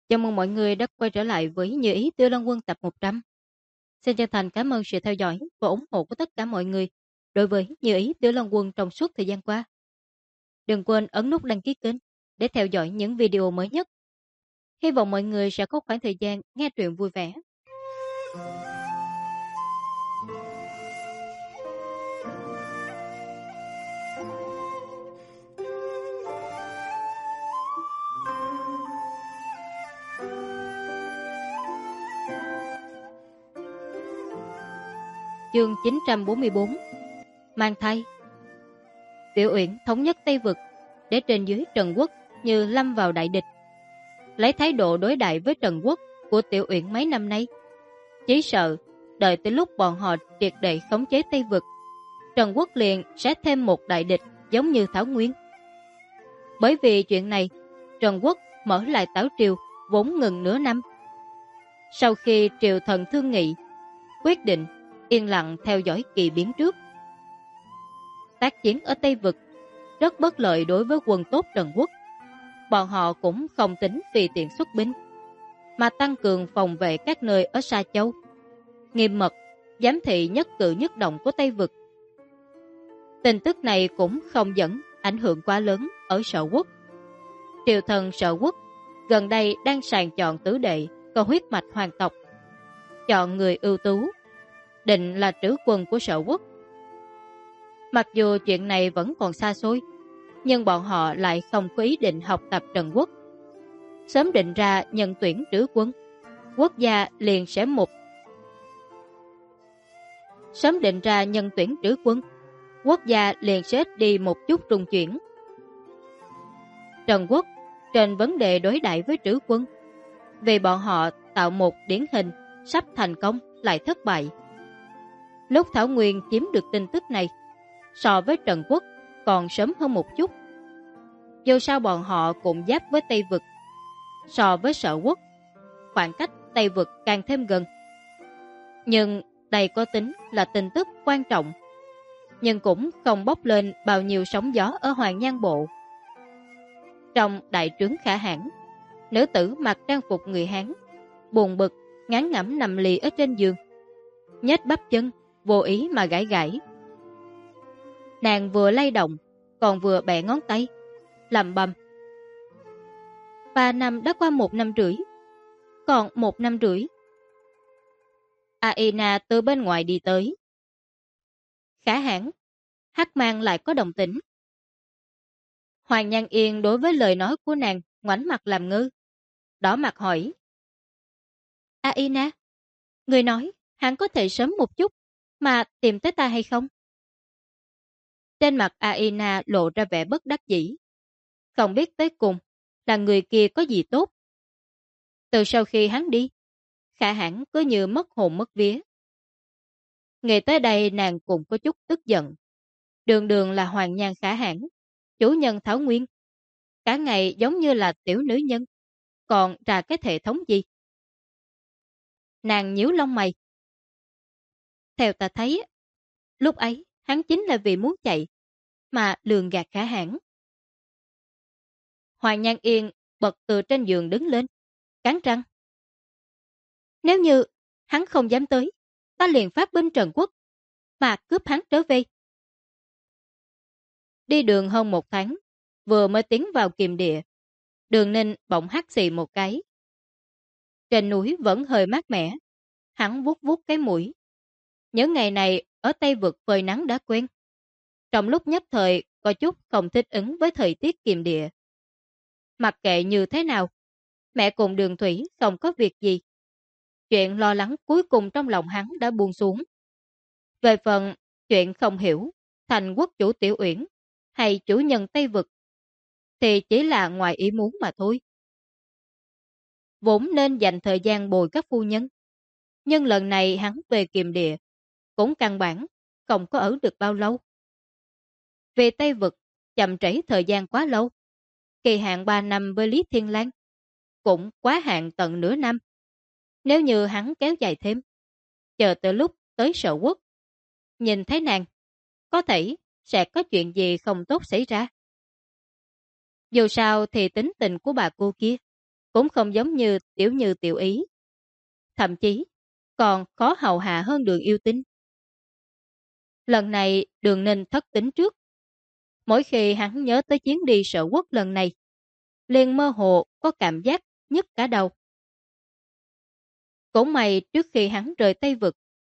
Chào mừng mọi người đã quay trở lại với Như Ý Tiêu Lăng Quân tập 100. Xin chân thành cảm ơn sự theo dõi và ủng hộ của tất cả mọi người đối với Như Ý Tiêu Lăng Quân trong suốt thời gian qua. Đừng quên ấn nút đăng ký kênh để theo dõi những video mới nhất. Hy vọng mọi người sẽ có khoảng thời gian nghe truyện vui vẻ. Chương 944 Mang thai. Tiểu Uyển thống nhất Tây Vực để trên dưới Trần Quốc như lâm vào đại địch. Lấy thái độ đối đại với Trần Quốc của Tiểu Uyển mấy năm nay, chỉ sợ đợi tới lúc bọn họ triệt để khống chế Tây Vực, Trần Quốc liền sẽ thêm một đại địch giống như Thảo Nguyên. Bởi vì chuyện này, Trần Quốc mở lại Tảo Triều vốn ngừng nửa năm. Sau khi triều thần thương nghị, quyết định yên lặng theo dõi kỳ biến trước. Tác chiến ở Tây Vực rất bất lợi đối với quân tốt Trần Quốc. Bọn họ cũng không tính vì tiện xuất binh, mà tăng cường phòng vệ các nơi ở Sa Châu, nghiêm mật giám thị nhất cử nhất động của Tây Vực. Tin tức này cũng không dẫn ảnh hưởng quá lớn ở Sở Quốc. Triều thần Sở Quốc gần đây đang sàng chọn tứ đệ có huyết mạch hoàng tộc, chọn người ưu tú, định là trữ quân của Sở Quốc. Mặc dù chuyện này vẫn còn xa xôi, nhưng bọn họ lại không có ý định học tập Trần Quốc. Sớm định ra nhận tuyển trữ quân, quốc gia liền sẽ ít đi một chút trung chuyển. Trần Quốc trên vấn đề đối đãi với trữ quân, vì bọn họ tạo một điển hình sắp thành công lại thất bại. Lúc Thảo Nguyên chiếm được tin tức này, so với Trần Quốc còn sớm hơn một chút. Dù sao bọn họ cũng giáp với Tây Vực, so với Sở Quốc, khoảng cách Tây Vực càng thêm gần. Nhưng đây có tính là tin tức quan trọng, nhưng cũng không bốc lên bao nhiêu sóng gió ở Hoàng Nhan Bộ. Trong đại trướng Khả Hãn, nữ tử mặc trang phục người Hán, buồn bực, ngán ngẩm nằm lì ở trên giường, nhếch bắp chân, vô ý mà gãi gãi. Nàng vừa lay động, còn vừa bẻ ngón tay, lẩm bẩm: 3 năm đã qua 1 năm rưỡi, còn 1 năm rưỡi. Aina từ bên ngoài đi tới. Khả Hãn, Hắc Mang lại có đồng tĩnh. Hoàng Nhan Yên đối với lời nói của nàng ngoảnh mặt làm ngơ, đỏ mặt hỏi: Aina, người nói hắn có thể sớm một chút mà tìm tới ta hay không? Trên mặt Aina lộ ra vẻ bất đắc dĩ, không biết tới cùng là người kia có gì tốt. Từ sau khi hắn đi, Khả Hãn cứ như mất hồn mất vía. Ngày tới đây nàng cũng có chút tức giận. Đường đường là Hoàng Nhan Khả Hãn, chủ nhân Thảo Nguyên, cả ngày giống như là tiểu nữ nhân, còn ra cái hệ thống gì? Nàng nhíu lông mày. Theo ta thấy, lúc ấy hắn chính là vì muốn chạy mà lường gạt Khả Hãn. Hoàng Nhan Yên bật từ trên giường đứng lên, cắn răng: Nếu như hắn không dám tới, ta liền phát binh Trần Quốc mà cướp hắn trở về. Đi đường hơn 1 tháng, vừa mới tiến vào Kiềm Địa, Đường Ninh bỗng hắt xì một cái. Trên núi vẫn hơi mát mẻ, hắn vuốt vuốt cái mũi. Những ngày này ở Tây Vực phơi nắng đã quen, trong lúc nhất thời có chút không thích ứng với thời tiết Kiềm Địa. Mặc kệ như thế nào, mẹ cùng Đường Thủy không có việc gì. Chuyện lo lắng cuối cùng trong lòng hắn đã buông xuống. Về phần chuyện không hiểu thành quốc chủ Tiểu Uyển hay chủ nhân Tây Vực thì chỉ là ngoài ý muốn mà thôi. Vốn nên dành thời gian bồi các phu nhân, nhưng lần này hắn về Kiềm Địa cũng căn bản không có ở được bao lâu. Về Tây Vực chậm trễ thời gian quá lâu, kỳ hạn 3 năm với Lý Thiên Lan cũng quá hạn tận nửa năm. Nếu như hắn kéo dài thêm, chờ tới lúc tới Sở Quốc, nhìn thấy nàng, có thể sẽ có chuyện gì không tốt xảy ra. Dù sao thì tính tình của bà cô kia cũng không giống như Tiểu Ý. Thậm chí, còn khó hầu hạ hơn Đường Yêu Tinh. Lần này Đường Ninh thất tính trước. Mỗi khi hắn nhớ tới chuyến đi Sở Quốc lần này, liền mơ hồ có cảm giác nhức cả đầu. Cũng may trước khi hắn rời Tây Vực,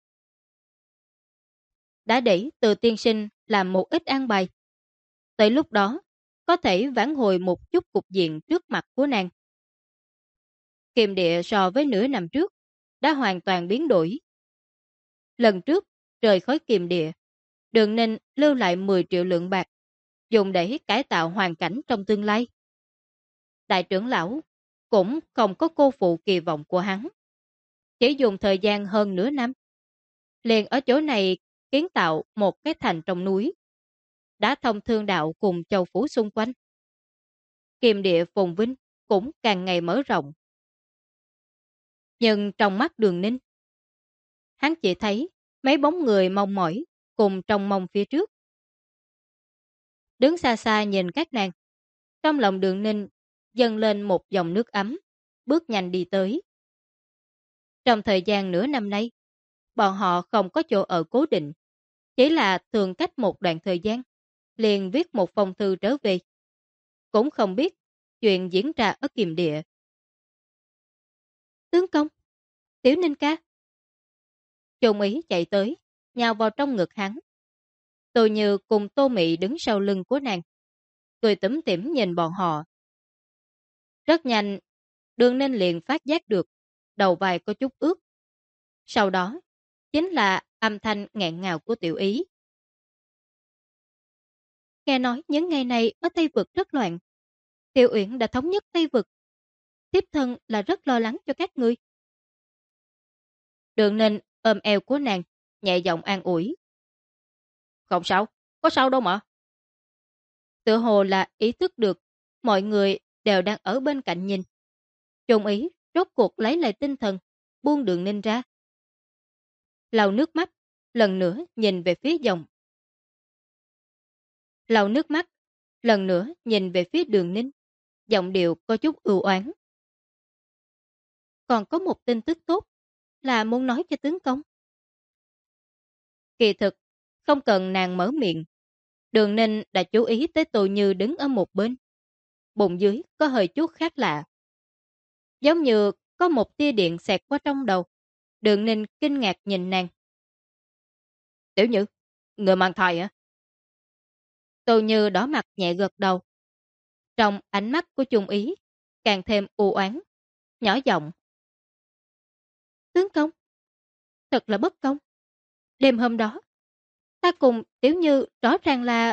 đã để Từ tiên sinh làm một ít an bài. Tới lúc đó, có thể vãn hồi một chút cục diện trước mặt của nàng. Kiềm địa so với nửa năm trước, đã hoàn toàn biến đổi. Lần trước, rời khỏi kiềm địa, Đường Ninh lưu lại 10 triệu lượng bạc, dùng để cải tạo hoàn cảnh trong tương lai. Đại trưởng lão cũng không có cô phụ kỳ vọng của hắn. Chỉ dùng thời gian hơn nửa năm, liền ở chỗ này kiến tạo một cái thành trong núi, đã thông thương đạo cùng châu phủ xung quanh. Kiềm địa phồn vinh cũng càng ngày mở rộng. Nhưng trong mắt Đường Ninh, hắn chỉ thấy mấy bóng người mong mỏi cùng trong mong phía trước. Đứng xa xa nhìn các nàng, trong lòng Đường Ninh dâng lên một dòng nước ấm, bước nhanh đi tới. Trong thời gian nửa năm nay, bọn họ không có chỗ ở cố định, chỉ là thường cách một đoạn thời gian, liền viết một phong thư trở về. Cũng không biết chuyện diễn ra ở kiềm địa. Tướng công, Tiểu Ninh ca. Trung Ý chạy tới, nhào vào trong ngực hắn. Tô Như cùng Tô Mị đứng sau lưng của nàng, cười túm tỉm nhìn bọn họ. Rất nhanh, Đường Ninh liền phát giác được, đầu vai có chút ướt. Sau đó, chính là âm thanh nghẹn ngào của Tiểu Ý. Nghe nói những ngày này ở Tây Vực rất loạn. Tiểu Uyển đã thống nhất Tây Vực. Tiếp thân là rất lo lắng cho các ngươi. Đường Ninh ôm eo của nàng, nhẹ giọng an ủi. Không sao, có sao đâu mà. Tựa hồ là ý thức được, mọi người đều đang ở bên cạnh nhìn. Trung Ý rốt cuộc lấy lại tinh thần, buông Đường Ninh ra. Lau nước mắt, lần nữa nhìn về phía dòng. Lau nước mắt, lần nữa nhìn về phía Đường Ninh, giọng điệu có chút ưu oán. Còn có một tin tức tốt, là muốn nói cho tướng công. Kỳ thực, không cần nàng mở miệng, Đường Ninh đã chú ý tới Tô Như đứng ở một bên. Bụng dưới có hơi chút khác lạ. Giống như có một tia điện xẹt qua trong đầu. Đường Ninh kinh ngạc nhìn nàng. Tiểu Như, người mang thai hả? Tô Như đỏ mặt nhẹ gật đầu. Trong ánh mắt của Trung Ý, càng thêm u oán, nhỏ giọng. Tướng công, thật là bất công. Đêm hôm đó, ta cùng Tiểu Như rõ ràng là...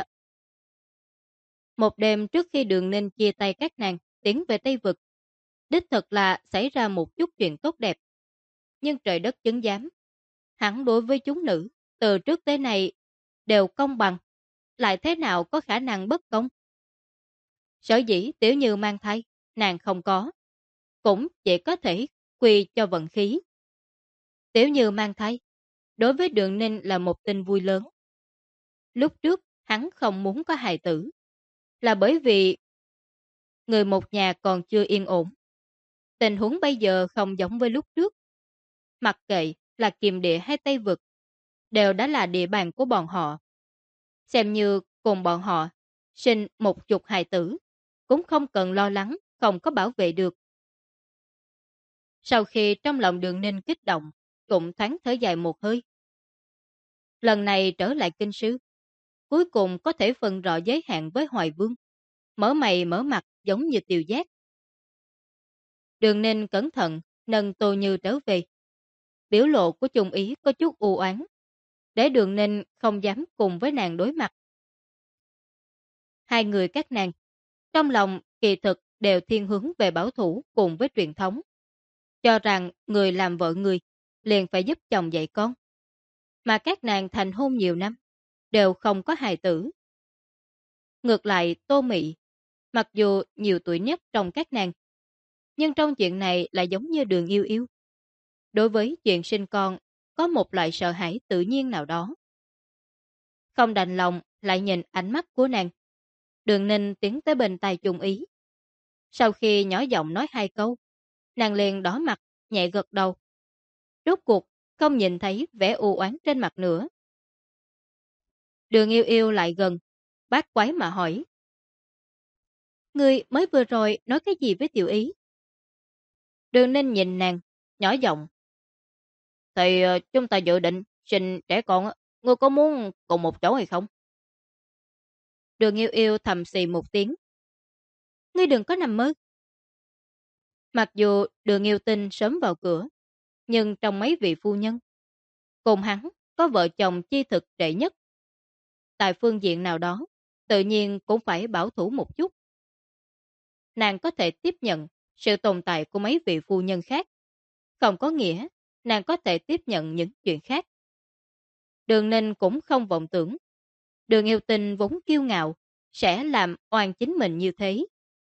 Một đêm trước khi Đường Ninh chia tay các nàng tiến về Tây Vực, đích thực là xảy ra một chút chuyện tốt đẹp. Nhưng trời đất chứng giám, hắn đối với chúng nữ, từ trước tới nay đều công bằng, lại thế nào có khả năng bất công. Sở dĩ Tiểu Như mang thai, nàng không có, cũng chỉ có thể quy cho vận khí. Tiểu Như mang thai, đối với Đường Ninh là một tin vui lớn. Lúc trước, hắn không muốn có hài tử, là bởi vì người một nhà còn chưa yên ổn. Tình huống bây giờ không giống với lúc trước. Mặc kệ là kiềm địa hay Tây Vực, đều đã là địa bàn của bọn họ. Xem như cùng bọn họ sinh một chục hài tử, cũng không cần lo lắng không có bảo vệ được. Sau khi trong lòng Đường Ninh kích động, cũng thoáng thở dài một hơi. Lần này trở lại kinh sư, cuối cùng có thể phân rõ giới hạn với Hoài Vương, mở mày mở mặt giống như Tiều Giác. Đường Ninh cẩn thận nâng Tô Như trở về. Biểu lộ của Trung Ý có chút u oán, để Đường Ninh không dám cùng với nàng đối mặt. Hai người các nàng, trong lòng kỳ thực đều thiên hướng về bảo thủ cùng với truyền thống. Cho rằng người làm vợ người liền phải giúp chồng dạy con. Mà các nàng thành hôn nhiều năm, đều không có hài tử. Ngược lại Tô Mị, mặc dù nhiều tuổi nhất trong các nàng, nhưng trong chuyện này là giống như Đường Yêu Yêu. Đối với chuyện sinh con, có một loại sợ hãi tự nhiên nào đó. Không đành lòng lại nhìn ánh mắt của nàng. Đường Ninh tiến tới bên tai Trung Ý. Sau khi nhỏ giọng nói 2 câu, nàng liền đỏ mặt, nhẹ gật đầu. Rốt cuộc, không nhìn thấy vẻ u oán trên mặt nữa. Đường Yêu Yêu lại gần, bát quái mà hỏi. Ngươi mới vừa rồi nói cái gì với Tiểu Ý? Đường Ninh nhìn nàng, nhỏ giọng. Thì chúng ta dự định sinh trẻ con á, ngươi có muốn cùng một chỗ hay không? Đường Yêu Yêu thầm xì một tiếng. Ngươi đừng có nằm mơ. Mặc dù Đường Yêu Tinh sớm vào cửa, nhưng trong mấy vị phu nhân, cùng hắn có vợ chồng chi thực đệ nhất. Tại phương diện nào đó, tự nhiên cũng phải bảo thủ một chút. Nàng có thể tiếp nhận sự tồn tại của mấy vị phu nhân khác, không có nghĩa nàng có thể tiếp nhận những chuyện khác. Đường Ninh cũng không vọng tưởng. Đường Yêu Tinh vốn kiêu ngạo, sẽ làm oan chính mình như thế.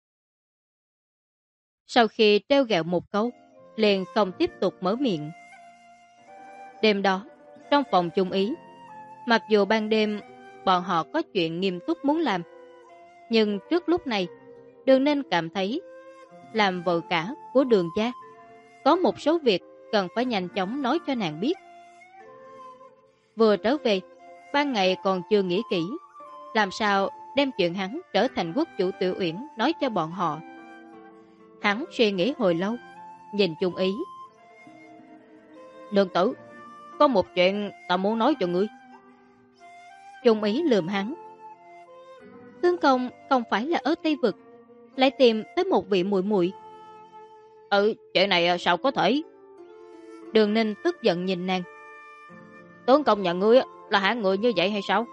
Sau khi treo gẹo một câu, liền không tiếp tục mở miệng. Đêm đó, trong phòng chung ý, mặc dù ban đêm bọn họ có chuyện nghiêm túc muốn làm, nhưng trước lúc này, Đường Ninh cảm thấy làm vợ cả của Đường gia, có một số việc cần phải nhanh chóng nói cho nàng biết. Vừa trở về, ban ngày còn chưa nghĩ kỹ, làm sao đem chuyện hắn trở thành quốc chủ Tiểu Uyển nói cho bọn họ. Hắn suy nghĩ hồi lâu, nhìn chung ý. Nương tử, có một chuyện ta muốn nói cho ngươi. Chung ý lườm hắn. Tướng công không phải là ở Tây Vực, lại tìm tới một vị muội muội. Chuyện này sao có thể? Đường Ninh tức giận nhìn nàng. Tướng công nhà ngươi là hạng người như vậy hay sao?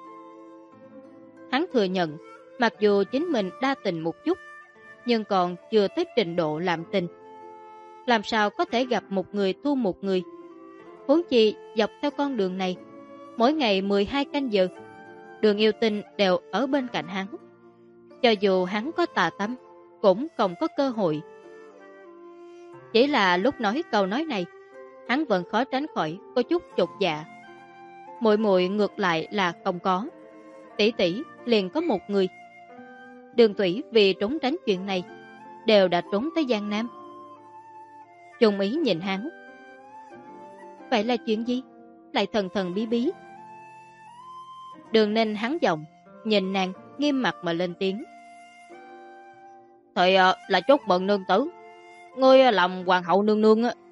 Hắn thừa nhận, mặc dù chính mình đa tình một chút, nhưng còn chưa tới trình độ làm tình. Làm sao có thể gặp một người thua một người? Huống chi dọc theo con đường này, mỗi ngày 12 canh giờ, Đường Yêu Tinh đều ở bên cạnh hắn. Cho dù hắn có tà tâm, cũng không có cơ hội. Chỉ là lúc nói câu nói này, hắn vẫn khó tránh khỏi có chút chột dạ. Muội muội ngược lại là không có. Tỷ tỷ liền có một người. Đường Thủy vì trốn tránh chuyện này, đều đã trốn tới Giang Nam. Chung ý nhìn hắn. Vậy là chuyện gì? Lại thần thần bí bí. Đường Ninh hắn giọng, nhìn nàng nghiêm mặt mà lên tiếng. Thì là chúc mừng nương tử, ngươi làm hoàng hậu nương nương á.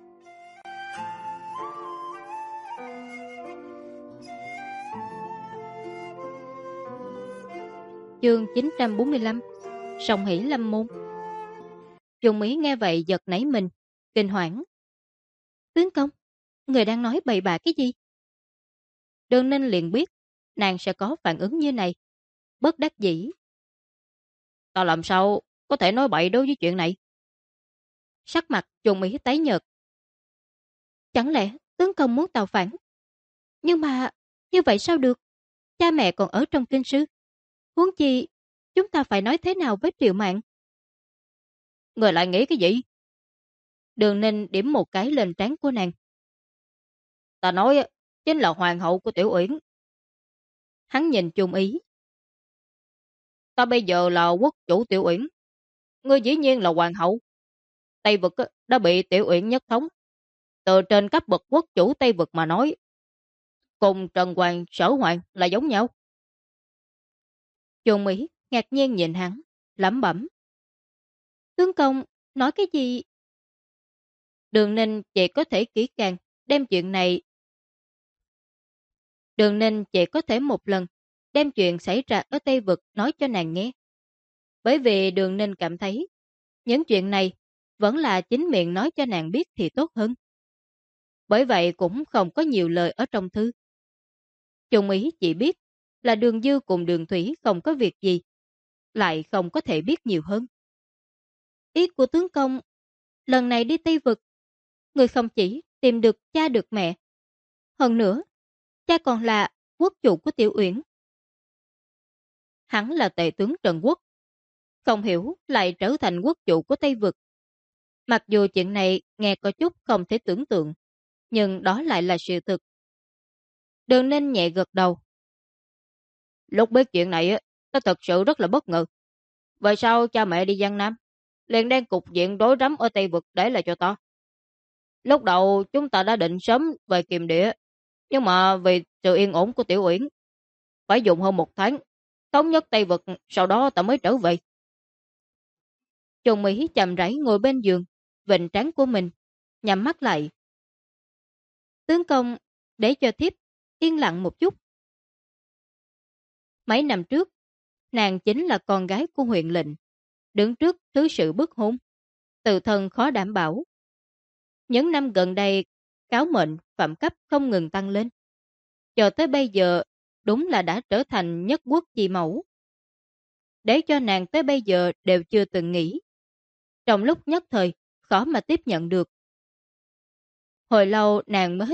Chương 945. Song hỷ lâm môn. Chung ý nghe vậy giật nảy mình, kinh hoảng. Tướng công, người đang nói bậy bạ cái gì? Đường Ninh liền biết nàng sẽ có phản ứng như này, bất đắc dĩ. Ta làm sao có thể nói bậy đối với chuyện này? Sắc mặt Chung ý tái nhợt. Chẳng lẽ tướng công muốn tạo phản? Nhưng mà như vậy sao được? Cha mẹ còn ở trong kinh sư. Huống chi chúng ta phải nói thế nào với Triệu Mạn? Người lại nghĩ cái gì? Đường Ninh điểm một cái lên trán của nàng. Ta nói chính là hoàng hậu của Tiểu Uyển. Hắn nhìn Chung ý. Ta bây giờ là quốc chủ Tiểu Uyển, ngươi dĩ nhiên là hoàng hậu. Tây Vực đã bị Tiểu Uyển nhất thống. Từ trên cấp bậc quốc chủ Tây Vực mà nói, cùng Trần Hoàng, Sở Hoàng là giống nhau. Chung ý ngạc nhiên nhìn hắn, lẩm bẩm. Tướng công, nói cái gì? Đường Ninh chỉ có thể kỹ càng đem chuyện này. Đường Ninh chỉ có thể một lần đem chuyện xảy ra ở Tây Vực nói cho nàng nghe. Bởi vì Đường Ninh cảm thấy những chuyện này vẫn là chính miệng nói cho nàng biết thì tốt hơn. Bởi vậy cũng không có nhiều lời ở trong thư. Chung ý chỉ biết là Đường Dư cùng Đường Thủy không có việc gì, lại không có thể biết nhiều hơn. Ý của tướng công, lần này đi Tây Vực, người không chỉ tìm được cha được mẹ, hơn nữa, cha còn là quốc chủ của Tiểu Uyển. Hắn là tể tướng Trần Quốc, không hiểu lại trở thành quốc chủ của Tây Vực. Mặc dù chuyện này nghe có chút không thể tưởng tượng, nhưng đó lại là sự thực. Đường Ninh nhẹ gật đầu. Lúc biết chuyện này, ta thật sự rất là bất ngờ. Vậy sao cha mẹ đi Giang Nam? liền đem cục diện rối rắm ở Tây Vực để lại cho ta. Lúc đầu chúng ta đã định sớm về Kiềm Địa, nhưng mà vì sự yên ổn của Tiểu Uyển, phải dùng hơn 1 tháng, thống nhất Tây Vực, sau đó ta mới trở về. Trùng Mỹ chậm rãi ngồi bên giường, vịnh trán của mình, nhắm mắt lại. Tướng công, để cho thiếp yên lặng một chút. Mấy năm trước, nàng chính là con gái của huyện lệnh, đứng trước thứ sự bức hôn, tự thân khó đảm bảo. Những năm gần đây, cáo mệnh, phạm cấp không ngừng tăng lên. Cho tới bây giờ, đúng là đã trở thành nhất quốc chi mẫu. Để cho nàng tới bây giờ đều chưa từng nghĩ. Trong lúc nhất thời, khó mà tiếp nhận được. Hồi lâu nàng mới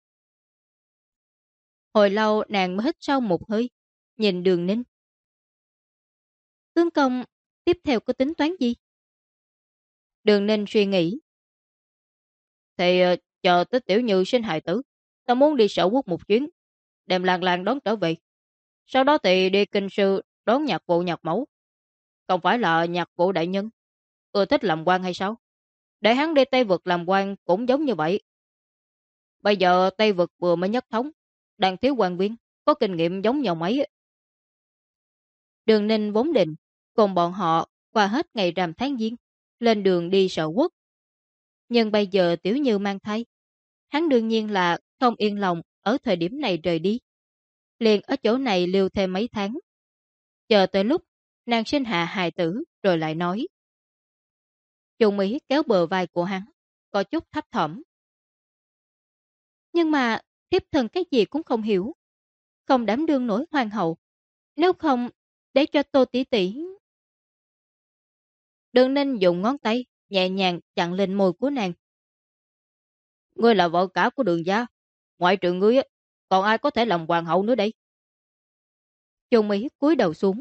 hít sâu một hơi, nhìn Đường Ninh. Tướng công, tiếp theo có tính toán gì? Đường Ninh suy nghĩ. Thì chờ tới Tiểu Như sinh hài tử, ta muốn đi Sở Quốc một chuyến, đem làng làng đón trở về. Sau đó thì đi kinh sư đón nhạc vụ nhạc mẫu. Không phải là nhạc vụ đại nhân ưa thích làm quan hay sao? Để hắn đi Tây Vực làm quan cũng giống như vậy. Bây giờ Tây Vực vừa mới nhất thống, đang thiếu quan viên, có kinh nghiệm giống nhau mấy. Đường Ninh vốn định cùng bọn họ qua hết ngày rằm tháng Giêng, lên đường đi Sở Quốc. Nhưng bây giờ Tiểu Như mang thai, hắn đương nhiên là không yên lòng ở thời điểm này rời đi. Liền ở chỗ này lưu thêm mấy tháng. Chờ tới lúc nàng sinh hạ hài tử rồi lại nói. Trung Mỹ kéo bờ vai của hắn, có chút thấp thỏm. Nhưng mà thiếp thân cái gì cũng không hiểu, không đảm đương nổi hoàng hậu. Nếu không, để cho Tô tỷ tỷ. Đường Ninh dùng ngón tay nhẹ nhàng chặn lên môi của nàng. Ngươi là vợ cả của Đường gia, ngoại trừ ngươi, còn ai có thể làm hoàng hậu nữa đây? Trung Mỹ cúi đầu xuống.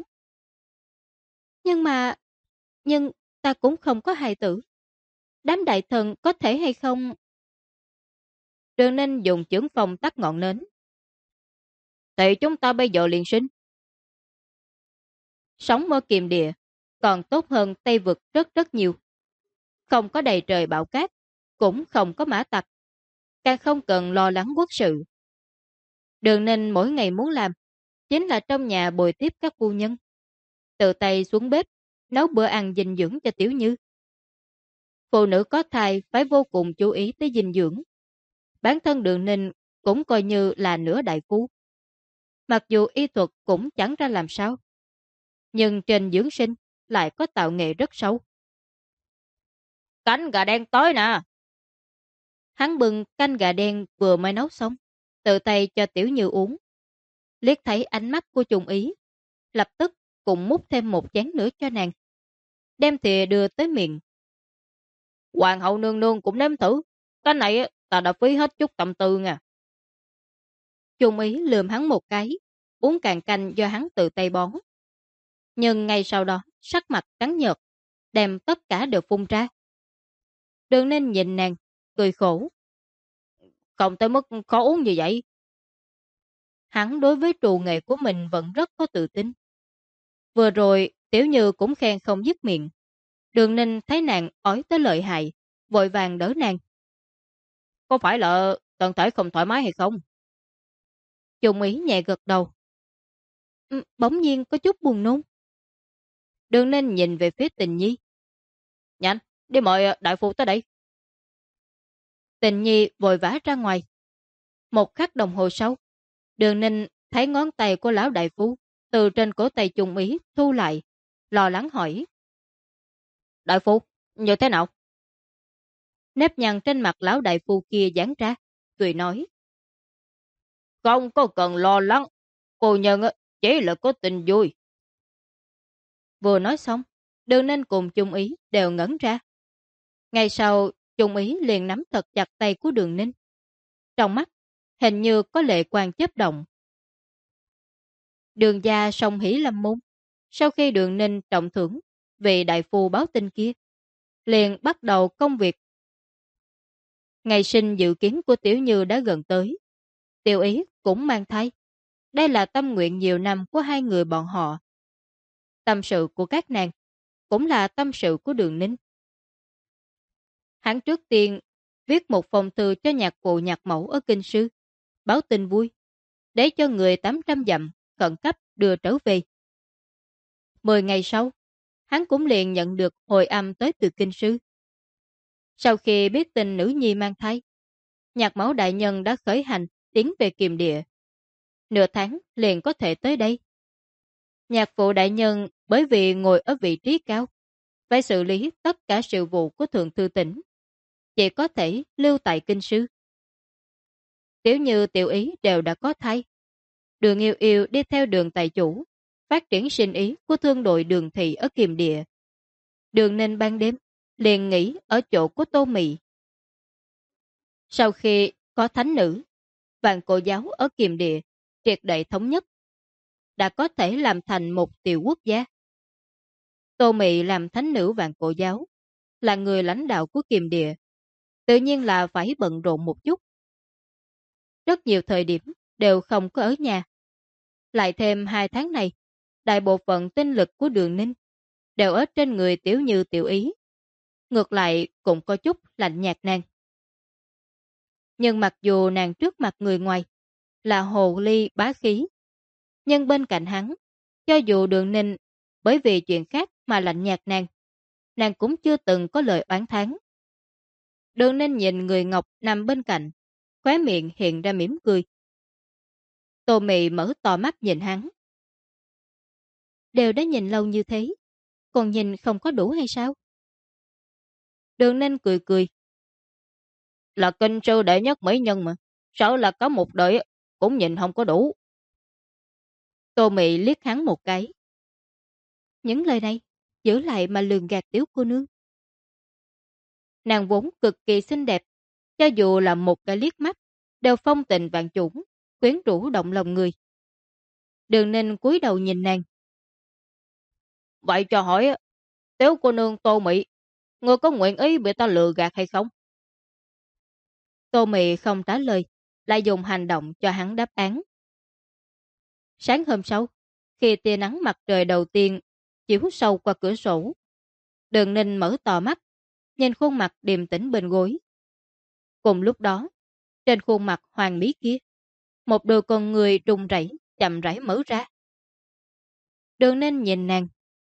Nhưng ta cũng không có hài tử. Đám đại thần có thể hay không? Đường Ninh dùng chưởng phong tắt ngọn nến. Thì chúng ta bây giờ liền sinh. Sống ở Kiềm Địa còn tốt hơn Tây Vực rất rất nhiều. Không có đầy trời bão cát, cũng không có mã tặc, càng không cần lo lắng quốc sự. Đường Ninh mỗi ngày muốn làm chính là trong nhà bồi tiếp các phu nhân, tự tay xuống bếp nấu bữa ăn dinh dưỡng cho Tiểu Như. Phụ nữ có thai phải vô cùng chú ý tới dinh dưỡng. Bản thân Đường Ninh cũng coi như là nửa đại phu. Mặc dù y thuật cũng chẳng ra làm sao, nhưng trên dưỡng sinh lại có tạo nghệ rất sâu. Cánh gà đen tối nè. Hắn bưng canh gà đen vừa mới nấu xong, tự tay cho Tiểu Như uống. Liếc thấy ánh mắt của Trung Ý, lập tức cũng múc thêm một chén nữa cho nàng. Đem thìa đưa tới miệng. Hoàng hậu nương nương cũng nếm thử. Cái này ta đã phí hết chút tâm tư nha. Trung Ý lườm hắn một cái, uống cạn canh do hắn tự tay bón. Nhưng ngay sau đó, sắc mặt trắng nhợt, đem tất cả đều phun ra. Đường Ninh nhìn nàng, cười khổ. Không tới mức khó uống như vậy. Hắn đối với trù nghệ của mình vẫn rất có tự tin. Vừa rồi, Tiểu Như cũng khen không dứt miệng. Đường Ninh thấy nàng ói tới lợi hại, vội vàng đỡ nàng. Có phải là thân thể không thoải mái hay không? Trung Ý nhẹ gật đầu. Bỗng nhiên có chút buồn nôn. Đường Ninh nhìn về phía Tình Nhi. Nhanh, đi mời đại phu tới đây. Tình Nhi vội vã ra ngoài. Một khắc đồng hồ sau, Đường Ninh thấy ngón tay của lão đại phu từ trên cổ tay Trung Ý thu lại, lo lắng hỏi. Đại phu, như thế nào? Nếp nhăn trên mặt lão đại phu kia giãn ra, cười nói. Không có cần lo lắng, cô nhân chỉ là có tình vui. Vừa nói xong, Đường Ninh cùng Trung Ý đều ngẩn ra. Ngay sau, Trung Ý liền nắm thật chặt tay của Đường Ninh. Trong mắt, hình như có lệ quang chớp động. Đường gia song hỷ lâm môn. Sau khi Đường Ninh trọng thưởng vì đại phu báo tin kia, liền bắt đầu công việc. Ngày sinh dự kiến của Tiểu Như đã gần tới. Tiểu Ý cũng mang thai. Đây là tâm nguyện nhiều năm của hai người bọn họ. Tâm sự của các nàng cũng là tâm sự của Đường Ninh. Hắn trước tiên viết một phong thư cho nhạc phụ nhạc mẫu ở Kinh Sư, báo tin vui, để cho người 800 dặm khẩn cấp đưa trở về. 10 ngày sau, hắn cũng liền nhận được hồi âm tới từ Kinh Sư. Sau khi biết tin nữ nhi mang thai, nhạc mẫu đại nhân đã khởi hành tiến về Kiềm Địa. Nửa tháng liền có thể tới đây. Nhạc phụ đại nhân bởi vì ngồi ở vị trí cao, phải xử lý tất cả sự vụ của Thượng Thư tỉnh, chỉ có thể lưu tại Kinh Sư. Tiểu Như Tiểu Ý đều đã có thai. Đường Yêu Yêu đi theo Đường tài chủ, phát triển sinh ý của thương đội Đường thị ở Kiềm Địa. Đường Ninh ban đêm liền nghỉ ở chỗ của Tô Mị. Sau khi có thánh nữ, Vạn Cổ giáo ở Kiềm Địa triệt để thống nhất, đã có thể làm thành một tiểu quốc gia. Tô Mị làm thánh nữ Vạn Cổ giáo, là người lãnh đạo của Kiềm Địa, tự nhiên là phải bận rộn một chút. Rất nhiều thời điểm đều không có ở nhà. Lại thêm 2 tháng này, đại bộ phận tinh lực của Đường Ninh đều ở trên người Tiểu Như Tiểu Ý. Ngược lại cũng có chút lạnh nhạt nàng. Nhưng mặc dù nàng trước mặt người ngoài là hồ ly bá khí, nhưng bên cạnh hắn, cho dù Đường Ninh bởi vì chuyện khác mà lạnh nhạt nàng cũng chưa từng có lời oán thán. Đường Ninh nhìn người Ngọc nằm bên cạnh, khóe miệng hiện ra mỉm cười. Tô Mị mở to mắt nhìn hắn. Đều đã nhìn lâu như thế, còn nhìn không có đủ hay sao? Đường Ninh cười cười. Là Kinh Sư đệ nhất mỹ nhân mà, sợ là có một đời cũng nhìn không có đủ. Tô Mị liếc hắn một cái. Những lời này giữ lại mà lường gạt Tiểu cô nương. Nàng vốn cực kỳ xinh đẹp, cho dù là một cái liếc mắt đều phong tình vạn chủng, quyến rũ động lòng người. Đường Ninh cúi đầu nhìn nàng. Vậy cho hỏi, Tiểu cô nương Tô Mị, ngươi có nguyện ý bị ta lừa gạt hay không? Tô Mị không trả lời, lại dùng hành động cho hắn đáp án. Sáng hôm sau, khi tia nắng mặt trời đầu tiên chiếu sâu qua cửa sổ, Đường Ninh mở to mắt, nhìn khuôn mặt điềm tĩnh bên gối. Cùng lúc đó, trên khuôn mặt hoàng mỹ kia, một đôi con người run rẩy chậm rãi mở ra. Đường Ninh nhìn nàng.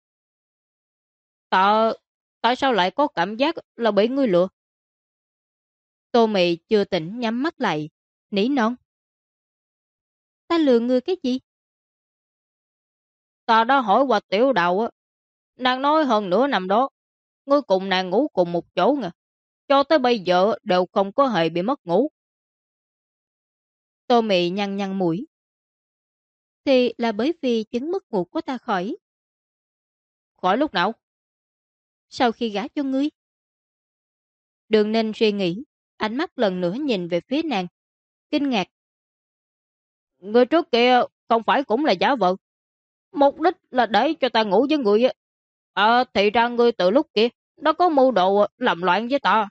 Tại sao lại có cảm giác là bị ngươi lừa? Tô Mị chưa tỉnh nhắm mắt lại, nỉ non. Ta lừa ngươi cái gì? Ta đã hỏi qua tiểu đầu á. Nàng nói hơn nửa năm đó, ngươi cùng nàng ngủ cùng một chỗ nè. Cho tới bây giờ đều không có hề bị mất ngủ. Tô Mị nhăn nhăn mũi. Thì là bởi vì chứng mất ngủ của ta khỏi. Khỏi lúc nào? Sau khi gả cho ngươi. Đường Ninh suy nghĩ, ánh mắt lần nữa nhìn về phía nàng, kinh ngạc. Người trước kia không phải cũng là giả vợ. Mục đích là để cho ta ngủ với người. Thì ra ngươi từ lúc kia nó có mưu đồ làm loạn với ta.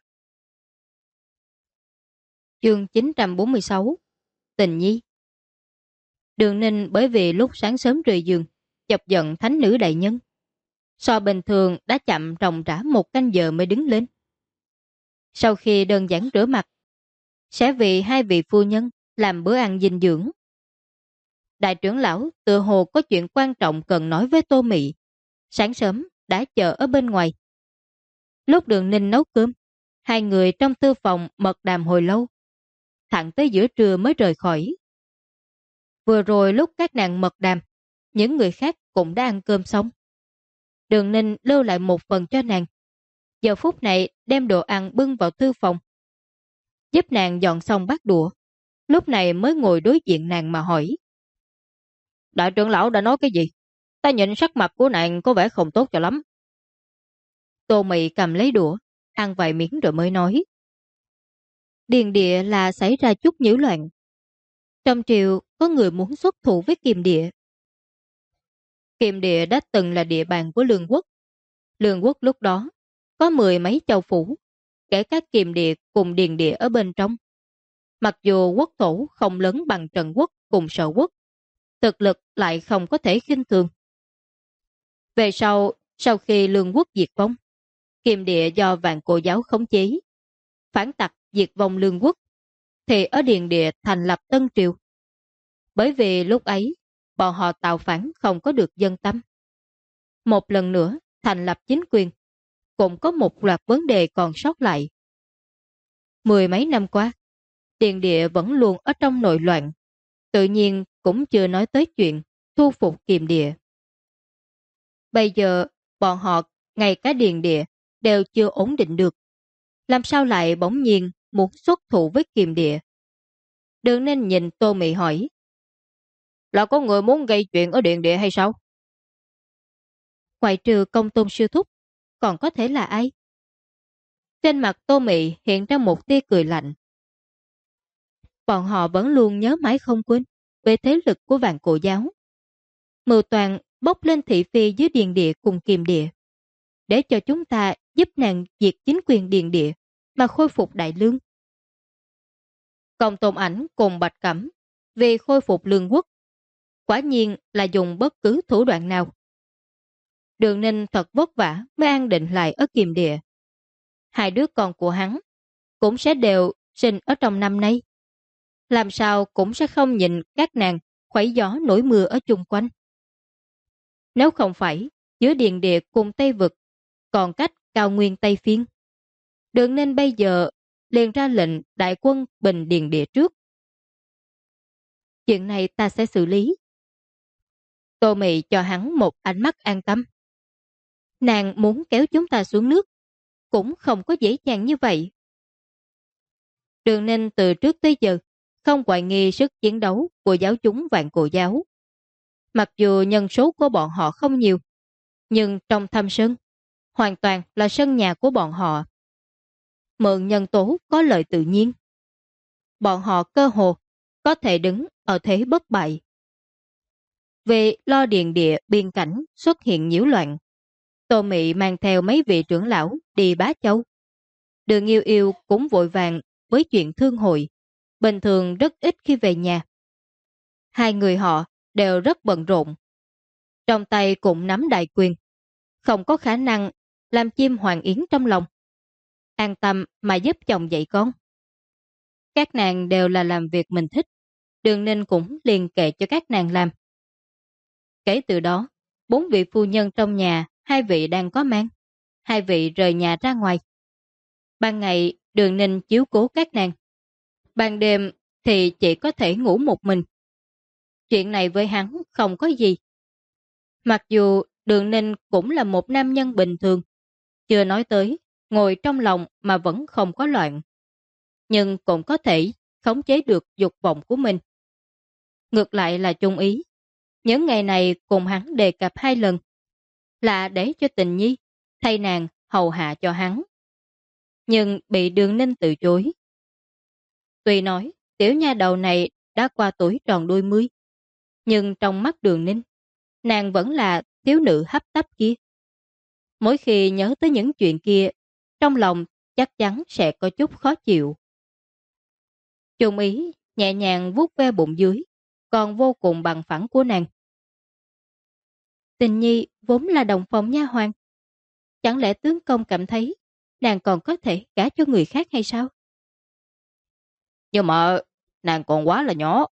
Chương 946 Tình Nhi. Đường Ninh bởi vì lúc sáng sớm rời giường chọc giận thánh nữ đại nhân, so bình thường đã chậm ròng rã 1 canh giờ mới đứng lên. Sau khi đơn giản rửa mặt, sẽ vì 2 vị phu nhân làm bữa ăn dinh dưỡng. Đại trưởng lão tựa hồ có chuyện quan trọng cần nói với Tô Mị, sáng sớm đã chờ ở bên ngoài. Lúc Đường Ninh nấu cơm, 2 người trong thư phòng mật đàm hồi lâu, thẳng tới giữa trưa mới rời khỏi. Vừa rồi lúc các nàng mật đàm, những người khác cũng đã ăn cơm xong. Đường Ninh lưu lại một phần cho nàng, giờ phút này đem đồ ăn bưng vào thư phòng, giúp nàng dọn xong bát đũa, lúc này mới ngồi đối diện nàng mà hỏi. Đại trưởng lão đã nói cái gì? Ta nhìn sắc mặt của nàng có vẻ không tốt cho lắm. Tô Mị cầm lấy đũa, ăn vài miếng rồi mới nói. Điền Địa là xảy ra chút nhiễu loạn. Trong triều có người muốn xuất thủ với Kiềm Địa. Kiềm Địa đã từng là địa bàn của Lương quốc. Lương quốc lúc đó có 10 mấy châu phủ, kể cả Kiềm Địa cùng Điền Địa ở bên trong. Mặc dù quốc thổ không lớn bằng Trần quốc cùng Sở quốc, thực lực lại không có thể khinh thường. Về sau, Sau khi Lương quốc diệt vong, Kiềm Địa do Vạn Cổ giáo khống chế, phản tặc diệt vong Lương quốc, thì ở Điền Địa thành lập Tân Triều. Bởi vì lúc ấy, bọn họ tạo phản không có được dân tâm. Một lần nữa, thành lập chính quyền, cũng có một loạt vấn đề còn sót lại. Mười mấy năm qua, Điền Địa vẫn luôn ở trong nội loạn, tự nhiên cũng chưa nói tới chuyện thu phục Kiềm Địa. Bây giờ, bọn họ ngay cả Điền Địa đều chưa ổn định được. Làm sao lại bỗng nhiên muốn xuất thủ với Kiềm Địa? Đường Ninh nhìn Tô Mị hỏi. Là có người muốn gây chuyện ở Điền Địa hay sao? Ngoại trừ Công Tôn sư thúc, còn có thể là ai? Trên mặt Tô Mị hiện ra một tia cười lạnh. Bọn họ vẫn luôn nhớ mãi không quên về thế lực của Vạn Cổ giáo. Mưu toàn bốc lên thị phi dưới Điền Địa cùng Kiềm Địa, để cho chúng ta giúp nàng diệt chính quyền Điền Địa mà khôi phục Đại Lương. Công Tôn Ảnh cùng Bạch Cẩm vì khôi phục Lương quốc, quả nhiên là dùng bất cứ thủ đoạn nào. Đường Ninh thật vất vả mới an định lại ở Kiềm Địa. Hai đứa con của hắn cũng sẽ đều sinh ở trong năm nay. Làm sao cũng sẽ không nhìn các nàng khuấy gió nổi mưa ở chung quanh. Nếu không phải giữa Điền Địa cùng Tây Vực còn cách cao nguyên Tây Phiên, Đường Ninh bây giờ liền ra lệnh đại quân bình Điền Địa trước. Chuyện này ta sẽ xử lý. Tô Mị cho hắn một ánh mắt an tâm. Nàng muốn kéo chúng ta xuống nước cũng không có dễ dàng như vậy. Đường Ninh từ trước tới giờ không hoài nghi sức chiến đấu của giáo chúng Vạn Cổ giáo. Mặc dù nhân số của bọn họ không nhiều, nhưng trong thâm sơn hoàn toàn là sân nhà của bọn họ. Mượn nhân tố có lợi tự nhiên, bọn họ cơ hồ có thể đứng ở thế bất bại. Về lo Điền Địa biên cảnh xuất hiện nhiễu loạn, Tô Mị mang theo mấy vị trưởng lão đi Bá Châu. Đường Yêu Yêu cũng vội vàng với chuyện thương hội, bình thường rất ít khi về nhà. Hai người họ đều rất bận rộn, trong tay cũng nắm đại quyền, không có khả năng làm chim hoàng yến trong lòng, an tâm mà giúp chồng dạy con. Các nàng đều là làm việc mình thích, Đường Ninh cũng liền kệ cho các nàng làm. Kể từ đó, 4 vị phu nhân trong nhà, 2 vị đang có mang, 2 vị rời nhà ra ngoài. Ban ngày Đường Ninh chiếu cố các nàng, ban đêm thì chỉ có thể ngủ một mình. Chuyện này với hắn không có gì. Mặc dù Đường Ninh cũng là một nam nhân bình thường, chưa nói tới ngồi trong lòng mà vẫn không có loạn, nhưng cũng có thể khống chế được dục vọng của mình. Ngược lại là Trung Ý, những ngày này cùng hắn đề cập 2 lần, là để cho Tình Nhi thay nàng hầu hạ cho hắn, nhưng bị Đường Ninh từ chối. Tuy nói tiểu nha đầu này đã qua tuổi tròn đôi mươi, nhưng trong mắt Đường Ninh, nàng vẫn là thiếu nữ hấp tấp kia. Mỗi khi nhớ tới những chuyện kia, trong lòng chắc chắn sẽ có chút khó chịu. Trung Ý nhẹ nhàng vuốt ve bụng dưới, còn vô cùng bằng phẳng của nàng. Tình Nhi vốn là đồng phòng nha hoàn, chẳng lẽ tướng công cảm thấy nàng còn có thể gả cho người khác hay sao? Nhưng mà nàng còn quá là nhỏ.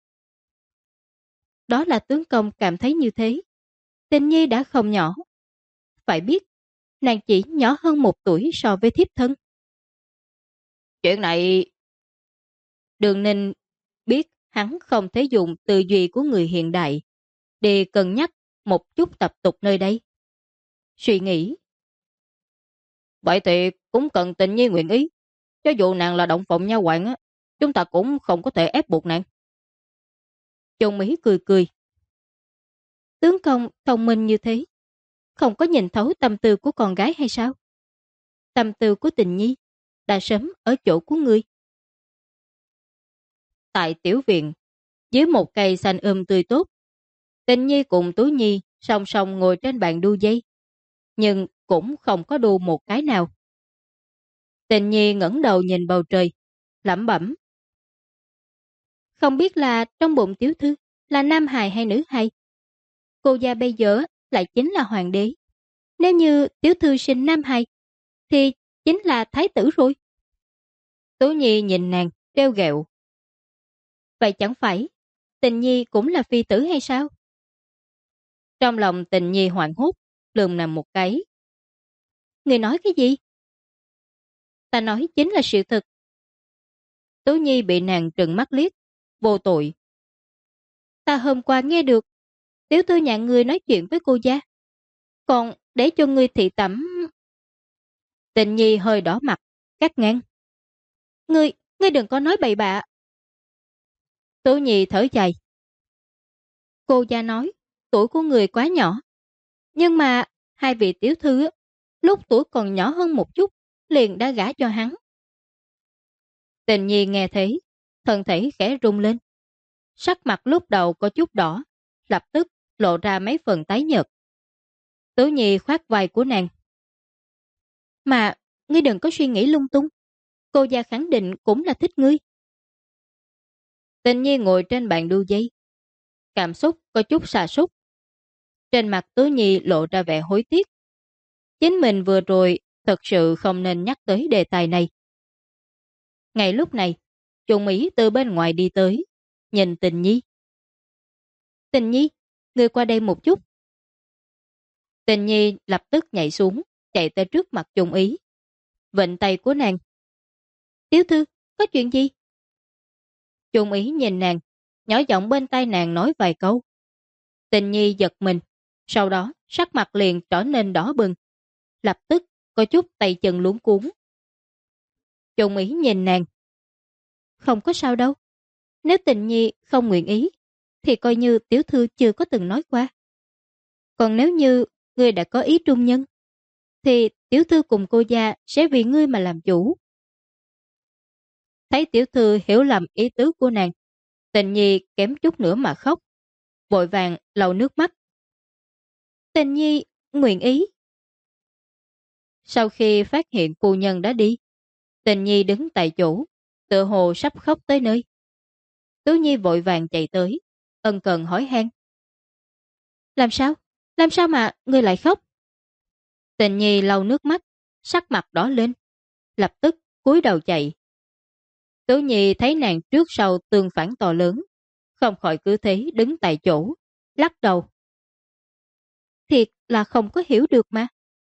Đó là tướng công cảm thấy như thế. Tình Nhi đã không nhỏ. Phải biết, nàng chỉ nhỏ hơn 1 tuổi so với thiếp thân. Chuyện này... Đường Ninh biết hắn không thể dùng tư duy của người hiện đại để cân nhắc một chút tập tục nơi đây. Suy nghĩ. Vậy thì cũng cần Tình Nhi nguyện ý. Cho dù nàng là động phòng nha hoàn á, chúng ta cũng không có thể ép buộc nàng. Trung Mỹ cười cười. Tướng công thông minh như thế, không có nhìn thấu tâm tư của con gái hay sao? Tâm tư của Tình Nhi đã sớm ở chỗ của ngươi. Tại tiểu viện, dưới một cây xanh tươi tốt, Tình Nhi cùng Tú Nhi song song ngồi trên bàn đu dây, nhưng cũng không có đu một cái nào. Tình Nhi ngẩng đầu nhìn bầu trời, lẩm bẩm. Không biết là trong bụng tiểu thư là nam hài hay nữ hài? Cô gia bây giờ lại chính là hoàng đế. Nếu như tiểu thư sinh nam hài, thì chính là thái tử rồi. Tố Nhi nhìn nàng, trêu ghẹo. Vậy chẳng phải, Tình Nhi cũng là phi tử hay sao? Trong lòng Tình Nhi hoảng hốt, lườm nàng một cái. Người nói cái gì? Ta nói chính là sự thật. Tố Nhi bị nàng trừng mắt liếc, vô tội. Ta hôm qua nghe được, tiểu thư nhà ngươi nói chuyện với cô gia. Còn để cho ngươi thị tẩm... Tình Nhi hơi đỏ mặt, cắt ngang. Ngươi đừng có nói bậy bạ. Tố Nhi thở dài. Cô gia nói, tuổi của người quá nhỏ. Nhưng mà hai vị tiểu thư lúc tuổi còn nhỏ hơn một chút, liền đã gả cho hắn. Tình Nhi nghe thấy, thân thể khẽ rung lên. Sắc mặt lúc đầu có chút đỏ, lập tức lộ ra mấy phần tái nhợt. Tố Nhi khoác vai của nàng. Mà ngươi đừng có suy nghĩ lung tung. Cô gia khẳng định cũng là thích ngươi. Tình Nhi ngồi trên bàn đu dây. Cảm xúc có chút sa sút. Trên mặt Tố Nhi lộ ra vẻ hối tiếc. Chính mình vừa rồi thật sự không nên nhắc tới đề tài này. Ngay lúc này, Trung Ý từ bên ngoài đi tới, nhìn Tình Nhi. Tình Nhi, ngươi qua đây một chút. Tình Nhi lập tức nhảy xuống, chạy tới trước mặt Trung Ý. Vịnh tay của nàng. Tiểu thư, có chuyện gì? Trung Ý nhìn nàng, nhỏ giọng bên tai nàng nói vài câu. Tình Nhi giật mình, sau đó sắc mặt liền trở nên đỏ bừng. Lập tức có chút tay chân luống cuống. Trung Ý nhìn nàng. Không có sao đâu. Nếu Tình Nhi không nguyện ý, thì coi như tiểu thư chưa có từng nói qua. Còn nếu như ngươi đã có ý trung nhân, thì tiểu thư cùng cô gia sẽ vì ngươi mà làm chủ. Thấy tiểu thư hiểu lầm ý tứ của nàng, Tình Nhi kém chút nữa mà khóc. Vội vàng lau nước mắt. Tình Nhi nguyện ý. Sau khi phát hiện phu nhân đã đi, Tình Nhi đứng tại chỗ, tựa hồ sắp khóc tới nơi. Tố Nhi vội vàng chạy tới, ân cần hỏi han. Làm sao? Làm sao mà ngươi lại khóc? Tình Nhi lau nước mắt, sắc mặt đỏ lên, lập tức cúi đầu chạy. Tố Nhi thấy nàng trước sau tương phản to lớn, không khỏi cứ thế đứng tại chỗ, lắc đầu. Thiệt là không có hiểu được mà.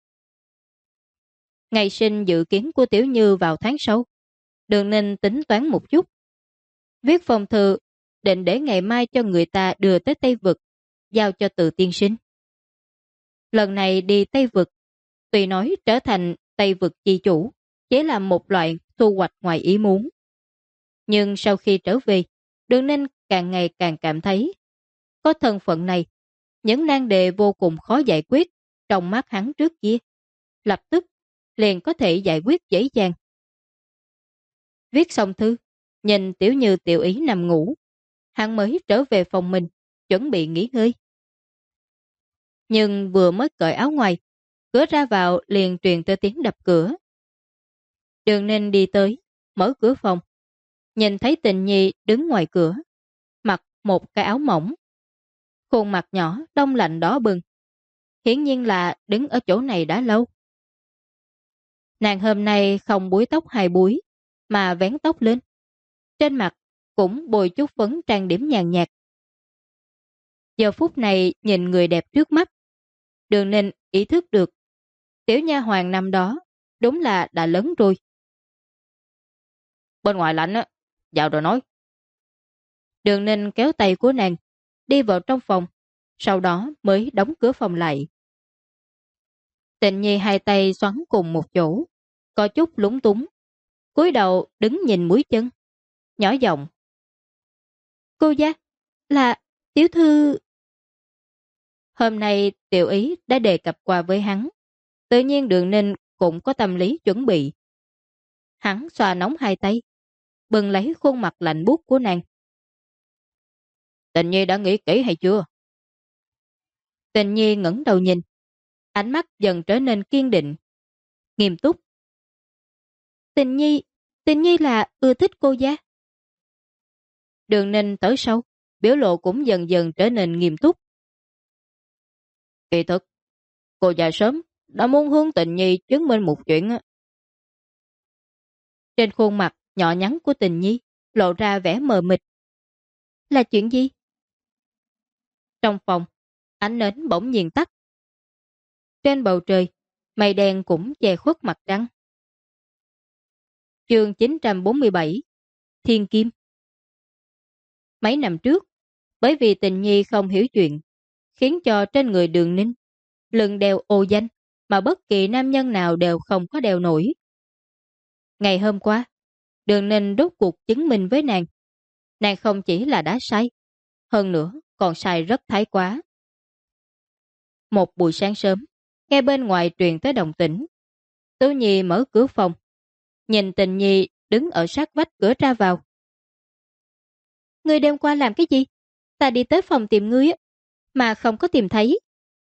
Ngày sinh dự kiến của Tiểu Như vào tháng sau, Đường Ninh tính toán một chút. Viết phong thư, định để ngày mai cho người ta đưa tới Tây Vực, giao cho Từ tiên sinh. Lần này đi Tây Vực, tuy nói trở thành Tây Vực chi chủ, chỉ là một loại thu hoạch ngoài ý muốn. Nhưng sau khi trở về, Đường Ninh càng ngày càng cảm thấy có thân phận này, những nan đề vô cùng khó giải quyết trong mắt hắn trước kia, lập tức liền có thể giải quyết dễ dàng. Viết xong thư, nhìn Tiểu Như Tiểu Ý nằm ngủ, hắn mới trở về phòng mình, chuẩn bị nghỉ ngơi. Nhưng vừa mới cởi áo ngoài, cửa ra vào liền truyền tới tiếng đập cửa. Đường Ninh đi tới, mở cửa phòng, nhìn thấy Tình Nhi đứng ngoài cửa, mặc một cái áo mỏng. Khuôn mặt nhỏ đông lạnh đỏ bừng, hiển nhiên là đứng ở chỗ này đã lâu. Nàng hôm nay không búi tóc hai búi, mà vén tóc lên. Trên mặt cũng bôi chút phấn trang điểm nhàn nhạt. Giờ phút này nhìn người đẹp trước mắt, Đường Ninh ý thức được tiểu nha hoàng năm đó đúng là đã lớn rồi. Bên ngoài lạnh á, vào rồi nói. Đường Ninh kéo tay của nàng, đi vào trong phòng, sau đó mới đóng cửa phòng lại. Tình Nhi hai tay xoắn cùng một chỗ, có chút lúng túng, cúi đầu đứng nhìn mũi chân, nhỏ giọng. Cô gia, là tiểu thư... Hôm nay Tiểu Ý đã đề cập qua với hắn, tự nhiên Đường Ninh cũng có tâm lý chuẩn bị. Hắn xoa nóng hai tay, bừng lấy khuôn mặt lạnh buốt của nàng. Tình Nhi đã nghĩ kỹ hay chưa? Tình Nhi ngẩng đầu nhìn, ánh mắt dần trở nên kiên định, nghiêm túc. Tình Nhi là ưa thích cô gia. Đường Ninh tới sâu, biểu lộ cũng dần dần trở nên nghiêm túc. Kỳ thực, cô già sớm đã muốn hướng Tình Nhi chứng minh một chuyện á. Trên khuôn mặt nhỏ nhắn của Tình Nhi lộ ra vẻ mờ mịt. Là chuyện gì? Trong phòng, ánh nến bỗng nhiên tắt. Trên bầu trời, mây đen cũng che khuất mặt trăng. Chương 947 Thiên Kim. Mấy năm trước, bởi vì Tình Nhi không hiểu chuyện, khiến cho trên người Đường Ninh lưng đeo ô danh mà bất kỳ nam nhân nào đều không có đeo nổi. Ngày hôm qua, Đường Ninh rốt cuộc chứng minh với nàng không chỉ là đã sai, hơn nữa còn sai rất thái quá. Một buổi sáng sớm, nghe bên ngoài truyền tới động tĩnh, Tố Nhi mở cửa phòng, nhìn Tình Nhi đứng ở sát vách cửa ra vào. Ngươi đêm qua làm cái gì? Ta đi tới phòng tìm ngươi mà không có tìm thấy.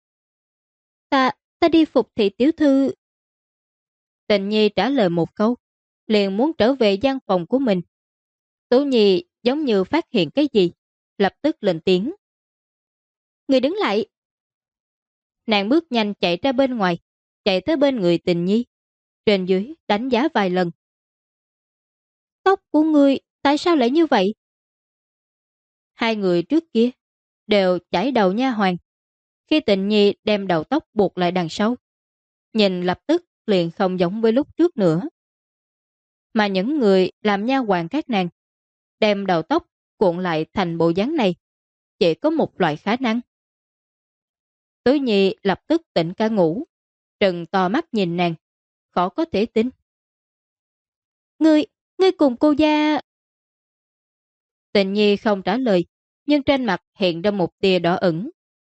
Ta đi phục thị tiểu thư. Tình Nhi trả lời một câu, liền muốn trở về gian phòng của mình. Tố Nhi giống như phát hiện cái gì, lập tức lên tiếng. Ngươi đứng lại. Nàng bước nhanh chạy ra bên ngoài, chạy tới bên người Tình Nhi, trên dưới đánh giá vài lần. Tóc của ngươi tại sao lại như vậy? Hai người trước kia đều chải đầu nha hoàn. Khi Tình Nhi đem đầu tóc buộc lại đằng sau, nhìn lập tức liền không giống với lúc trước nữa. Mà những người làm nha hoàn các nàng đem đầu tóc cuộn lại thành bộ dáng này, chỉ có một loại khả năng. Tố Nhi lập tức tỉnh cả ngủ, trừng to mắt nhìn nàng, khó có thể tin. Ngươi cùng cô gia... Tình Nhi không trả lời, nhưng trên mặt hiện ra một tia đỏ ửng.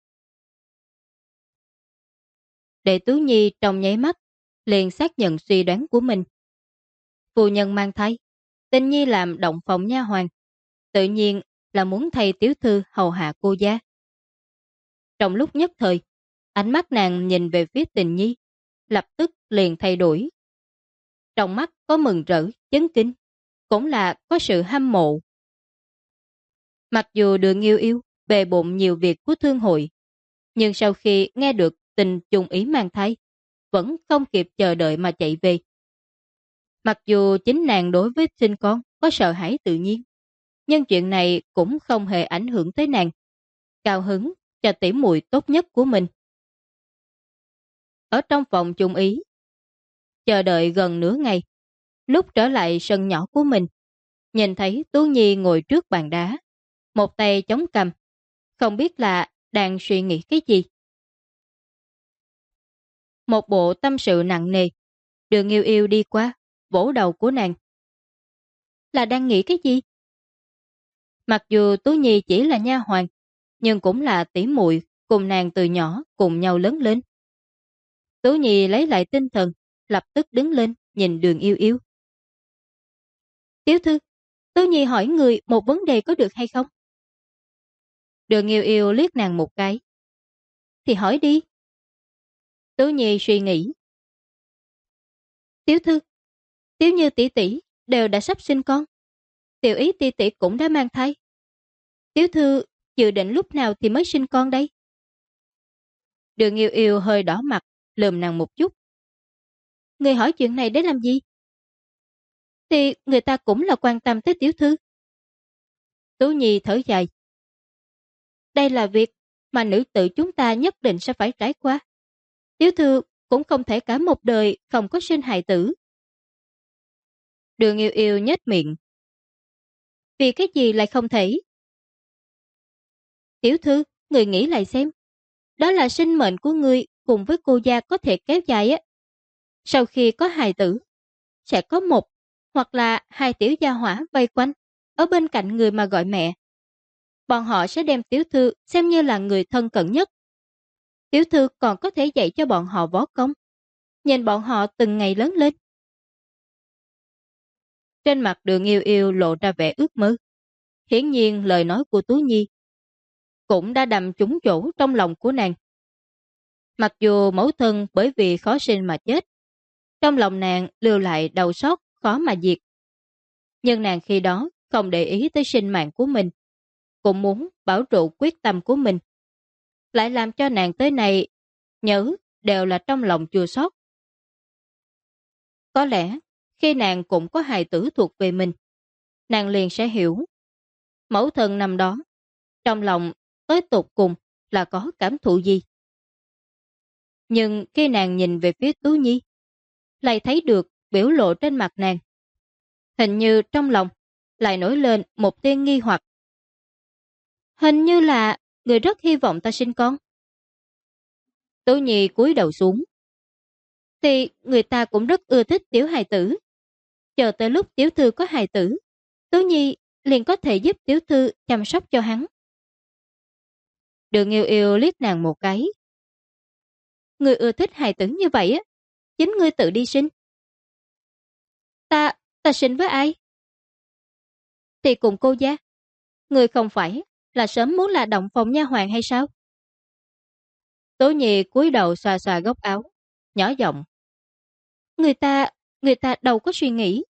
Đệ Tú Nhi trong nháy mắt liền xác nhận suy đoán của mình. Phu nhân mang thai, Tình Nhi làm động phòng nha hoàn, tự nhiên là muốn thay tiểu thư hầu hạ cô gia. Trong lúc nhất thời, ánh mắt nàng nhìn về phía Tình Nhi, lập tức liền thay đổi. Trong mắt có mừng rỡ, chấn kinh, cũng là có sự hâm mộ. Mặc dù Đường Yêu Yêu bề bộn nhiều việc của thương hội, nhưng sau khi nghe được Tình Chung Ý mang thai, vẫn không kịp chờ đợi mà chạy về. Mặc dù chính nàng đối với sinh con có sợ hãi tự nhiên, nhưng chuyện này cũng không hề ảnh hưởng tới nàng. Cao hứng cho tỉ muội tốt nhất của mình. Ở trong phòng Chung Ý, chờ đợi gần nửa ngày, lúc trở lại sân nhỏ của mình, nhìn thấy Tú Nhi ngồi trước bàn đá, một tay chống cằm, không biết là đang suy nghĩ cái gì. Một bộ tâm sự nặng nề, Đường Yêu Yêu đi qua, vỗ đầu của nàng. Là đang nghĩ cái gì? Mặc dù Tú Nhi chỉ là nha hoàn, nhưng cũng là tỷ muội cùng nàng từ nhỏ cùng nhau lớn lên. Tú Nhi lấy lại tinh thần, lập tức đứng lên nhìn Đường Yêu Yêu. Tiểu thư, Tú Nhi hỏi người một vấn đề có được hay không? Đường Yêu Yêu liếc nàng một cái. Thì hỏi đi. Tú Nhi suy nghĩ. Tiểu thư, Tiểu Như tỷ tỷ đều đã sắp sinh con. Tiểu Ý tỷ tỷ cũng đã mang thai. Tiểu thư dự định lúc nào thì mới sinh con đây? Đường Yêu Yêu hơi đỏ mặt, lườm nàng một chút. Người hỏi chuyện này để làm gì? Thì người ta cũng là quan tâm tới tiểu thư. Tú Nhi thở dài. Đây là việc mà nữ tử chúng ta nhất định sẽ phải trải qua. Tiểu thư cũng không thể cả một đời không có sinh hài tử. Đường Yêu Yêu nhếch miệng. Vì cái gì lại không thể? Tiểu thư, người nghĩ lại xem. Đó là sinh mệnh của ngươi cùng với cô gia có thể kéo dài á. Sau khi có hài tử, sẽ có một hoặc là hai tiểu gia hỏa vây quanh ở bên cạnh người mà gọi mẹ. Bọn họ sẽ đem tiểu thư xem như là người thân cận nhất. Tiểu thư còn có thể dạy cho bọn họ võ công, nhìn bọn họ từng ngày lớn lên. Trên mặt Đường Yêu Yêu lộ ra vẻ ước mơ. Hiển nhiên lời nói của Tú Nhi cũng đã đâm trúng chỗ trong lòng của nàng. Mặc dù mẫu thân bởi vì khó sinh mà chết, trong lòng nàng lưu lại đau xót khó mà diệt. Nhưng nàng khi đó không để ý tới sinh mạng của mình, cũng muốn bảo trụ quyết tâm của mình. Lại làm cho nàng tới này nhớ đều là trong lòng chua xót. Có lẽ khi nàng cũng có hài tử thuộc về mình, nàng liền sẽ hiểu. Mẫu thân năm đó, trong lòng tới tột cùng là có cảm thụ gì. Nhưng khi nàng nhìn về phía Tú Nhi, lại thấy được biểu lộ trên mặt nàng. Hình như trong lòng lại nổi lên một tia nghi hoặc. Hình như là người rất hy vọng ta sinh con. Tú Nhi cúi đầu xuống. Thì người ta cũng rất ưa thích tiểu hài tử. Chờ tới lúc tiểu thư có hài tử, Tú Nhi liền có thể giúp tiểu thư chăm sóc cho hắn. Đường Yêu Yêu liếc nàng một cái. Người ưa thích hài tử như vậy á, chính ngươi tự đi sinh. Ta sinh với ai? Thì cùng cô gia. Người không phải là sớm muốn là động phòng nha hoàn hay sao? Tố Nhi cúi đầu xoa xoa góc áo, nhỏ giọng. Người ta đâu có suy nghĩ.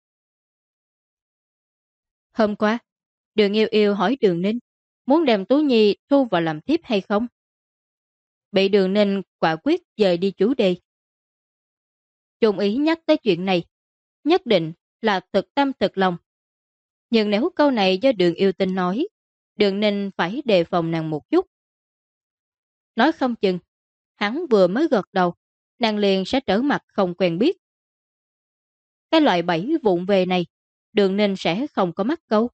Hôm qua, Đường Yêu Yêu hỏi Đường Ninh muốn đem Tú Nhi thu vào làm tiếp hay không. Bị Đường Ninh quả quyết dời đi chủ đề. Trung ý nhắc tới chuyện này, nhất định là thực tâm thực lòng. Nhưng nếu câu này do Đường Yêu Tinh nói, Đường Ninh phải đề phòng nàng một chút. Nói không chừng, hắn vừa mới gật đầu, nàng liền sẽ trở mặt không quen biết. Cái loại bẫy vụng về này, Đường Ninh sẽ không có mắc câu.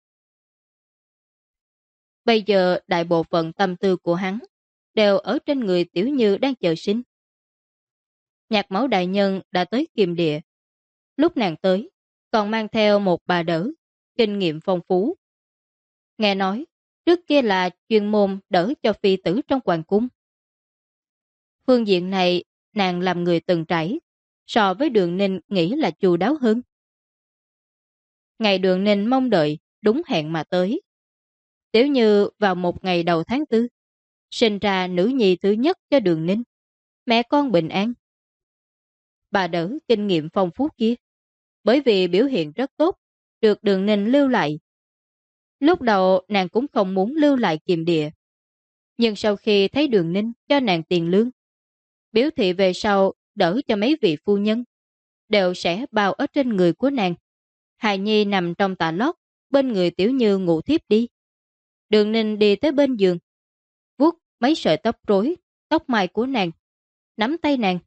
Bây giờ đại bộ phận tâm tư của hắn đều ở trên người Tiểu Như đang chờ sinh. Nhạc Mẫu đại nhân đã tới Kiềm Địa. Lúc nàng tới, còn mang theo một bà đỡ, kinh nghiệm phong phú. Nghe nói, trước kia là chuyên môn đỡ cho phi tử trong hoàng cung. Phương diện này, nàng làm người từng trải, so với Đường Ninh nghĩ là chu đáo hơn. Ngày Đường Ninh mong đợi, đúng hẹn mà tới. Tiểu Như vào một ngày đầu tháng 4, sinh ra nữ nhi thứ nhất cho Đường Ninh. Mẹ con bình an. Bà đỡ kinh nghiệm phong phú kia, bởi vì biểu hiện rất tốt, được Đường Ninh lưu lại. Lúc đầu nàng cũng không muốn lưu lại Kiềm Địa. Nhưng sau khi thấy Đường Ninh cho nàng tiền lương, biểu thị về sau đỡ cho mấy vị phu nhân, đều sẽ bao ở trên người của nàng. Hài Nhi nằm trong tà lót, bên người Tiểu Như ngủ thiếp đi. Đường Ninh đi tới bên giường, vuốt mấy sợi tóc rối, tóc mai của nàng, nắm tay nàng.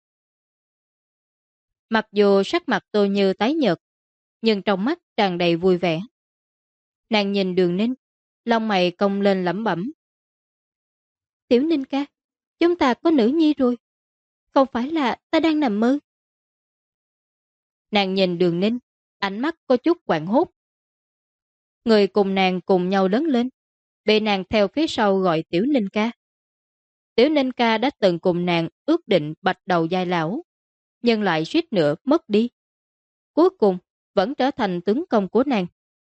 Mặc dù sắc mặt Tô Như tái nhợt, nhưng trong mắt tràn đầy vui vẻ. Nàng nhìn Đường Ninh, lông mày cong lên lẩm bẩm. Tiểu Ninh ca, chúng ta có nữ nhi rồi. Không phải là ta đang nằm mơ. Nàng nhìn Đường Ninh, ánh mắt có chút hoảng hốt. Người cùng nàng cùng nhau lớn lên, bị nàng theo phía sau gọi Tiểu Ninh ca. Tiểu Ninh ca đã từng cùng nàng ước định bạch đầu giai lão, nhưng lại suýt nữa mất đi. Cuối cùng vẫn trở thành tướng công của nàng.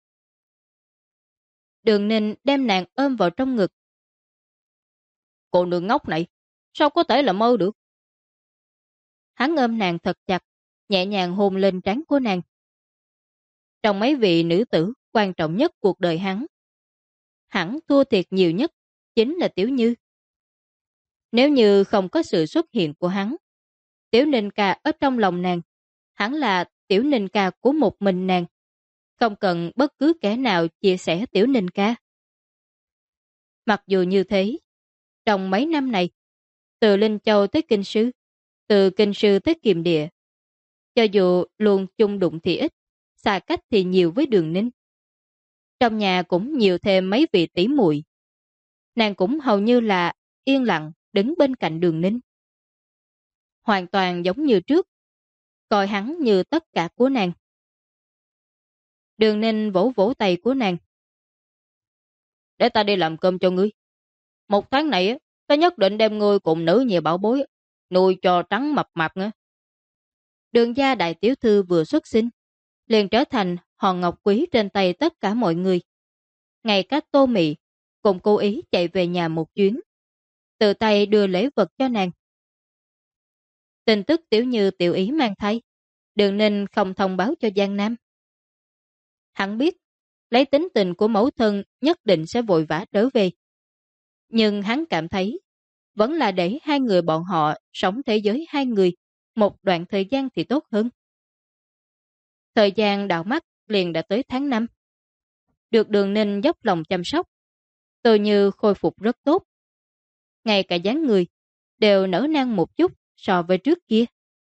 Đường Ninh đem nàng ôm vào trong ngực. Cô nương ngốc này, sao có thể là mơ được? Hắn ôm nàng thật chặt, nhẹ nhàng hôn lên trán của nàng. Trong mấy vị nữ tử quan trọng nhất cuộc đời hắn thua thiệt nhiều nhất chính là Tiểu Như. Nếu như không có sự xuất hiện của hắn, Tiểu Ninh ca ở trong lòng nàng, hắn là Tiểu Ninh ca của một mình nàng, không cần bất cứ kẻ nào chia sẻ Tiểu Ninh ca. Mặc dù như thế, trong mấy năm này, từ Linh Châu tới Kinh Sư, từ Kinh Sư tới Kiềm Địa, cho dù luôn chung đụng thì ít, xa cách thì nhiều với Đường Ninh. Trong nhà cũng nhiều thêm mấy vị tỷ muội. Nàng cũng hầu như là yên lặng đứng bên cạnh Đường Ninh. Hoàn toàn giống như trước, coi hắn như tất cả của nàng. Đường Ninh vỗ vỗ tay của nàng. Để ta đi làm cơm cho ngươi. Một tháng này, ta nhất định đem ngươi cùng nữ nhi bảo bối, nuôi cho trắng mập mạp nữa. Đường gia đại tiểu thư vừa xuất sinh, liền trở thành hòn ngọc quý trên tay tất cả mọi người. Ngay cả Tô Mị cũng cố ý chạy về nhà một chuyến, tự tay đưa lễ vật cho nàng. Tin tức Tiểu Như tiểu ý mang thai, Đường Ninh không thông báo cho Giang Nam. Hắn biết, lấy tính tình của mẫu thân nhất định sẽ vội vã trở về. Nhưng hắn cảm thấy, vẫn là để hai người bọn họ sống thế giới hai người một đoạn thời gian thì tốt hơn. Thời gian đảo mắt liền đã tới tháng 5. Được Đường Ninh dốc lòng chăm sóc, Từ Như khôi phục rất tốt. Ngay cả dáng người đều nở nang một chút so với trước kia.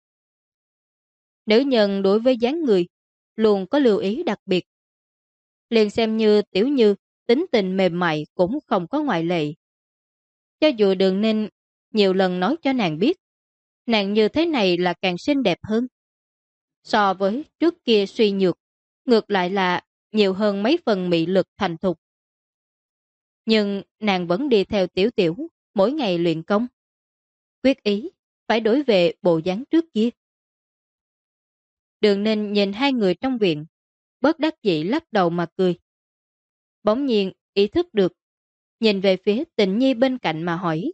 Nữ nhân đối với dáng người luôn có lưu ý đặc biệt. Liền xem như Tiểu Như tính tình mềm mại cũng không có ngoại lệ. Cho dù Đường Ninh nhiều lần nói cho nàng biết, nàng như thế này là càng xinh đẹp hơn. So với trước kia suy nhược, ngược lại là nhiều hơn mấy phần mị lực thành thục. Nhưng nàng vẫn đi theo Tiểu Tiểu mỗi ngày luyện công. Quyết ý phải đổi về bộ dáng trước kia. Đường Ninh nhìn hai người trong viện, bất đắc dĩ lắc đầu mà cười. Bỗng nhiên ý thức được, nhìn về phía Tịnh Nhi bên cạnh mà hỏi.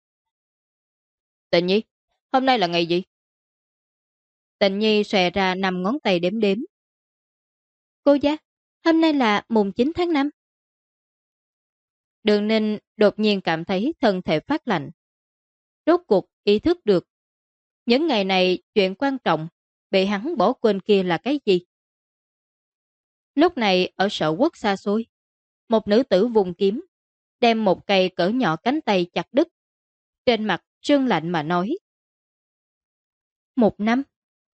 Tịnh Nhi, hôm nay là ngày gì? Tịnh Nhi xòe ra 5 ngón tay đếm đếm. Cô gia, hôm nay là mùng 9 tháng 5. Đường Ninh đột nhiên cảm thấy thân thể phát lạnh. Rốt cuộc ý thức được. Những ngày này chuyện quan trọng bị hắn bỏ quên kia là cái gì? Lúc này ở Sở Quốc xa xôi, một nữ tử vùng kiếm, đem một cây cỡ nhỏ cánh tay chặt đứt. Trên mặt sương lạnh mà nói. 1 năm.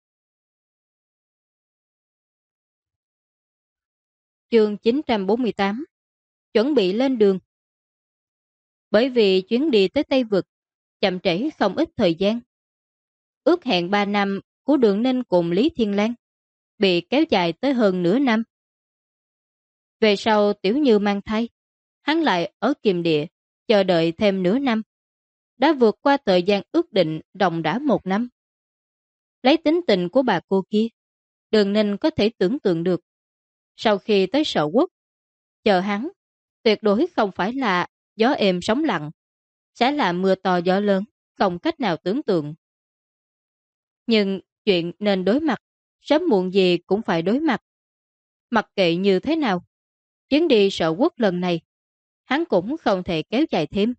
Chương 948. Chuẩn bị lên đường. Bởi vì chuyến đi tới Tây Vực chậm trễ không ít thời gian. Ước hẹn 3 năm của Đường Ninh cùng Lý Thiên Lan bị kéo dài tới hơn nửa năm. Về sau Tiểu Như mang thai, hắn lại ở Kiềm Địa chờ đợi thêm nửa năm. Đã vượt qua thời gian ước định ròng rã 1 năm. Lấy tính tình của bà cô kia, Đường Ninh có thể tưởng tượng được. Sau khi tới Sở Quốc, chờ hắn, tuyệt đối không phải là gió êm sóng lặng, sẽ là mưa to gió lớn, không cách nào tưởng tượng. Nhưng chuyện nên đối mặt, sớm muộn gì cũng phải đối mặt. Mặc kệ như thế nào, chuyến đi Sở Quốc lần này, hắn cũng không thể kéo dài thêm.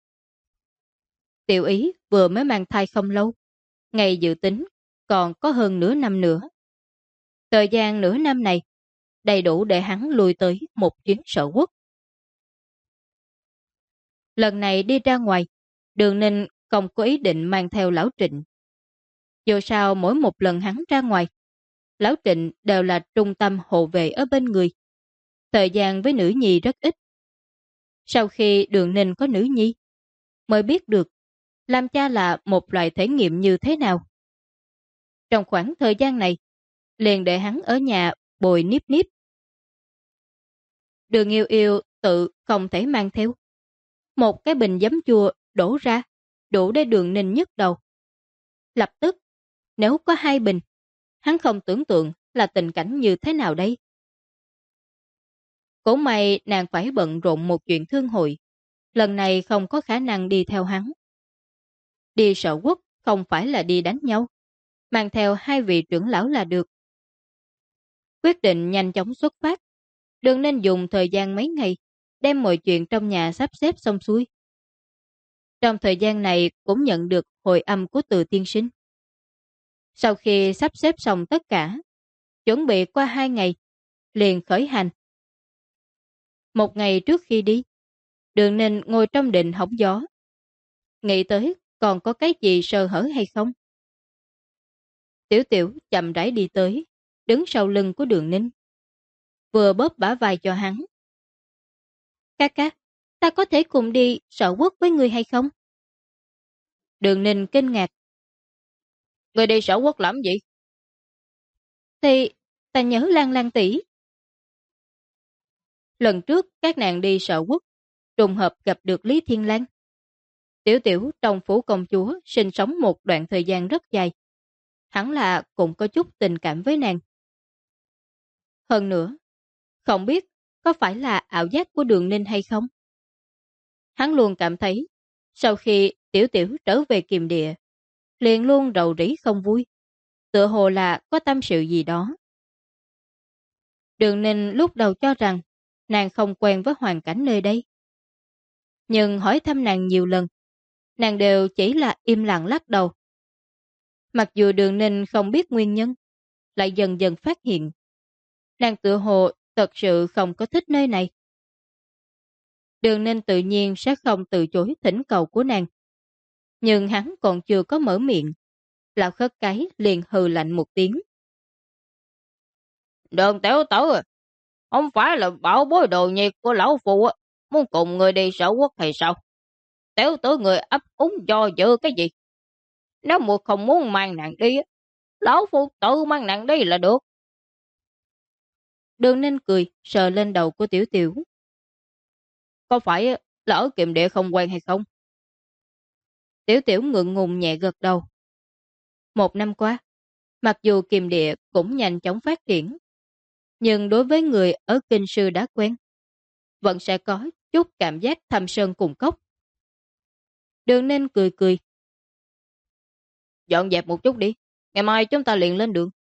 Tiểu Ý vừa mới mang thai không lâu, ngày dự tính còn có hơn nửa năm nữa. Thời gian nửa năm này, đầy đủ để hắn lùi tới một chuyến Sở Quốc. Lần này đi ra ngoài, Đường Ninh không có ý định mang theo Lão Trịnh. Dù sao mỗi một lần hắn ra ngoài, Lão Trịnh đều là trung tâm hộ vệ ở bên người. Thời gian với nữ nhi rất ít. Sau khi Đường Ninh có nữ nhi, mới biết được làm cha là một loại thể nghiệm như thế nào. Trong khoảng thời gian này, liền để hắn ở nhà bồi níp níp. Đường Yêu Yêu tự không thể mang theo. Một cái bình giấm chua đổ ra, đủ để Đường Ninh nhức đầu. Lập tức, nếu có 2 bình, hắn không tưởng tượng là tình cảnh như thế nào đây. Cũng may nàng phải bận rộn một chuyện thương hội, lần này không có khả năng đi theo hắn. Đi Sở Quốc không phải là đi đánh nhau, mang theo 2 vị trưởng lão là được. Quyết định nhanh chóng xuất phát, đừng nên dùng thời gian mấy ngày, đem mọi chuyện trong nhà sắp xếp xong xuôi. Trong thời gian này cũng nhận được hồi âm của Từ tiên sinh. Sau khi sắp xếp xong tất cả, chuẩn bị qua 2 ngày, liền khởi hành. Một ngày trước khi đi, Đường Ninh ngồi trong đình hóng gió. Nghĩ tới còn có cái gì sơ hở hay không? Tiểu Tiểu chậm rãi đi tới, đứng sau lưng của Đường Ninh. Vừa bóp bả vai cho hắn. Ca ca, ta có thể cùng đi Sở Quốc với người hay không? Đường Ninh kinh ngạc. Người đi Sở Quốc làm gì? Thì ta nhớ Lan Lan tỷ. Lần trước các nàng đi Sở Quốc, trùng hợp gặp được Lý Thiên Lan. Tiểu Tiểu trong phủ công chúa sinh sống một đoạn thời gian rất dài. Hẳn là cũng có chút tình cảm với nàng. Hơn nữa, không biết có phải là ảo giác của Đường Ninh hay không? Hắn luôn cảm thấy, sau khi Tiểu Tiểu trở về Kiềm Địa, liền luôn rầu rĩ không vui. Tựa hồ là có tâm sự gì đó. Đường Ninh lúc đầu cho rằng nàng không quen với hoàn cảnh nơi đây. Nhưng hỏi thăm nàng nhiều lần, nàng đều chỉ là im lặng lắc đầu. Mặc dù Đường Ninh không biết nguyên nhân, lại dần dần phát hiện. Nàng tự hồ thật sự không có thích nơi này. Đường Ninh tự nhiên sẽ không từ chối thỉnh cầu của nàng. Nhưng hắn còn chưa có mở miệng. Lão Khất Cái liền hừ lạnh một tiếng. Đường tiểu tử à, không phải là bảo bối đồ nhiệt của lão phu á, muốn cùng người đi sở quốc hay sao? Tiểu tử người ấp úng do dự cái gì? Nếu một không muốn mang nàng đi á, lão phu tự mang nàng đi là được. Đường Ninh cười, sờ lên đầu của Tiểu Tiểu. Có phải là ở kiềm địa không quen hay không? Tiểu Tiểu ngượng ngùng nhẹ gật đầu. 1 năm qua, mặc dù kiềm địa cũng nhanh chóng phát triển, nhưng đối với người ở kinh sư đã quen, vẫn sẽ có chút cảm giác thâm sơn cùng cốc. Đường Ninh cười cười. Dọn dẹp một chút đi, ngày mai chúng ta liền lên đường.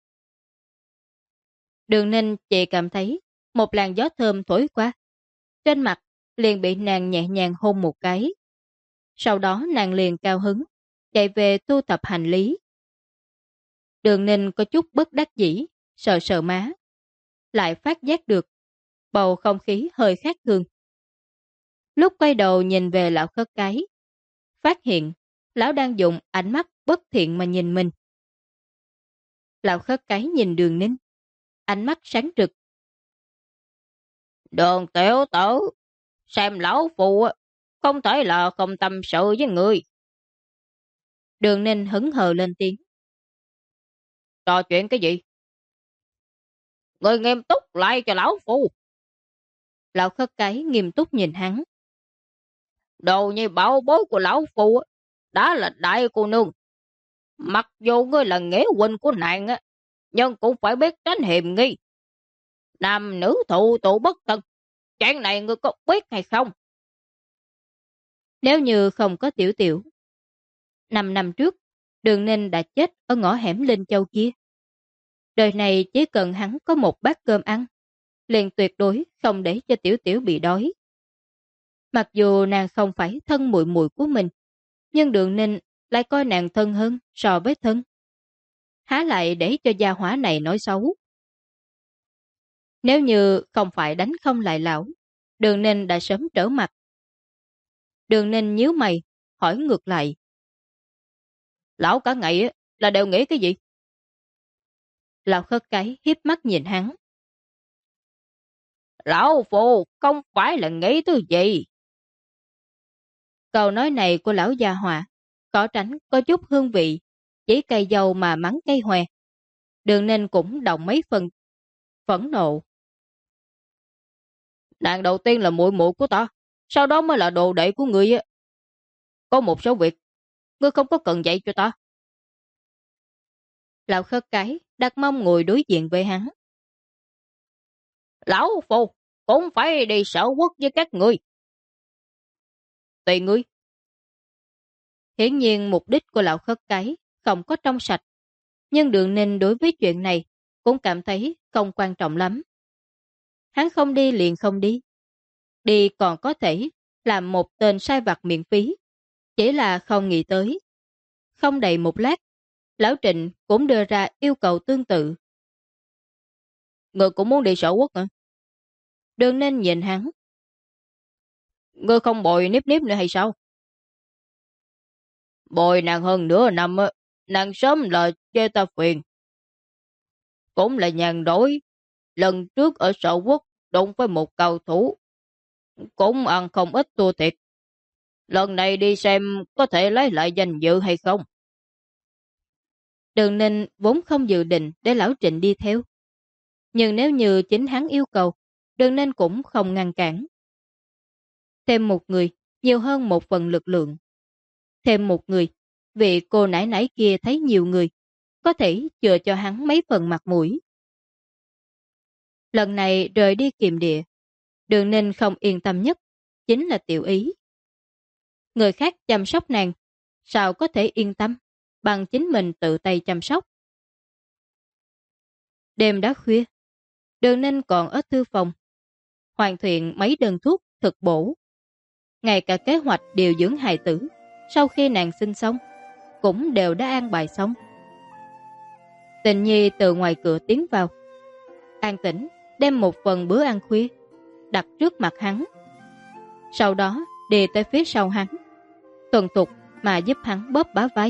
Đường Ninh chỉ cảm thấy một làn gió thơm thổi qua. Trên mặt liền bị nàng nhẹ nhàng hôn một cái. Sau đó nàng liền cao hứng, chạy về thu thập hành lý. Đường Ninh có chút bất đắc dĩ, sờ sờ má. Lại phát giác được, bầu không khí hơi khác thường. Lúc quay đầu nhìn về lão Khất Cái, phát hiện lão đang dùng ánh mắt bất thiện mà nhìn mình. Lão Khất Cái nhìn Đường Ninh, ánh mắt sáng rực. Đường tiểu tử, xem lão phu á, không thể là không tâm sự với người. Đường Ninh hứng hờ lên tiếng. Trò chuyện cái gì? Người nghiêm túc lại cho lão phu. Lão Khất Cái nghiêm túc nhìn hắn. Đồ như bảo bối của lão phu á, đã là đại cô nương. Mặc dù ngươi là nghĩa huynh của nàng á, nhưng cũng phải biết tránh hiềm nghi. Nam nữ thụ tụ bất thân. Chuyện này ngươi có biết hay không? Nếu như không có Tiểu Tiểu, 5 năm trước, Đường Ninh đã chết ở ngõ hẻm Linh Châu kia. Đời này chỉ cần hắn có một bát cơm ăn, liền tuyệt đối không để cho Tiểu Tiểu bị đói. Mặc dù nàng không phải thân muội muội của mình, nhưng Đường Ninh lại coi nàng thân hơn so với thân. Há lại để cho gia hỏa này nói xấu. Nếu như không phải đánh không lại lão, Đường Ninh đã sớm trở mặt. Đường Ninh nhíu mày, hỏi ngược lại. Lão cả ngày á, là đều nghĩ cái gì? Lão Khất Cái hiếp mắt nhìn hắn. Lão phu không phải là nghĩ thứ gì. Câu nói này của lão gia hỏa có tránh có chút hương vị, chỉ cây dầu mà mắng cây hòe. Đường Ninh cũng động mấy phần phẫn nộ. Nàng đầu tiên là muội muội của ta, sau đó mới là đồ đệ của ngươi á. Có một số việc, ngươi không có cần dạy cho ta. Lão Khất Cái đặt mông ngồi đối diện với hắn. Lão phu cũng phải đi sở quốc với các ngươi. Tùy ngươi. Hiển nhiên mục đích của lão Khất Cái không có trong sạch, nhưng Đường Ninh đối với chuyện này cũng cảm thấy không quan trọng lắm. Hắn không đi liền không đi. Đi còn có thể làm một tên sai vặt miễn phí, chỉ là không nghĩ tới. Không đầy một lát, Lão Trịnh cũng đưa ra yêu cầu tương tự. Ngươi cũng muốn đi sở quốc hả? Đường Ninh nhìn hắn. Ngươi không bồi Niếp Niếp nữa hay sao? Bồi nàng hơn nửa năm á, nàng sớm là chê ta phiền. Cũng là nhàn rỗi. Lần trước ở sở quốc đụng với một cầu thủ, cũng ăn không ít thua thiệt. Lần này đi xem có thể lấy lại danh dự hay không. Đường Ninh vốn không dự định để Lão Trịnh đi theo. Nhưng nếu như chính hắn yêu cầu, Đường Ninh cũng không ngăn cản. Thêm một người, nhiều hơn một phần lực lượng. Thêm một người, vì cô nãy nãy kia thấy nhiều người, có thể chừa cho hắn mấy phần mặt mũi. Lần này rời đi Kiềm Địa, Đường Ninh không yên tâm nhất, chính là Tiểu Ý. Người khác chăm sóc nàng, sao có thể yên tâm, bằng chính mình tự tay chăm sóc. Đêm đã khuya, Đường Ninh còn ở thư phòng, hoàn thiện mấy đơn thuốc thực bổ. Ngay cả kế hoạch điều dưỡng hài tử sau khi nàng sinh xong cũng đều đã an bài xong. Tình Nhi từ ngoài cửa tiến vào, an tĩnh đem một phần bữa ăn khuya đặt trước mặt hắn, sau đó đi tới phía sau hắn, thuần thục mà giúp hắn bóp bả vai.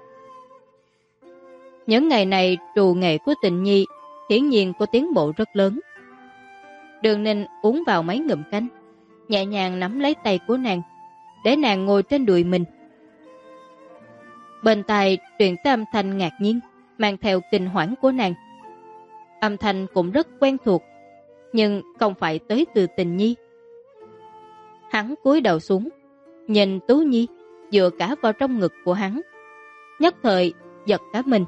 Những ngày này trù nghệ của Tình Nhi hiển nhiên có tiến bộ rất lớn. Đường Ninh uống vào mấy ngụm canh, nhẹ nhàng nắm lấy tay của nàng, để nàng ngồi trên đùi mình. Bên tai truyền tới âm thanh ngạc nhiên, mang theo kinh hoảng của nàng. Âm thanh cũng rất quen thuộc, nhưng không phải tới từ Tình Nhi. Hắn cúi đầu xuống, nhìn Tú Nhi dựa cả vào trong ngực của hắn, nhất thời giật cả mình.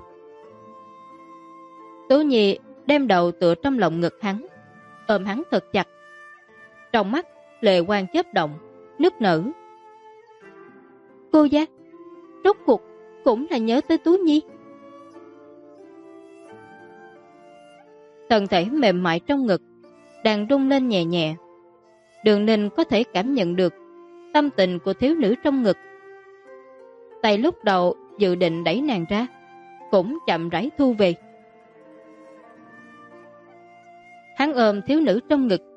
Tú Nhi đem đầu tựa trong lòng ngực hắn, ôm hắn thật chặt. Trong mắt lệ quang chớp động, nức nở. Cô giác, rốt cuộc cũng là nhớ tới Tú Nhi. Thân thể mềm mại trong ngực đang rung lên nhẹ nhẹ. Đường Ninh có thể cảm nhận được tâm tình của thiếu nữ trong ngực. Tay lúc đầu dự định đẩy nàng ra, cũng chậm rãi thu về. Hắn ôm thiếu nữ trong ngực,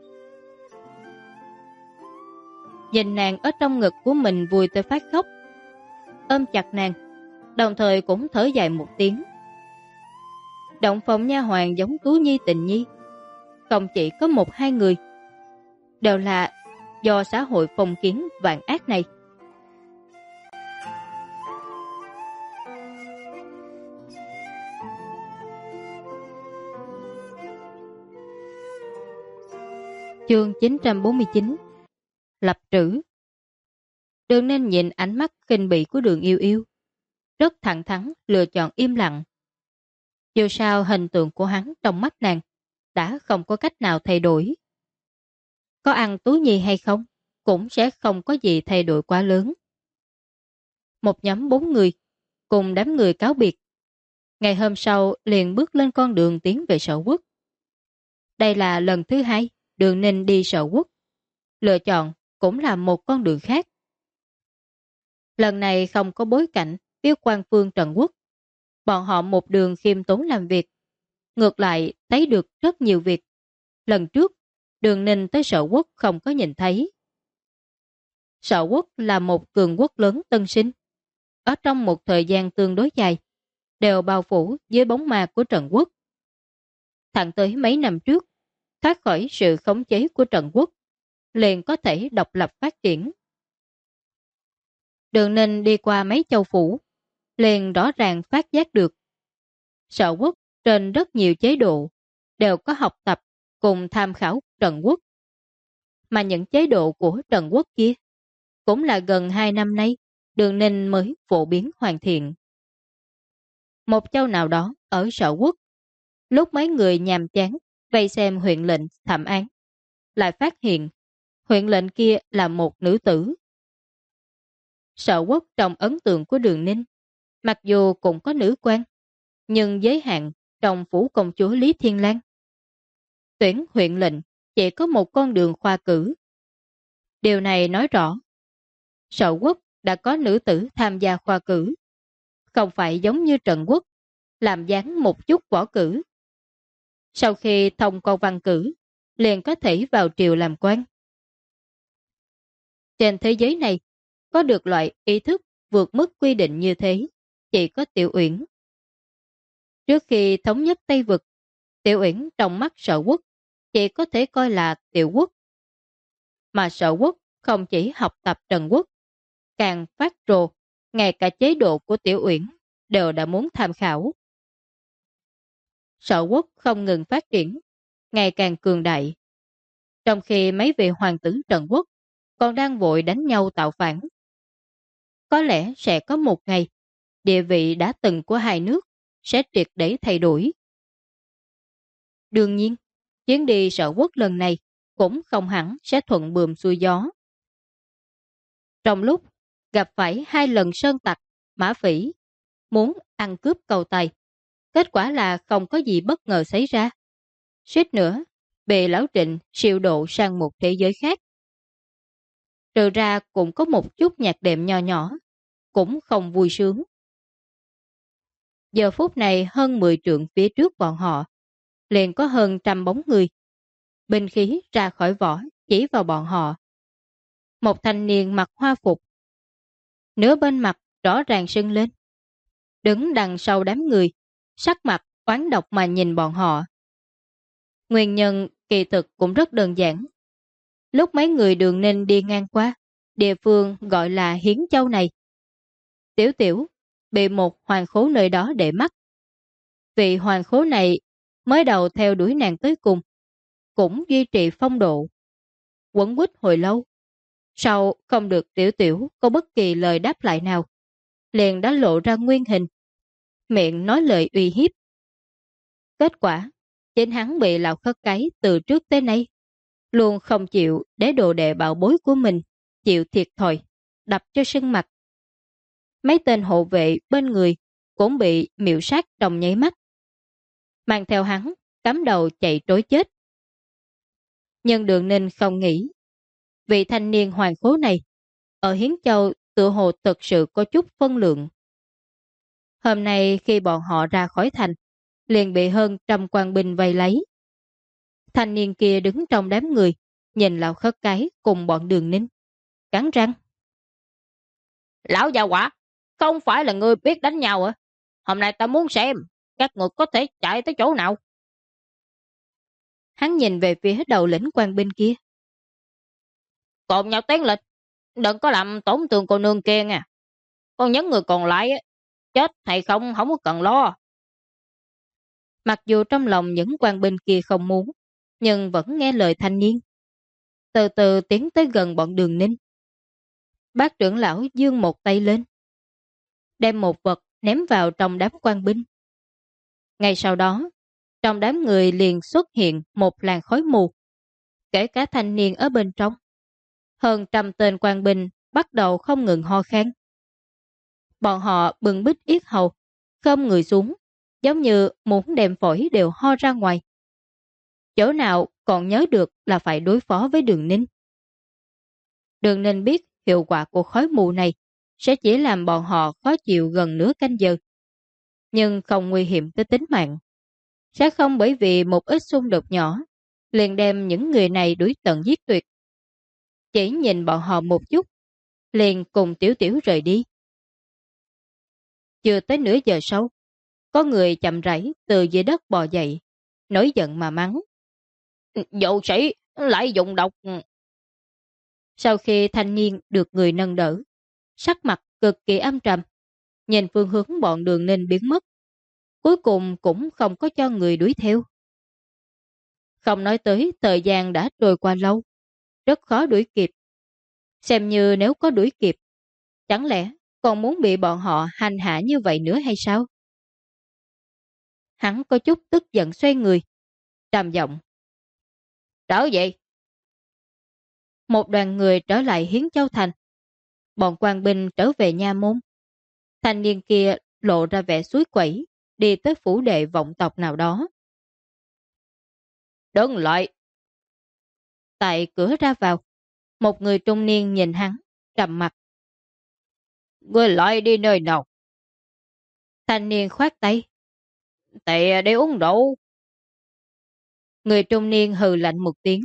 nhìn nàng ở trong ngực của mình vui tới phát khóc, ôm chặt nàng, đồng thời cũng thở dài một tiếng. Động phòng nha hoàn giống Tú Nhi Tình Nhi không chỉ có một hai người, đều là do xã hội phong kiến vạn ác này. Chương 949 Lập trữ. Đường Ninh nhìn ánh mắt khinh bỉ của Đường Yêu Yêu, rất thẳng thắn lựa chọn im lặng. Dù sao hình tượng của hắn trong mắt nàng đã không có cách nào thay đổi. Có ăn Tú Nhi hay không cũng sẽ không có gì thay đổi quá lớn. Một nhóm 4 người cùng đám người cáo biệt. Ngày hôm sau liền bước lên con đường tiến về Sở Quốc. Đây là lần thứ 2 Đường Ninh đi Sở Quốc. Lựa chọn cũng là một con đường khác. Lần này không có bối cảnh phía quan phương Trần Quốc. Bọn họ một đường khiêm tốn làm việc. Ngược lại thấy được rất nhiều việc. Lần trước, Đường Ninh tới Sở Quốc không có nhìn thấy. Sở Quốc là một cường quốc lớn tân sinh. Ở trong một thời gian tương đối dài, đều bao phủ dưới bóng ma của Trần Quốc. Thẳng tới mấy năm trước, thoát khỏi sự khống chế của Trần Quốc, liền có thể độc lập phát triển. Đường Ninh đi qua mấy châu phủ, liền rõ ràng phát giác được. Sở Quốc trên rất nhiều chế độ đều có học tập cùng tham khảo Trần Quốc. Mà những chế độ của Trần Quốc kia cũng là gần 2 năm nay Đường Ninh mới phổ biến hoàn thiện. Một châu nào đó ở Sở Quốc, lúc mấy người nhàm chán vây xem huyện lệnh thẩm án, lại phát hiện huyện lệnh kia là một nữ tử. Sở Quốc trong ấn tượng của Đường Ninh, mặc dù cũng có nữ quan, nhưng giới hạn trong phủ công chúa Lý Thiên Lan. Tuyển huyện lệnh chỉ có một con đường khoa cử. Điều này nói rõ, Sở Quốc đã có nữ tử tham gia khoa cử, không phải giống như Trần Quốc, làm dáng một chút võ cử. Sau khi thông con văn cử, liền có thể vào triều làm quan. Trên thế giới này, có được loại ý thức vượt mức quy định như thế, chỉ có Tiểu Uyển. Trước khi thống nhất Tây Vực, Tiểu Uyển trong mắt Sở Quốc chỉ có thể coi là Tiểu Quốc. Mà Sở Quốc không chỉ học tập Trần Quốc, càng phát rồ, ngay cả chế độ của Tiểu Uyển đều đã muốn tham khảo. Sở Quốc không ngừng phát triển, ngày càng cường đại. Trong khi mấy vị hoàng tử Trần Quốc còn đang vội đánh nhau tạo phản. Có lẽ sẽ có một ngày, địa vị đã từng của hai nước sẽ triệt để thay đổi. Đương nhiên, chuyến đi Sở Quốc lần này cũng không hẳn sẽ thuận buồm xuôi gió. Trong lúc gặp phải 2 lần sơn tặc, mã phỉ, muốn ăn cướp cầu tài, kết quả là không có gì bất ngờ xảy ra. Suýt nữa, bị Lão Trịnh siêu độ sang một thế giới khác. Trừ ra cũng có một chút nhạc đệm nho nhỏ, cũng không vui sướng. Giờ phút này hơn 10 trượng phía trước bọn họ, liền có hơn trăm bóng người. Binh khí ra khỏi vỏ, chỉ vào bọn họ. Một thanh niên mặc hoa phục, nửa bên mặt rõ ràng sưng lên, đứng đằng sau đám người, sắc mặt oán độc mà nhìn bọn họ. Nguyên nhân kỳ thực cũng rất đơn giản. Lúc mấy người Đường Ninh đi ngang qua, địa phương gọi là Hiến Châu này, Tiểu Tiểu bị một hoàng khố nơi đó để mắt. Vị hoàng khố này mới đầu theo đuổi nàng tới cùng, cũng duy trì phong độ, quấn quýt hồi lâu. Sau không được Tiểu Tiểu có bất kỳ lời đáp lại nào, liền đã lộ ra nguyên hình, miệng nói lời uy hiếp. Kết quả, chính hắn bị lão khất cái từ trước tới nay, luôn không chịu để đồ đệ bảo bối của mình chịu thiệt thòi, đập cho sưng mặt. Mấy tên hộ vệ bên người cũng bị miệu sát trong nháy mắt, mang theo hắn cắm đầu chạy trối chết. Nhưng Đường Ninh không nghĩ, vị thanh niên hoàng khố này ở Hiến Châu tựa hồ thực sự có chút phân lượng. Hôm nay khi bọn họ ra khỏi thành, liền bị hơn trăm quan binh vây lấy. Thanh niên kia đứng trong đám người, nhìn lão khất cái cùng bọn Đường Ninh, cắn răng. Lão già quả, không phải là ngươi biết đánh nhau à? Hôm nay ta muốn xem các người có thể chạy tới chỗ nào. Hắn nhìn về phía đầu lĩnh quan binh kia. Cùng nhau tiến lên, đừng có làm tổn thương cô nương kia nha. Còn những người còn lại chết hay không có cần lo. Mặc dù trong lòng những quan binh kia không muốn, nhưng vẫn nghe lời thanh niên. Từ từ tiến tới gần bọn Đường Ninh. Bác trưởng lão giương một tay lên, đem một vật ném vào trong đám quan binh. Ngay sau đó, trong đám người liền xuất hiện một làn khói mù, kể cả thanh niên ở bên trong. Hơn trăm tên quan binh bắt đầu không ngừng ho khan. Bọn họ bưng bít yết hầu, khom người xuống, giống như muốn đem phổi đều ho ra ngoài. Chỗ nào còn nhớ được là phải đối phó với Đường Ninh. Đường Ninh biết hiệu quả của khói mù này sẽ chỉ làm bọn họ khó chịu gần nửa canh giờ, nhưng không nguy hiểm tới tính mạng. Sẽ không bởi vì một ít xung đột nhỏ liền đem những người này đuổi tận giết tuyệt. Chỉ nhìn bọn họ một chút, liền cùng Tiểu Tiểu rời đi. Chưa tới nửa giờ sau, có người chậm rãi từ dưới đất bò dậy, nổi giận mà mắng. Dậu sĩ lại dùng độc. Sau khi thanh niên được người nâng đỡ, sắc mặt cực kỳ âm trầm, nhìn phương hướng bọn Đường Ninh biến mất. Cuối cùng cũng không có cho người đuổi theo. Không nói tới thời gian đã trôi qua lâu, rất khó đuổi kịp. Xem như nếu có đuổi kịp, chẳng lẽ còn muốn bị bọn họ hành hạ như vậy nữa hay sao? Hắn có chút tức giận xoay người, trầm giọng. Trở về. Một đoàn người trở lại Hiến Châu Thành. Bọn quan binh trở về nha môn. Thanh niên kia lộ ra vẻ suối quẩy, đi tới phủ đệ vọng tộc nào đó. Đứng lại. Tại cửa ra vào, một người trung niên nhìn hắn, trầm mặt. Ngươi lại đi nơi nào? Thanh niên khoát tay. Tại đi uống rượu. Người trung niên hừ lạnh một tiếng.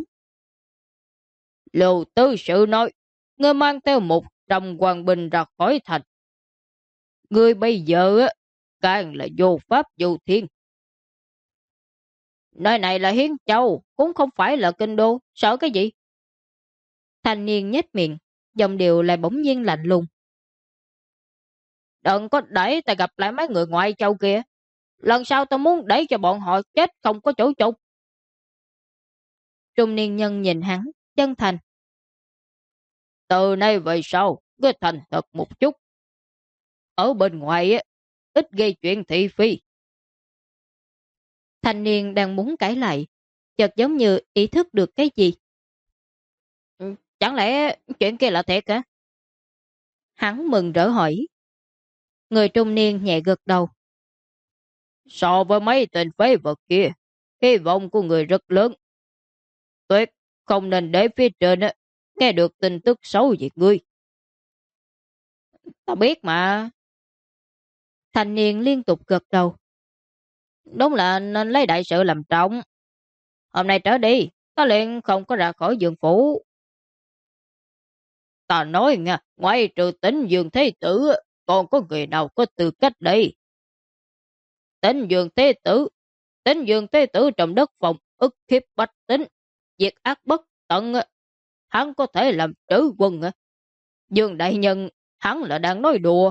Lưu tư sự nói, ngươi mang theo một trăm quan binh ra khỏi thành. Ngươi bây giờ càng là vô pháp vô thiên. Nơi này là Hiến Châu, cũng không phải là kinh đô, sợ cái gì? Thanh niên nhếch miệng, dòng điệu lại bỗng nhiên lạnh lùng. Đừng có để ta gặp lại mấy người ngoại châu kia. Lần sau ta muốn để cho bọn họ chết không có chỗ chôn. Trung niên nhân nhìn hắn, chân thành. Từ nay về sau, cứ thành thật một chút. Ở bên ngoài ít gây chuyện thị phi. Thanh niên đang muốn cãi lại, chợt giống như ý thức được cái gì. Chẳng lẽ chuyện kia là thiệt hả? Hắn mừng rỡ hỏi. Người trung niên nhẹ gật đầu. So với mấy tên phế vật kia, hy vọng của người rất lớn. Tuyệt không nên để phía trên nghe được tin tức xấu về ngươi. Ta biết mà. Thanh niên liên tục gật đầu. Đúng là nên lấy đại sự làm trọng. Hôm nay trở đi, ta liền không có ra khỏi giường phủ. Ta nói nha, ngoài trừ Tính Dương Thế Tử, còn có người nào có tư cách đây? Tính Dương Thế Tử, Tính Dương Thế Tử trong đất phòng ức khiếp bách tính, diệt ác bất tận, hắn có thể làm trữ quân. Dương đại nhân, hắn là đang nói đùa.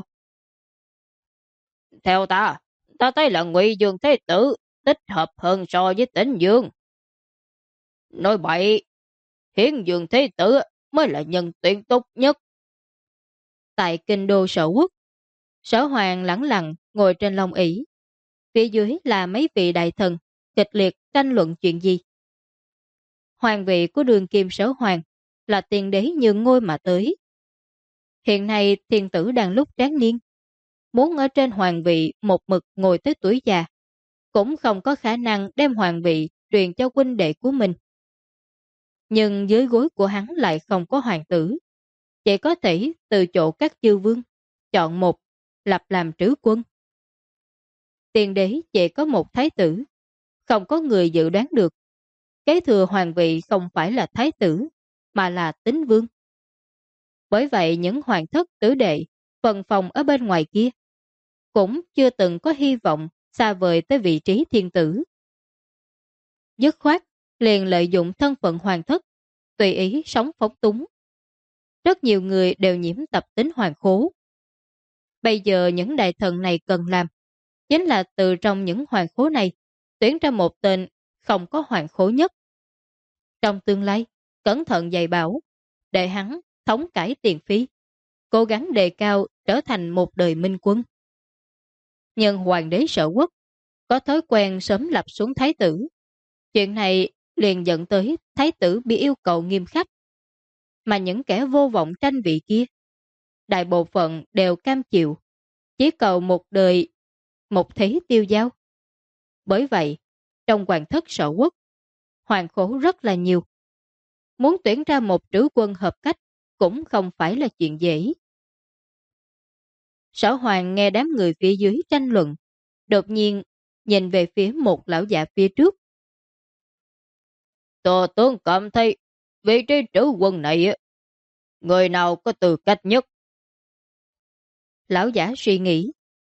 Theo ta thấy là Ngụy Dương Thế Tử thích hợp hơn so với Tính Dương. Nói bậy, Hiến Dương Thế Tử mới là nhân tuyển tốt nhất. Tại kinh đô Sở Quốc, Sở Hoàng lẳng lặng ngồi trên long ỷ. Phía dưới là mấy vị đại thần kịch liệt tranh luận chuyện gì. Hoàng vị của Đường Kim Sở Hoàng là tiền đế nhường ngôi mà tới. Hiện nay thiên tử đang lúc tráng niên, muốn ở trên hoàng vị một mực ngồi tới tuổi già, cũng không có khả năng đem hoàng vị truyền cho huynh đệ của mình. Nhưng dưới gối của hắn lại không có hoàng tử, chỉ có thể từ chỗ các chư vương chọn một lập làm trứ quân. Tiền đế chỉ có một thái tử, không có người dự đoán được kế thừa hoàng vị không phải là thái tử mà là Tín vương. Bởi vậy những hoàng thất tử đệ phần phòng ở bên ngoài kia cũng chưa từng có hy vọng xa vời tới vị trí thiên tử. Dứt khoát liền lợi dụng thân phận hoàng thất, tùy ý sống phóng túng. Rất nhiều người đều nhiễm tập tính hoàng khố. Bây giờ những đại thần này cần làm chính là từ trong những hoàng khố này tuyển ra một tên không có hoàng khố nhất. Trong tương lai, cẩn thận dạy bảo, để hắn thống cải tiền phí, cố gắng đề cao trở thành một đời minh quân. Nhưng hoàng đế Sở Quốc có thói quen sớm lập xuống thái tử. Chuyện này liền dẫn tới thái tử bị yêu cầu nghiêm khắc. Mà những kẻ vô vọng tranh vị kia, đại bộ phận đều cam chịu, chỉ cầu một đời, một thế tiêu dao. Bởi vậy, trong hoàng thất Sở Quốc, hoàng khố rất là nhiều. Muốn tuyển ra một trữ quân hợp cách cũng không phải là chuyện dễ. Sở Hoàng nghe đám người phía dưới tranh luận, đột nhiên nhìn về phía một lão già phía trước. Tô tướng cảm thấy vị trí trữ quân này, người nào có tư cách nhất? Lão giả suy nghĩ.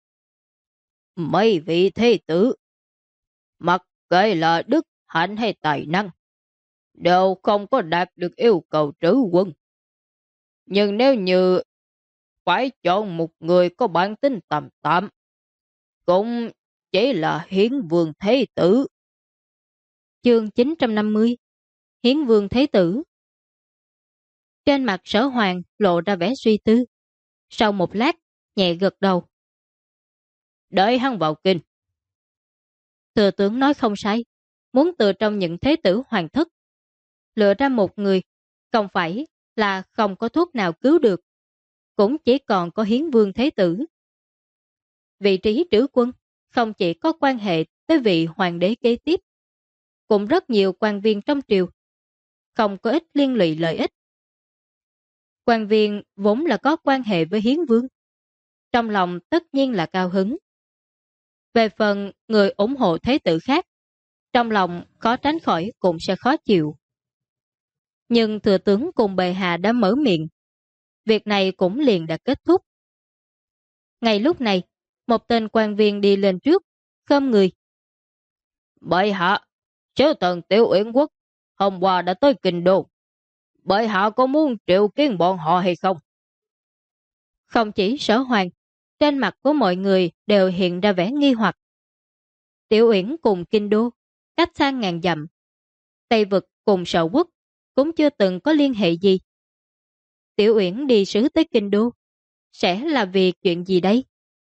Mấy vị thế tử, mặc kệ là đức hạnh hay tài năng, đều không có đạt được yêu cầu trữ quân. Nhưng nếu như phải chọn một người có bản tính tầm tạm, cũng chỉ là Hiến Vương Thế Tử. Chương 950 Hiến Vương Thế Tử. Trên mặt Sở Hoàng lộ ra vẻ suy tư. Sau một lát, nhẹ gật đầu. Đợi hắn vào kinh. Thừa tướng nói không sai, muốn từ trong những thế tử hoàng thất lựa ra một người, không phải là không có thuốc nào cứu được, cũng chỉ còn có Hiến Vương Thế Tử. Vị trí trữ quân không chỉ có quan hệ tới vị hoàng đế kế tiếp, cũng rất nhiều quan viên trong triều, không có ít liên lụy lợi ích. Quan viên vốn là có quan hệ với Hiến Vương, trong lòng tất nhiên là cao hứng. Về phần người ủng hộ thế tử khác, trong lòng khó tránh khỏi cũng sẽ khó chịu. Nhưng thừa tướng cùng bệ hạ đã mở miệng, việc này cũng liền đã kết thúc. Ngay lúc này, một tên quan viên đi lên trước, khom người. Bệ hạ, sứ thần Tiểu Uyển Quốc hôm qua đã tới kinh đô. Bệ hạ có muốn triệu kiến bọn họ hay không? Không chỉ Sở Hoàng, trên mặt của mọi người đều hiện ra vẻ nghi hoặc. Tiểu Uyển cùng kinh đô, cách xa ngàn dặm. Tây vực cùng Sở Quốc cũng chưa từng có liên hệ gì. Tiểu Uyển đi sứ tới kinh đô, sẽ là vì chuyện gì đây?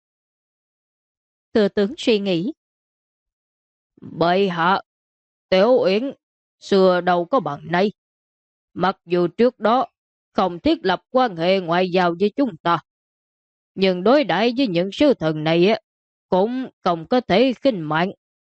Thừa tướng suy nghĩ. Bệ hạ, Tiểu Uyển xưa đâu có bằng nay. Mặc dù trước đó không thiết lập quan hệ ngoại giao với chúng ta, nhưng đối đãi với những sứ thần này cũng không có thể khinh mạnh.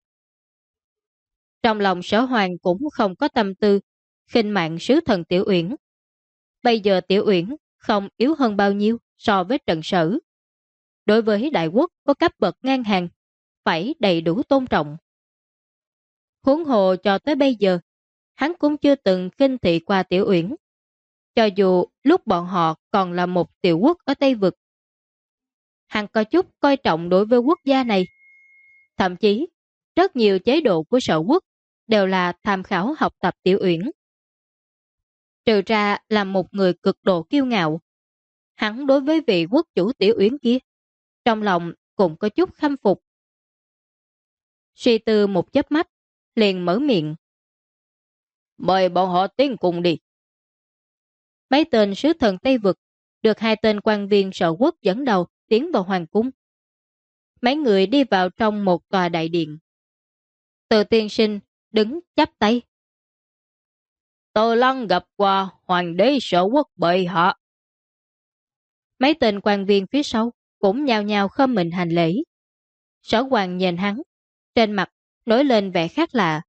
Trong lòng Sở Hoàng cũng không có tâm tư khinh mạng sứ thần Tiểu Uyển. Bây giờ Tiểu Uyển không yếu hơn bao nhiêu so với Trần Sở. Đối với đại quốc có cấp bậc ngang hàng, phải đầy đủ tôn trọng. Huống hồ cho tới bây giờ, hắn cũng chưa từng khinh thị qua Tiểu Uyển. Cho dù lúc bọn họ còn là một tiểu quốc ở Tây Vực, hắn có chút coi trọng đối với quốc gia này. Thậm chí, rất nhiều chế độ của Sở Quốc đều là tham khảo học tập Tiểu Uyển. Trừ ra là một người cực độ kiêu ngạo, hắn đối với vị quốc chủ Tiểu Uyển kia, trong lòng cũng có chút khâm phục. Suy tư một chớp mắt, liền mở miệng. Mời bọn họ tiến cùng đi. Mấy tên sứ thần Tây Vực được hai tên quan viên Sở Quốc dẫn đầu tiến vào hoàng cung. Mấy người đi vào trong một tòa đại điện. Từ tiên sinh đứng chắp tay. Tờ Lăng gặp qua hoàng đế Sở Quốc bệ hạ. Mấy tên quan viên phía sau cũng nhao nhao khom mình hành lễ. Sở Hoàng nhìn hắn, trên mặt nổi lên vẻ khác lạ.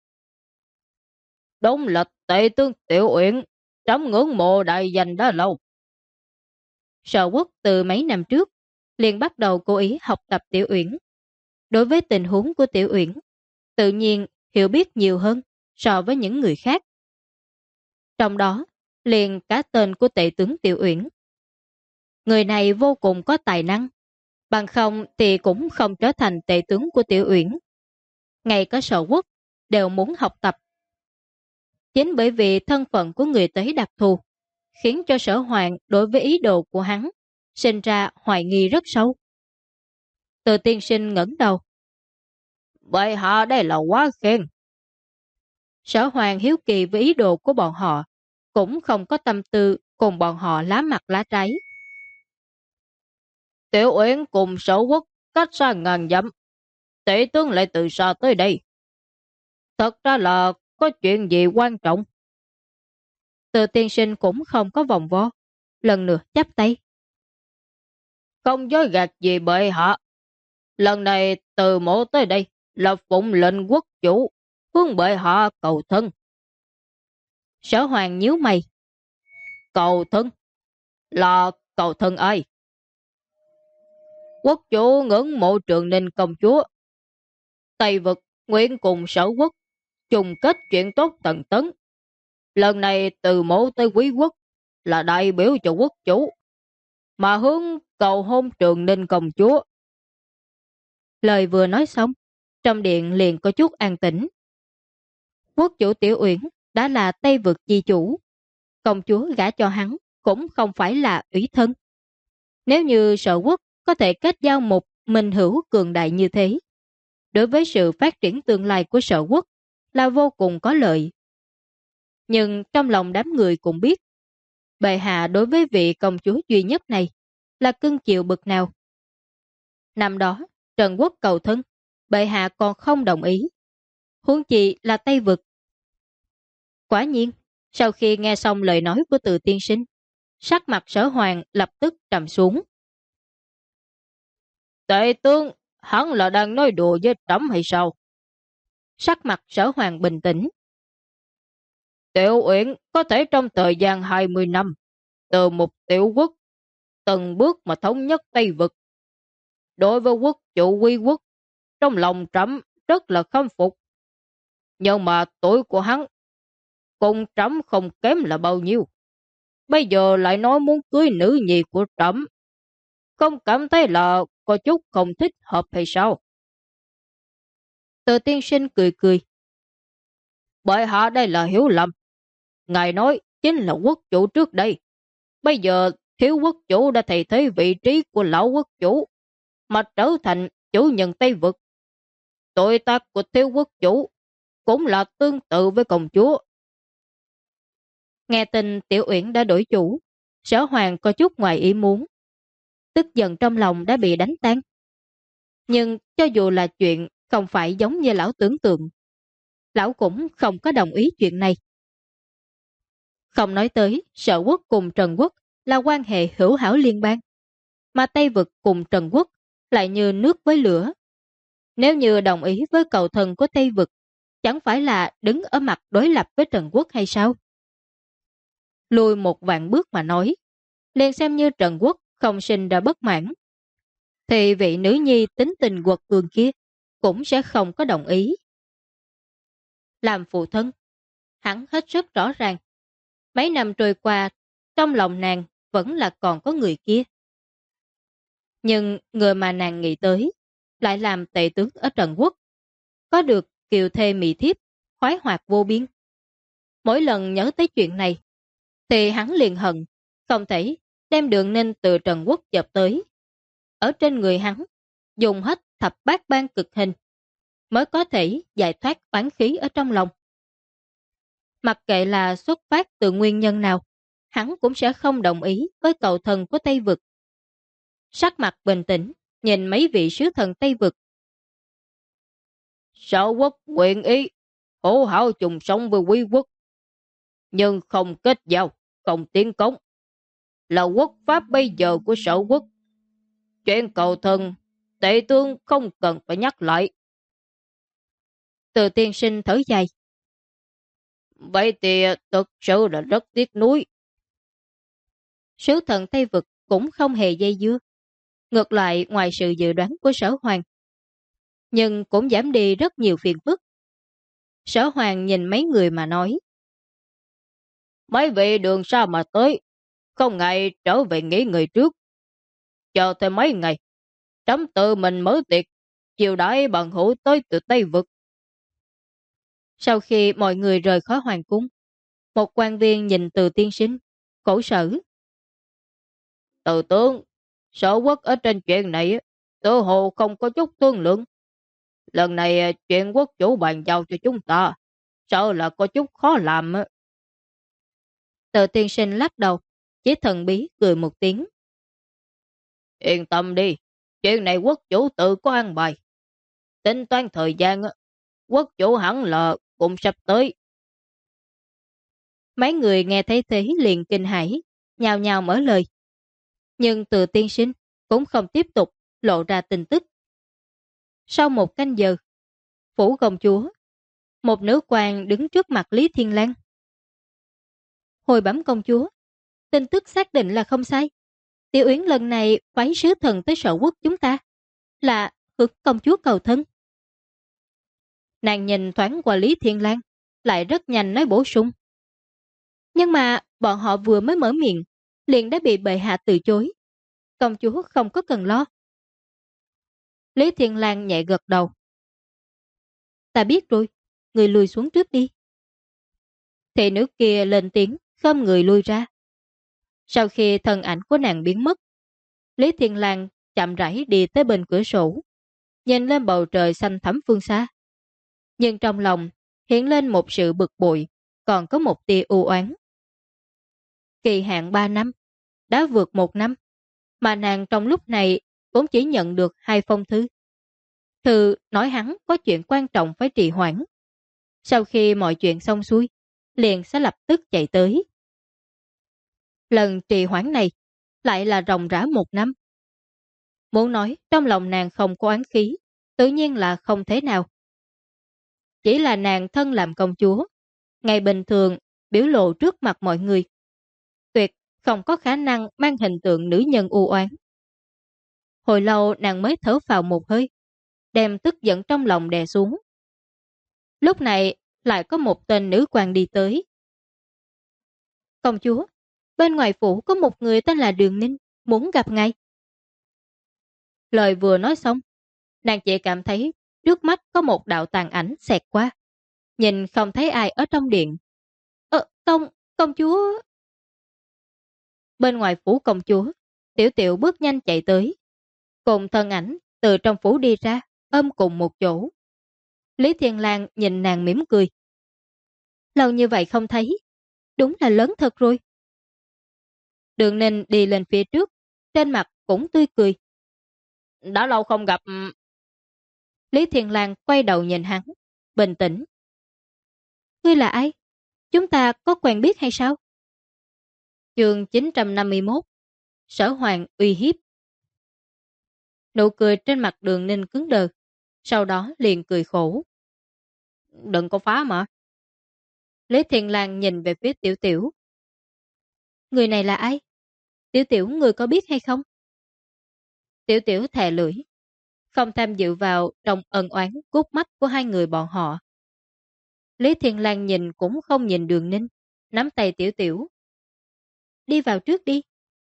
Đúng là tể tướng Tiểu Uyển, trẫm ngưỡng mộ đại danh đã lâu. Sở Quốc từ mấy năm trước liền bắt đầu cố ý học tập Tiểu Uyển. Đối với tình huống của Tiểu Uyển, tự nhiên hiểu biết nhiều hơn so với những người khác. Trong đó, liền cả tên của tể tướng Tiểu Uyển. Người này vô cùng có tài năng, bằng không thì cũng không trở thành tể tướng của Tiểu Uyển. Ngay cả Sở Quốc đều muốn học tập. Chính bởi vì thân phận của người tới đặc thù, khiến cho Sở Hoàng đối với ý đồ của hắn sinh ra hoài nghi rất sâu. Từ tiên sinh ngẩng đầu. Bệ hạ đây là quá khen. Sở Hoàng hiếu kỳ với ý đồ của bọn họ, cũng không có tâm tư cùng bọn họ lá mặt lá trái. Tiểu Uyển cùng Sở Quốc cách xa ngàn dặm, tể tướng lại từ xa tới đây. Thật ra là có chuyện gì quan trọng? Từ tiên sinh cũng không có vòng vo, lần nữa chắp tay. Không dối gạt gì bệ hạ. Lần này từ mộ tới đây là phụng lệnh quốc chủ, hướng bệ hạ cầu thân. Sở Hoàng nhíu mày. Cầu thân? Là cầu thân ai? Quốc chủ ngưỡng mộ Trường Ninh công chúa. Tây Vực nguyện cùng Sở Quốc chung kết chuyện tốt tận tấn. Lần này từ mộ tới quý quốc là đại biểu cho quốc chủ, mà hướng cầu hôn Trường Ninh công chúa. Lời vừa nói xong, trong điện liền có chút an tĩnh. Quốc chủ Tiểu Uyển đã là Tây Vực chi chủ, công chúa gả cho hắn cũng không phải là ủy thân. Nếu như Sở Quốc có thể kết giao một minh hữu cường đại như thế, đối với sự phát triển tương lai của Sở Quốc là vô cùng có lợi. Nhưng trong lòng đám người cũng biết, bệ hạ đối với vị công chúa duy nhất này là cưng chiều bực nào. Năm đó, Trần Quốc cầu thân, bệ hạ còn không đồng ý. Huống chi là Tây Vực. Quả nhiên, sau khi nghe xong lời nói của Từ tiên sinh, sắc mặt Sở Hoàng lập tức trầm xuống. Tể tướng, hắn là đang nói đùa với trẫm hay sao? Sắc mặt Sở Hoàng bình tĩnh. Tiểu Uyển có thể trong thời gian 20 năm, từ một tiểu quốc, từng bước mà thống nhất Tây Vực. Đối với quốc chủ quy quốc, trong lòng trẫm rất là khâm phục. Nhưng mà tuổi của hắn cùng trẫm không kém là bao nhiêu. Bây giờ lại nói muốn cưới nữ nhi của trẫm, không cảm thấy là có chút không thích hợp hay sao? Từ tiên sinh cười cười. Bệ hạ đây là hiểu lầm. Ngài nói chính là quốc chủ trước đây. Bây giờ thiếu quốc chủ đã thay thế vị trí của lão quốc chủ, mà trở thành chủ nhân Tây Vực. Tội tác của thiếu quốc chủ cũng là tương tự với công chúa. Nghe tin Tiểu Uyển đã đổi chủ, Sở Hoàng có chút ngoài ý muốn. Tức giận trong lòng đã bị đánh tan. Nhưng cho dù là chuyện không phải giống như lão tưởng tượng, lão cũng không có đồng ý chuyện này. Không nói tới Sở Quốc cùng Trần Quốc là quan hệ hữu hảo liên bang, mà Tây Vực cùng Trần Quốc lại như nước với lửa. Nếu như đồng ý với cầu thần của Tây Vực, chẳng phải là đứng ở mặt đối lập với Trần Quốc hay sao? Lùi một vạn bước mà nói, liền xem như Trần Quốc không sinh ra bất mãn, thì vị nữ nhi tính tình quật cường kia cũng sẽ không có đồng ý. Làm phụ thân, hắn hết sức rõ ràng. Mấy năm trôi qua, trong lòng nàng vẫn là còn có người kia. Nhưng người mà nàng nghĩ tới lại làm tể tướng ở Trần Quốc, có được kiều thê mỹ thiếp, khoái hoạt vô biên. Mỗi lần nhớ tới chuyện này, thì hắn liền hận, không thể đem Đường Ninh từ Trần Quốc chộp tới. Ở trên người hắn, dùng hết thập bát ban cực hình, mới có thể giải thoát oán khí ở trong lòng. Mặc kệ là xuất phát từ nguyên nhân nào, hắn cũng sẽ không đồng ý với cầu thần của Tây Vực. Sắc mặt bình tĩnh, nhìn mấy vị sứ thần Tây Vực. Sở quốc nguyện ý, hữu hảo chung sống với quý quốc, nhưng không kết giao, không tiến cống. Là quốc pháp bây giờ của sở quốc. Chuyện cầu thần, tể tướng không cần phải nhắc lại. Từ tiên sinh thở dài. Vậy thì thực sự là rất tiếc nuối. Sứ thần Tây Vực cũng không hề dây dưa. Ngược lại ngoài sự dự đoán của Sở Hoàng, nhưng cũng giảm đi rất nhiều phiền phức. Sở Hoàng nhìn mấy người mà nói. Mấy vị đường xa mà tới, không ngại trở về nghỉ người trước. Chờ thêm mấy ngày, trẫm tự mình mở tiệc, chiều đãi bằng hữu tới từ Tây Vực. Sau khi mọi người rời khỏi hoàng cung, một quan viên nhìn Từ tiên sinh, khổ sở. Từ tướng, sở quốc ở trên chuyện này, tự hồ không có chút thương lượng. Lần này chuyện quốc chủ bàn giao cho chúng ta, sợ là có chút khó làm. Từ tiên sinh lắc đầu, chỉ thần bí cười một tiếng. Yên tâm đi, chuyện này quốc chủ tự có an bài. Tính toán thời gian, quốc chủ hẳn là cũng sắp tới. Mấy người nghe thấy thế liền kinh hãi, nhào nhào mở lời. Nhưng Từ tiên sinh cũng không tiếp tục lộ ra tin tức. Sau một canh giờ, phủ công chúa, một nữ quan đứng trước mặt Lý Thiên Lang. Hồi bẩm công chúa, tin tức xác định là không sai. Tiểu Uyển lần này phái sứ thần tới sở quốc chúng ta, là hướng công chúa cầu thân. Nàng nhìn thoáng qua Lý Thiên Lang, lại rất nhanh nói bổ sung. Nhưng mà bọn họ vừa mới mở miệng, liền đã bị bệ hạ từ chối. Công chúa không có cần lo. Lý Thiên Lang nhẹ gật đầu. Ta biết rồi, người lùi xuống trước đi. Thị nữ kia lên tiếng, khom người lui ra. Sau khi thân ảnh của nàng biến mất, Lý Thiên Lang chậm rãi đi tới bên cửa sổ, nhìn lên bầu trời xanh thẳm phương xa. Nhưng trong lòng hiện lên một sự bực bội, còn có một tia u oán. Kỳ hạn 3 năm, đã vượt 1 năm, mà nàng trong lúc này cũng chỉ nhận được 2 phong thư. Thư nói hắn có chuyện quan trọng phải trì hoãn. Sau khi mọi chuyện xong xuôi, liền sẽ lập tức chạy tới. Lần trì hoãn này lại là ròng rã 1 năm. Muốn nói trong lòng nàng không có oán khí, tự nhiên là không thế nào. Chỉ là nàng thân làm công chúa, ngày bình thường biểu lộ trước mặt mọi người, tuyệt không có khả năng mang hình tượng nữ nhân u oán. Hồi lâu nàng mới thở phào một hơi, đem tức giận trong lòng đè xuống. Lúc này lại có một tên nữ quan đi tới. Công chúa, bên ngoài phủ có một người tên là Đường Ninh, muốn gặp ngài. Lời vừa nói xong, nàng chỉ cảm thấy trước mắt có một đạo tàn ảnh xẹt qua. Nhìn không thấy ai ở trong điện. Công chúa. Bên ngoài phủ công chúa, Tiểu Tiểu bước nhanh chạy tới. Cùng thân ảnh từ trong phủ đi ra, ôm cùng một chỗ. Lý Thiên Lang nhìn nàng mỉm cười. Lâu như vậy không thấy, đúng là lớn thật rồi. Đường Ninh đi lên phía trước, trên mặt cũng tươi cười. Đã lâu không gặp. Lý Thiên Lang quay đầu nhìn hắn, bình tĩnh. Ngươi là ai? Chúng ta có quen biết hay sao? Chương 951. Sở Hoàng uy hiếp. Nụ cười trên mặt Đường Ninh cứng đờ, sau đó liền cười khổ. Đừng có phá mà. Lý Thiên Lang nhìn về phía Tiểu Tiểu. Người này là ai? Tiểu Tiểu người có biết hay không? Tiểu Tiểu thè lưỡi, không tham dự vào trong ân oán cút mắt của hai người bọn họ. Lý Thiên Lang nhìn cũng không nhìn Đường Ninh, nắm tay Tiểu Tiểu. Đi vào trước đi.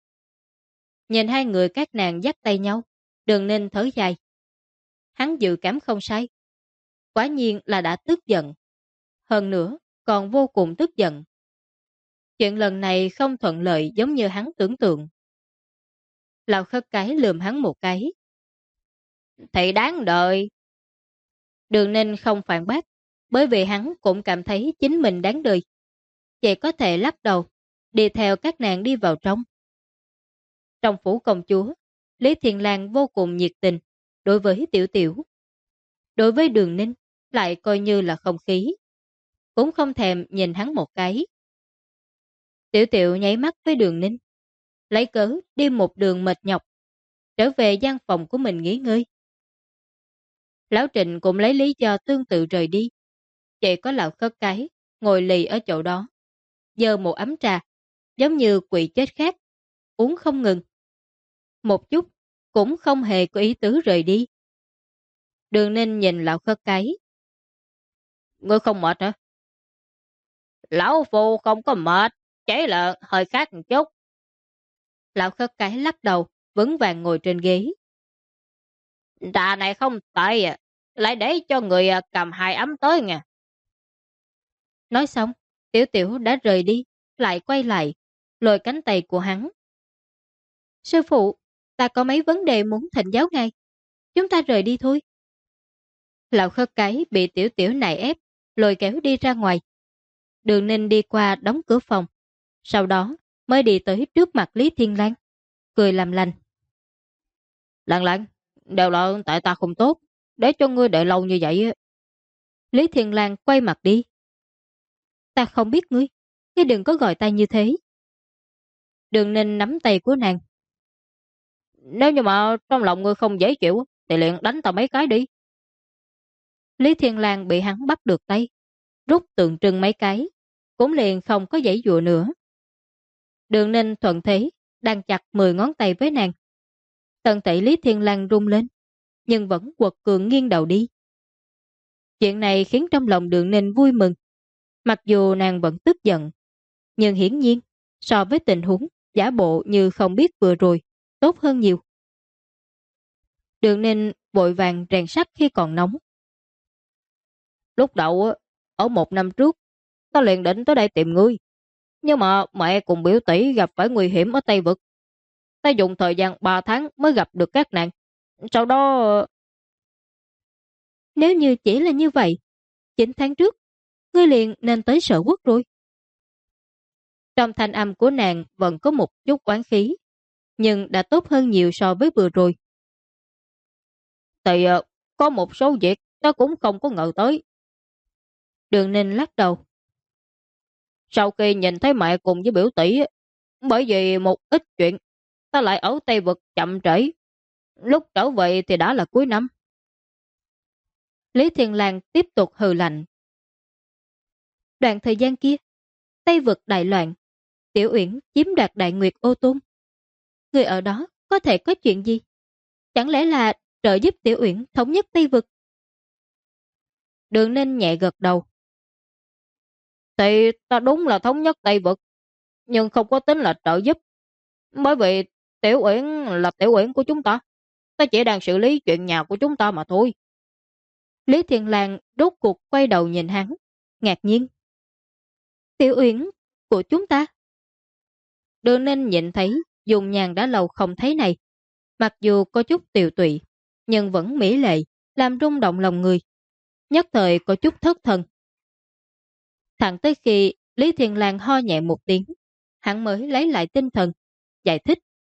Nhìn hai người các nàng dắt tay nhau, Đường Ninh thở dài. Hắn dự cảm không sai. Quả nhiên là đã tức giận. Hơn nữa, còn vô cùng tức giận. Chuyện lần này không thuận lợi giống như hắn tưởng tượng. Lão Khất Cái lườm hắn một cái. Thì đáng đợi. Đường Ninh không phản bác, bởi vì hắn cũng cảm thấy chính mình đáng đời. Chỉ có thể lắc đầu, đi theo các nàng đi vào trong. Trong phủ công chúa, Lý Thiên Lang vô cùng nhiệt tình đối với Tiểu Tiểu. Đối với Đường Ninh, lại coi như là không khí. Cũng không thèm nhìn hắn một cái. Tiểu Tiểu nháy mắt với Đường Ninh, lấy cớ đi một đường mệt nhọc, trở về gian phòng của mình nghỉ ngơi. Lão Trịnh cũng lấy lý do tương tự rời đi. Chỉ có Lão Khất Cái ngồi lì ở chỗ đó, giơ một ấm trà, giống như quỷ chết khác, uống không ngừng. Một chút cũng không hề có ý tứ rời đi. Đường Ninh nhìn Lão Khất Cái. Ngươi không mệt hả? Lão phu không có mệt, chỉ là hơi khác một chút. Lão Khất Cái lắc đầu, vững vàng ngồi trên ghế. Trà này không tệ à, lại để cho người cầm hai ấm tới nha. Nói xong, Tiểu Tiểu đã rời đi, lại quay lại, lôi cánh tay của hắn. Sư phụ, ta có mấy vấn đề muốn thỉnh giáo ngài. Chúng ta rời đi thôi. Lão Khất Cái bị Tiểu Tiểu nài ép, lôi kéo đi ra ngoài. Đường Ninh đi qua đóng cửa phòng, sau đó mới đi tới trước mặt Lý Thiên Lang, cười làm lành. Lan Lan, đều là tại ta không tốt, để cho ngươi đợi lâu như vậy. Lý Thiên Lang quay mặt đi. Ta không biết ngươi đừng có gọi ta như thế. Đường Ninh nắm tay của nàng. Nếu như mà trong lòng ngươi không dễ chịu, thì liền đánh ta mấy cái đi. Lý Thiên Lang bị hắn bắt được tay, rút tượng trưng mấy cái, cũng liền không có giãy giụa nữa. Đường Ninh thuận thế, đang chặt 10 ngón tay với nàng. Thân thể Lý Thiên Lang rung lên, nhưng vẫn quật cường nghiêng đầu đi. Chuyện này khiến trong lòng Đường Ninh vui mừng. Mặc dù nàng vẫn tức giận, nhưng hiển nhiên, so với tình huống giả bộ như không biết vừa rồi, tốt hơn nhiều. Đường Ninh vội vàng rèn sắt khi còn nóng. Lúc đầu, ở 1 năm trước, ta liền định tới đây tìm ngươi. Nhưng mà mẹ cùng biểu tỷ gặp phải nguy hiểm ở Tây Vực. Ta dùng thời gian 3 tháng mới gặp được các nàng. Sau đó... Nếu như chỉ là như vậy, 9 tháng trước, ngươi liền nên tới Sở Quốc rồi. Trong thanh âm của nàng vẫn có một chút oán khí, nhưng đã tốt hơn nhiều so với vừa rồi. Thì có một số việc ta cũng không có ngờ tới. Đường Ninh lắc đầu. Sau khi nhìn thấy mẹ cùng với biểu tỷ, bởi vì một ít chuyện, ta lại ở Tây Vực chậm trễ. Lúc trở về thì đã là cuối năm. Lý Thiên Lang tiếp tục hừ lạnh. Đoạn thời gian kia, Tây Vực đại loạn, Tiểu Uyển chiếm đoạt Đại Nguyệt Ô Tôn. Người ở đó có thể có chuyện gì? Chẳng lẽ là trợ giúp Tiểu Uyển thống nhất Tây Vực? Đường Ninh nhẹ gật đầu. Thì ta đúng là thống nhất Tây Vực, nhưng không có tính là trợ giúp. Bởi vì Tiểu Uyển là Tiểu Uyển của chúng ta. Ta chỉ đang xử lý chuyện nhà của chúng ta mà thôi. Lý Thiên Lang rốt cuộc quay đầu nhìn hắn, ngạc nhiên. Tiểu Uyển của chúng ta? Đường Ninh nhìn thấy dùng nhàn đã lâu không thấy này. Mặc dù có chút tiều tụy, nhưng vẫn mỹ lệ, làm rung động lòng người. Nhất thời có chút thất thần. Thẳng tới khi Lý Thiên Lang ho nhẹ một tiếng, hắn mới lấy lại tinh thần, giải thích.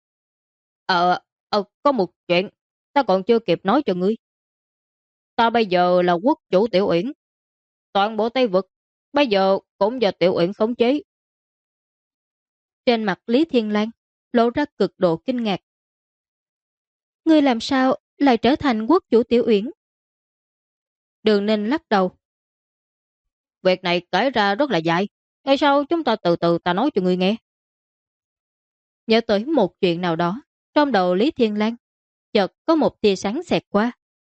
Có một chuyện, ta còn chưa kịp nói cho ngươi. Ta bây giờ là quốc chủ Tiểu Uyển. Toàn bộ Tây Vực, bây giờ cũng do Tiểu Uyển khống chế. Trên mặt Lý Thiên Lang lộ ra cực độ kinh ngạc. Ngươi làm sao lại trở thành quốc chủ Tiểu Uyển? Đường Ninh lắc đầu. Việc này kể ra rất là dài. Ngay sau chúng ta từ từ ta nói cho ngươi nghe. Nhớ tới một chuyện nào đó, trong đầu Lý Thiên Lang chợt có một tia sáng xẹt qua.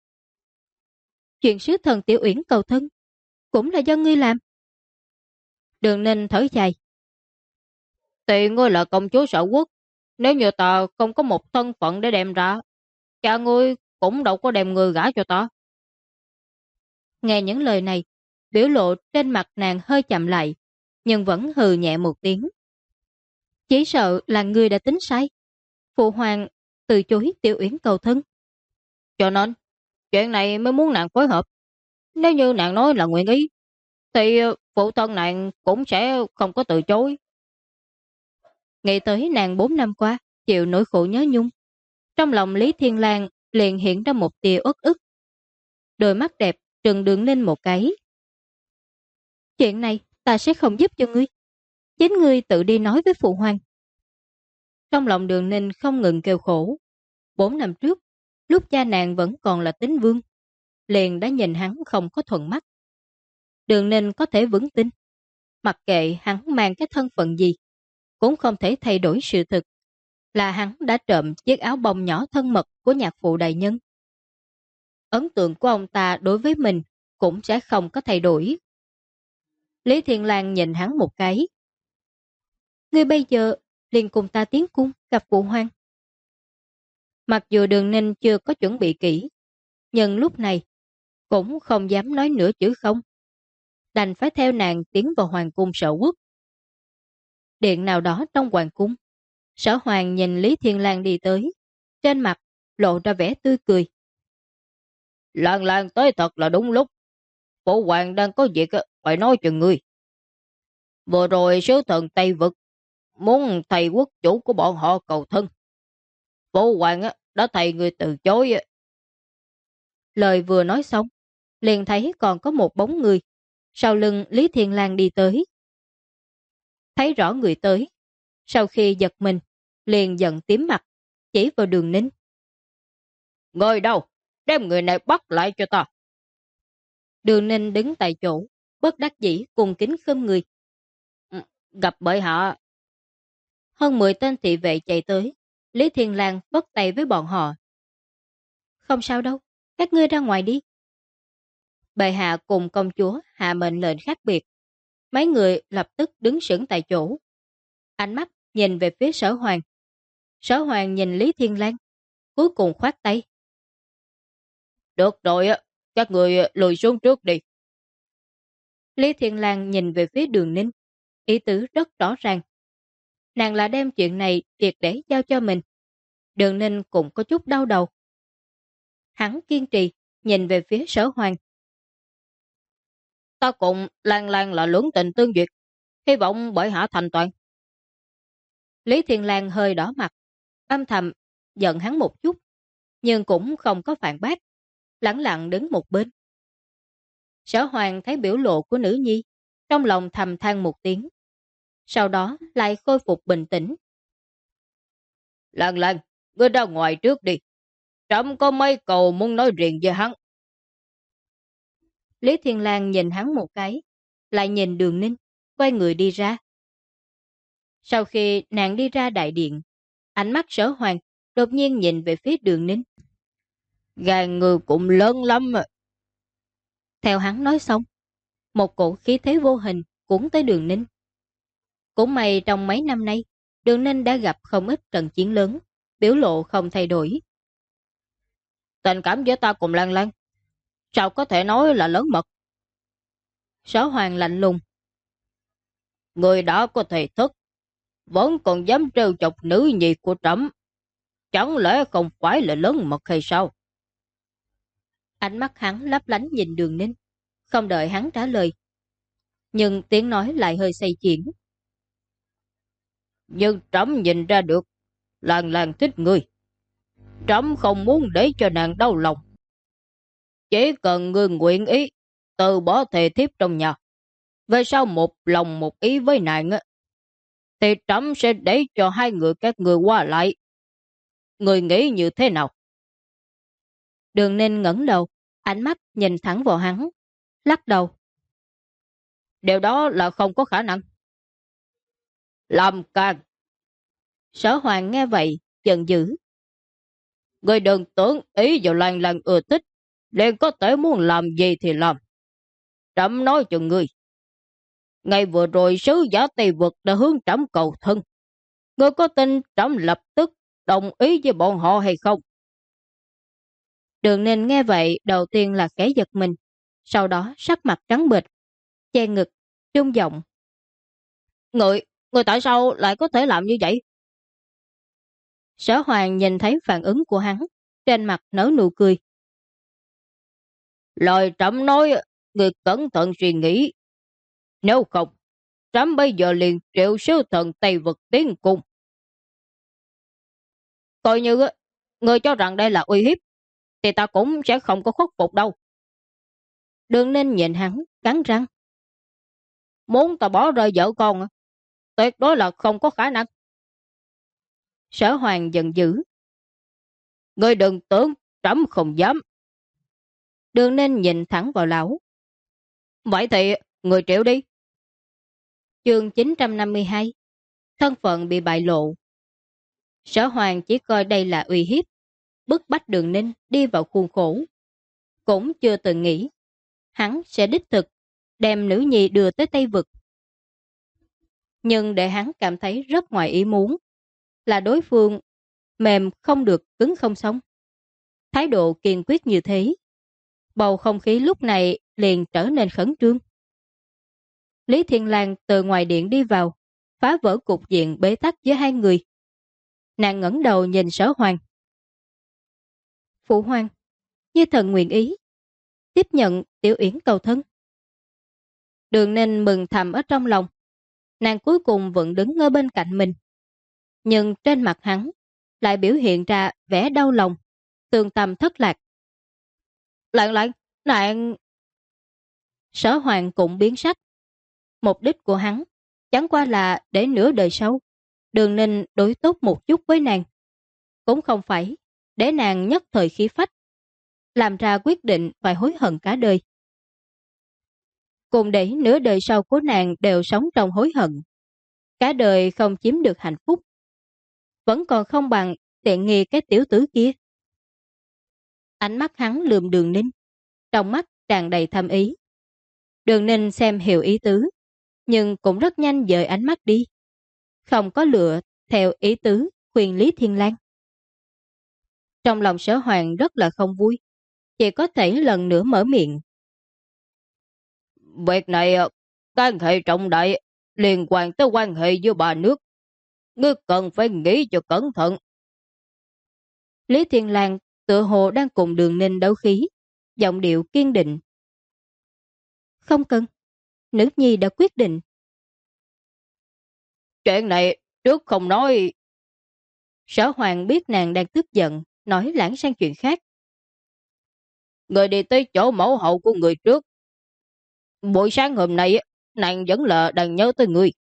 Chuyện sứ thần Tiểu Uyển cầu thân cũng là do ngươi làm. Đường Ninh thở dài. Thì ngươi là công chúa sở quốc, nếu như ta không có một thân phận để đem ra, cha ngươi cũng đâu có đem người gả cho ta. Nghe những lời này, biểu lộ trên mặt nàng hơi chậm lại, nhưng vẫn hừ nhẹ một tiếng. Chỉ sợ là ngươi đã tính sai. Phụ hoàng từ chối Tiểu Uyển cầu thân. Cho nên, chuyện này mới muốn nàng phối hợp. Nếu như nàng nói là nguyện ý, thì phụ thân nàng cũng sẽ không có từ chối. Nghĩ tới nàng 4 năm qua, chịu nỗi khổ nhớ nhung. Trong lòng Lý Thiên Lang liền hiện ra một tia uất ức. Đôi mắt đẹp trừng Đường Ninh một cái. Chuyện này ta sẽ không giúp cho ngươi. Chính ngươi tự đi nói với phụ hoàng. Trong lòng Đường Ninh không ngừng kêu khổ. 4 năm trước, lúc cha nàng vẫn còn là Tín Vương, liền đã nhìn hắn không có thuận mắt. Đường Ninh có thể vững tin, mặc kệ hắn mang cái thân phận gì, cũng không thể thay đổi sự thực là hắn đã trộm chiếc áo bông nhỏ thân mật của nhạc phụ đại nhân. Ấn tượng của ông ta đối với mình cũng sẽ không có thay đổi. Lý Thiên Lang nhìn hắn một cái. Ngươi bây giờ liền cùng ta tiến cung gặp phụ hoàng. Mặc dù Đường Ninh chưa có chuẩn bị kỹ, nhưng lúc này cũng không dám nói nửa chữ không. Đành phải theo nàng tiến vào hoàng cung Sở Quốc. Điện nào đó trong hoàng cung, Sở Hoàng nhìn Lý Thiên Lang đi tới, trên mặt lộ ra vẻ tươi cười. Lan Lan tới thật là đúng lúc. Phụ hoàng đang có việc phải nói cho ngươi. Vừa rồi sứ thần Tây Vực muốn thầy quốc chủ của bọn họ cầu thân. Phụ hoàng đã thầy người từ chối. Lời vừa nói xong, liền thấy còn có một bóng người sau lưng Lý Thiên Lang đi tới. Thấy rõ người tới, sau khi giật mình, liền giận tím mặt, chỉ vào Đường Ninh. Người đâu? Đem người này bắt lại cho ta. Đường Ninh đứng tại chỗ, bất đắc dĩ cùng kính khom người. Gặp bệ hạ. Hơn 10 tên thị vệ chạy tới, Lý Thiên Lang vất tay với bọn họ. Không sao đâu, các ngươi ra ngoài đi. Bệ hạ cùng công chúa hạ mệnh lệnh khác biệt. Mấy người lập tức đứng sững tại chỗ. Ánh mắt nhìn về phía Sở Hoàng. Sở Hoàng nhìn Lý Thiên Lang, cuối cùng khoát tay. Được rồi, các người lùi xuống trước đi. Lý Thiên Lang nhìn về phía Đường Ninh, ý tứ rất rõ ràng. Nàng là đem chuyện này triệt để giao cho mình. Đường Ninh cũng có chút đau đầu. Hắn kiên trì, nhìn về phía Sở Hoàng. Ta cùng Lan Lan là lưỡng tình tương duyệt, hy vọng bệ hạ thành toàn. Lý Thiên Lang hơi đỏ mặt, âm thầm giận hắn một chút, nhưng cũng không có phản bác, lẳng lặng đứng một bên. Sở Hoàng thấy biểu lộ của nữ nhi, trong lòng thầm than một tiếng. Sau đó lại khôi phục bình tĩnh. Lan Lan, ngươi ra ngoài trước đi. Trẫm có mấy câu muốn nói riêng với hắn. Lý Thiên Lang nhìn hắn một cái, lại nhìn Đường Ninh, quay người đi ra. Sau khi nàng đi ra đại điện, ánh mắt Sở Hoàng đột nhiên nhìn về phía Đường Ninh. Gan người cũng lớn lắm. Theo hắn nói xong, một cổ khí thế vô hình cuốn tới Đường Ninh. Cũng may trong mấy năm nay, Đường Ninh đã gặp không ít trận chiến lớn, biểu lộ không thay đổi. Tình cảm giữa ta cùng Lan Lan, sao có thể nói là lớn mật? Sở Hoàng lạnh lùng. Người đã có thể thức, vẫn còn dám trêu chọc nữ nhi của trẫm, chẳng lẽ không phải là lớn mật hay sao? Ánh mắt hắn lấp lánh nhìn Đường Ninh, không đợi hắn trả lời. Nhưng tiếng nói lại hơi say chuyển. Nhưng trẫm nhìn ra được, Lan Lan thích ngươi. Trẫm không muốn để cho nàng đau lòng. Chỉ cần ngươi nguyện ý, từ bỏ thề thiếp trong nhà. Về sau một lòng một ý với nàng, thì trẫm sẽ để cho hai người các người qua lại. Người nghĩ như thế nào? Đường Ninh ngẩng đầu, ánh mắt nhìn thẳng vào hắn, lắc đầu. Điều đó là không có khả năng. Làm càng. Sở Hoàng nghe vậy, giận dữ. Ngươi đừng tưởng ý vào Lan Lan ưa thích, liền có thể muốn làm gì thì làm. Trẫm nói cho ngươi. Ngày vừa rồi sứ giả Tây Vực đã hướng trẫm cầu thân. Ngươi có tin trẫm lập tức đồng ý với bọn họ hay không? Đường Ninh nghe vậy đầu tiên là khẽ giật mình, sau đó sắc mặt trắng bệch, che ngực, trung giọng. Người tại sao lại có thể làm như vậy? Sở Hoàng nhìn thấy phản ứng của hắn, trên mặt nở nụ cười. Lời trẫm nói, người cẩn thận suy nghĩ. Nếu không, trẫm bây giờ liền triệu sứ thần Tây Vực tiến cung. Coi như người cho rằng đây là uy hiếp, thì ta cũng sẽ không có khuất phục đâu. Đường Ninh nhìn hắn, cắn răng. Muốn ta bỏ rơi vợ con, tuyệt đối là không có khả năng. Sở Hoàng giận dữ. Ngươi đừng tưởng trẫm không dám. Đường Ninh nhìn thẳng vào lão. Vậy thì người triệu đi. Chương 952. Thân phận bị bại lộ. Sở Hoàng chỉ coi đây là uy hiếp, bức bách Đường Ninh đi vào khuôn khổ. Cũng chưa từng nghĩ hắn sẽ đích thực đem nữ nhi đưa tới Tây Vực. Nhưng để hắn cảm thấy rất ngoài ý muốn là đối phương mềm không được cứng không xong. Thái độ kiên quyết như thế, bầu không khí lúc này liền trở nên khẩn trương. Lý Thiên Lang từ ngoài điện đi vào, phá vỡ cục diện bế tắc giữa hai người. Nàng ngẩng đầu nhìn Sở Hoàng. Phụ hoàng, như thần nguyện ý, tiếp nhận Tiểu Uyển cầu thân. Đường Ninh mừng thầm ở trong lòng. Nàng cuối cùng vẫn đứng ở bên cạnh mình. Nhưng trên mặt hắn lại biểu hiện ra vẻ đau lòng, tương tâm thất lạc. Lan, nàng... Sở Hoàng cũng biến sắc. Mục đích của hắn chẳng qua là để nửa đời sau Đường Ninh đối tốt một chút với nàng. Cũng không phải để nàng nhất thời khí phách, làm ra quyết định phải hối hận cả đời. Cùng để nửa đời sau của nàng đều sống trong hối hận. Cả đời không chiếm được hạnh phúc. Vẫn còn không bằng tiện nghi cái tiểu tử kia. Ánh mắt hắn lườm Đường Ninh, trong mắt tràn đầy thâm ý. Đường Ninh xem hiểu ý tứ, nhưng cũng rất nhanh dời ánh mắt đi. Không có lựa theo ý tứ khuyên Lý Thiên Lang. Trong lòng Sở Hoàng rất là không vui, chỉ có thể lần nữa mở miệng. Việc này can hệ trọng đại, liên quan tới quan hệ giữa ba nước. Ngươi cần phải nghĩ cho cẩn thận. Lý Thiên Lang tựa hồ đang cùng Đường Ninh đấu khí, giọng điệu kiên định. Không cần, nữ nhi đã quyết định. Chuyện này trước không nói. Sở Hoàng biết nàng đang tức giận, nói lãng sang chuyện khác. Người đi tới chỗ mẫu hậu của người trước. Buổi sáng hôm nay, nàng vẫn là đang nhớ tới người.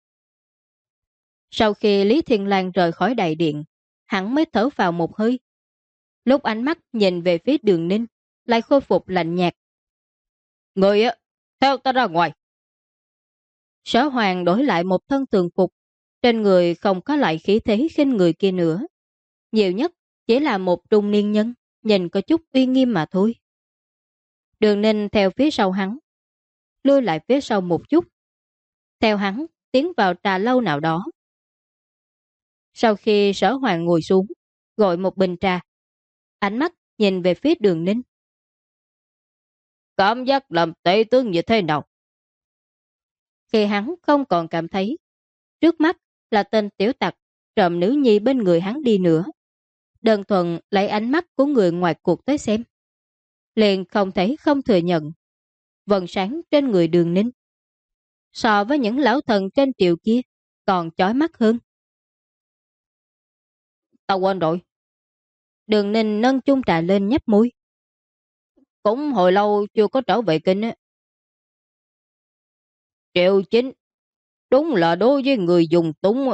Sau khi Lý Thiên Lang rời khỏi đại điện, hắn mới thở vào một hơi. Lúc ánh mắt nhìn về phía Đường Ninh, lại khôi phục lạnh nhạt. Người theo ta ra ngoài. Sở Hoàng đổi lại một thân tường phục, trên người không có loại khí thế khinh người kia nữa. Nhiều nhất chỉ là một trung niên nhân, nhìn có chút uy nghiêm mà thôi. Đường Ninh theo phía sau hắn, lui lại phía sau một chút. Theo hắn tiến vào trà lâu nào đó. Sau khi Sở Hoàng ngồi xuống, gọi một bình trà, ánh mắt nhìn về phía Đường Ninh. Cảm giác làm tể tướng như thế nào? Khi hắn không còn cảm thấy trước mắt là tên tiểu tặc trộm nữ nhi bên người hắn đi nữa, đơn thuần lấy ánh mắt của người ngoài cuộc tới xem, liền không thể không thừa nhận vầng sáng trên người Đường Ninh so với những lão thần trên triều kia còn chói mắt hơn. Ta quên rồi. Đường Ninh nâng chung trà lên nhấp môi. Cũng hồi lâu chưa có trở về kinh á. Triệu Chính đúng là đối với người dùng túng.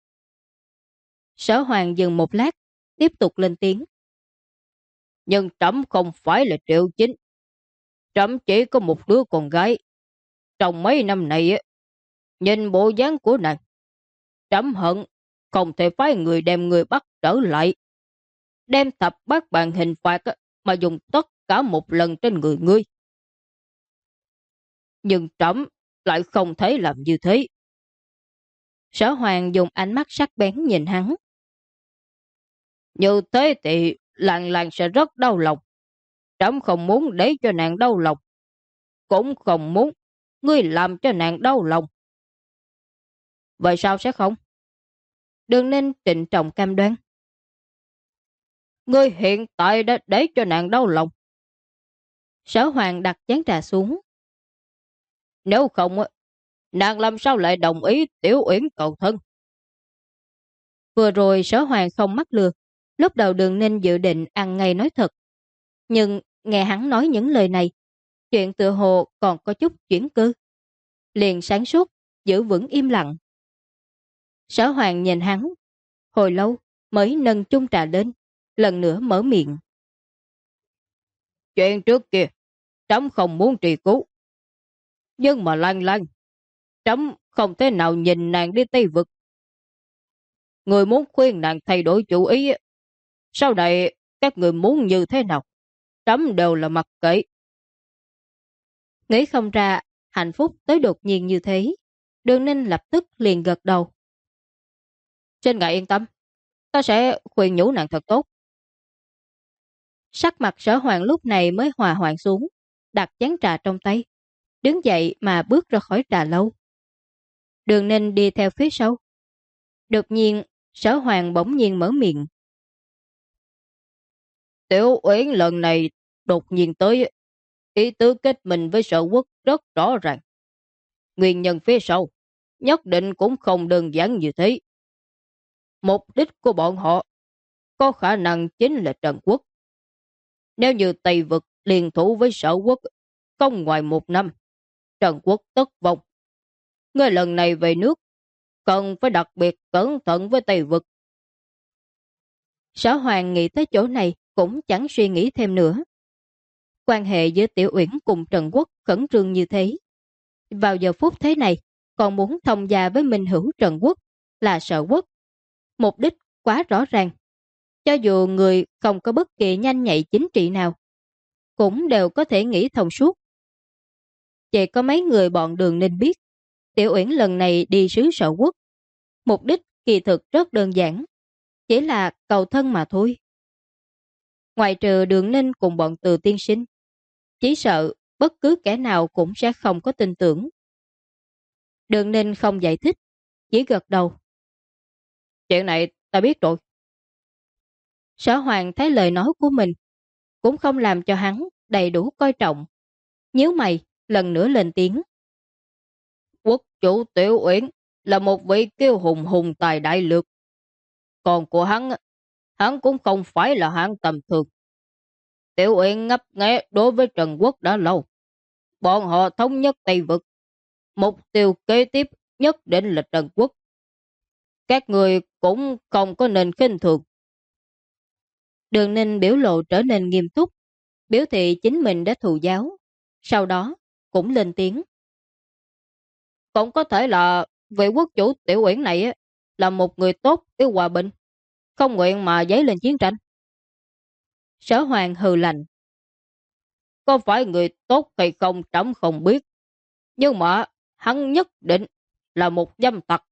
Sở Hoàng dừng một lát, tiếp tục lên tiếng. Nhưng trẫm không phải là Triệu Chính. Trẫm chỉ có một đứa con gái. Trong mấy năm này, nhìn bộ dáng của nàng, trẫm hận không thể phái người đem người bắt trở lại. Đem thập bát bàn hình phạt mà dùng tất cả một lần trên người ngươi. Nhưng trẫm lại không thể làm như thế. Sở Hoàng dùng ánh mắt sắc bén nhìn hắn. Như thế thì Lan Lan sẽ rất đau lòng. Trẫm không muốn để cho nàng đau lòng. Cũng không muốn ngươi làm cho nàng đau lòng. Vậy sao sẽ không? Đừng nên trịnh trọng cam đoan. Ngươi hiện tại đã để cho nàng đau lòng. Sở Hoàng đặt chén trà xuống. Nếu không, nàng làm sao lại đồng ý Tiểu Uyển cầu thân? Vừa rồi Sở Hoàng không mắc lừa. Lúc đầu Đường Ninh dự định ăn ngay nói thật. Nhưng nghe hắn nói những lời này, chuyện tựa hồ còn có chút chuyển cơ. Liền sáng suốt, giữ vững im lặng. Sở Hoàng nhìn hắn, hồi lâu mới nâng chung trà lên, lần nữa mở miệng. Chuyện trước kia, trẫm không muốn trì cứu. Nhưng mà Lan Lan, trẫm không thể nào nhìn nàng đi Tây Vực. Người muốn khuyên nàng thay đổi chủ ý, sau này các người muốn như thế nào, trẫm đều là mặc kệ. Nghĩ không ra, hạnh phúc tới đột nhiên như thế. Đường Ninh lập tức liền gật đầu. Xin ngài yên tâm, ta sẽ khuyên nhủ nàng thật tốt. Sắc mặt Sở Hoàng lúc này mới hòa hoãn xuống, đặt chén trà trong tay, đứng dậy mà bước ra khỏi trà lâu. Đường Ninh đi theo phía sau. Đột nhiên, Sở Hoàng bỗng nhiên mở miệng. Tiểu Uyển lần này đột nhiên tới, ý tứ kết mình với Sở Quốc rất rõ ràng. Nguyên nhân phía sau nhất định cũng không đơn giản như thế. Mục đích của bọn họ có khả năng chính là Trần Quốc. Nếu như Tây Vực liên thủ với Sở Quốc không ngoài 1 năm, Trần Quốc tất vong. Người lần này về nước cần phải đặc biệt cẩn thận với Tây Vực. Sở Hoàng nghĩ tới chỗ này cũng chẳng suy nghĩ thêm nữa. Quan hệ giữa Tiểu Uyển cùng Trần Quốc khẩn trương như thế. Vào giờ phút thế này, còn muốn thông gia với minh hữu Trần Quốc là Sở Quốc. Mục đích quá rõ ràng. Cho dù người không có bất kỳ nhanh nhạy chính trị nào, cũng đều có thể nghĩ thông suốt. Chỉ có mấy người bọn Đường Ninh biết, Tiểu Uyển lần này đi xứ Sở Quốc. Mục đích kỳ thực rất đơn giản, chỉ là cầu thân mà thôi. Ngoài trừ Đường Ninh cùng bọn Từ tiên sinh, chỉ sợ bất cứ kẻ nào cũng sẽ không có tin tưởng. Đường Ninh không giải thích, chỉ gật đầu. Chuyện này ta biết rồi. Sở Hoàng thấy lời nói của mình cũng không làm cho hắn đầy đủ coi trọng. Nhíu mày, lần nữa lên tiếng. Quốc chủ Tiểu Uyển là một vị kiêu hùng hùng tài đại lược. Còn của hắn cũng không phải là hạng tầm thường. Tiểu Uyển ngấp nghé đối với Trần Quốc đã lâu. Bọn họ thống nhất Tây Vực. Mục tiêu kế tiếp nhất định là Trần Quốc. Các người cũng không có nên khinh thường. Đường Ninh biểu lộ trở nên nghiêm túc, biểu thị chính mình đã thù giáo. Sau đó cũng lên tiếng. Cũng có thể là vị quốc chủ Tiểu Uyển này là một người tốt yêu hòa bình, không nguyện mà dấy lên chiến tranh. Sở Hoàng hừ lạnh. Có phải người tốt hay không trẫm không biết, nhưng mà hắn nhất định là một dâm tặc.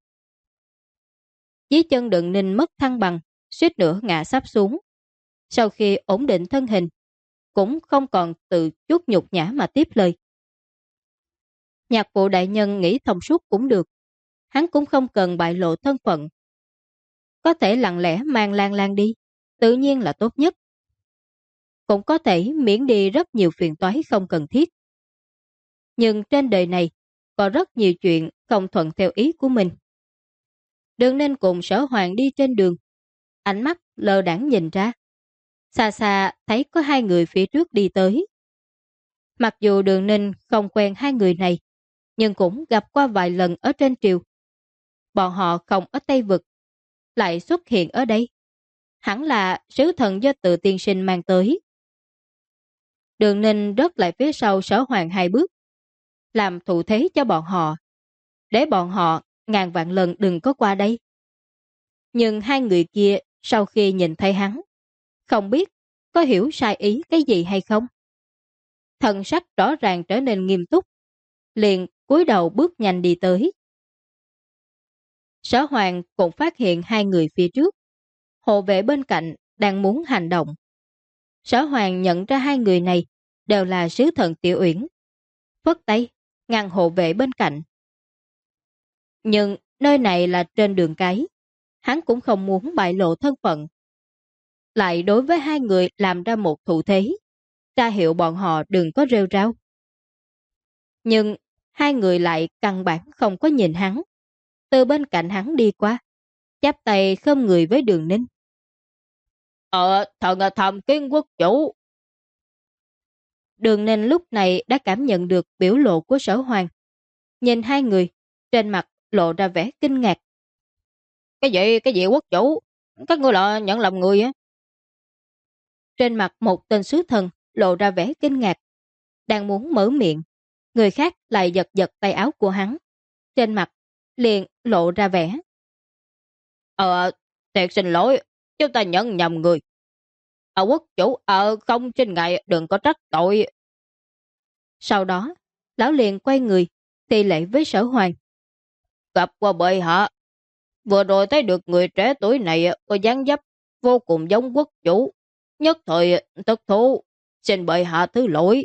Dưới chân Đường Ninh mất thăng bằng, suýt nữa ngã sắp xuống. Sau khi ổn định thân hình, cũng không còn tự chút nhục nhã mà tiếp lời. Nhạc vụ đại nhân nghĩ thông suốt cũng được. Hắn cũng không cần bại lộ thân phận. Có thể lặng lẽ mang Lan Lan đi, tự nhiên là tốt nhất. Cũng có thể miễn đi rất nhiều phiền toái không cần thiết. Nhưng trên đời này, có rất nhiều chuyện không thuận theo ý của mình. Đường Ninh cùng Sở Hoàng đi trên đường. Ánh mắt lờ đãng nhìn ra. Xa xa thấy có hai người phía trước đi tới. Mặc dù Đường Ninh không quen hai người này, nhưng cũng gặp qua vài lần ở trên triều. Bọn họ không ở Tây Vực, lại xuất hiện ở đây. Hẳn là sứ thần do Từ tiên sinh mang tới. Đường Ninh rớt lại phía sau Sở Hoàng 2 bước, làm thủ thế cho bọn họ, để bọn họ ngàn vạn lần đừng có qua đây. Nhưng hai người kia sau khi nhìn thấy hắn, không biết có hiểu sai ý cái gì hay không. Thần sắc rõ ràng trở nên nghiêm túc, liền cúi đầu bước nhanh đi tới. Sở Hoàng cũng phát hiện hai người phía trước, hộ vệ bên cạnh đang muốn hành động. Sở Hoàng nhận ra hai người này đều là sứ thần Tiểu Uyển, phất tay ngăn hộ vệ bên cạnh. Nhưng nơi này là trên đường cái, hắn cũng không muốn bại lộ thân phận. Lại đối với hai người làm ra một thủ thế, ra hiệu bọn họ đừng có rêu rao. Nhưng hai người lại căn bản không có nhìn hắn, từ bên cạnh hắn đi qua, chắp tay khom người với Đường Ninh. Thần thầm kiến quốc chủ. Đường Ninh lúc này đã cảm nhận được biểu lộ của Sở Hoàng. Nhìn hai người, trên mặt lộ ra vẻ kinh ngạc. Cái gì quốc chủ? Các ngươi là nhận làm người á? Trên mặt một tên sứ thần lộ ra vẻ kinh ngạc. Đang muốn mở miệng, người khác lại giật giật tay áo của hắn. Trên mặt liền lộ ra vẻ. Thiệt xin lỗi, chúng ta nhận nhầm người. Quốc chủ, không trên ngài đừng có trách tội. Sau đó, lão liền quay người, thi lễ với Sở Hoàng. Gặp qua bệ hạ. Vừa rồi thấy được người trẻ tuổi này có dáng dấp vô cùng giống quốc chủ. Nhất thời thất thú, xin bệ hạ thứ lỗi.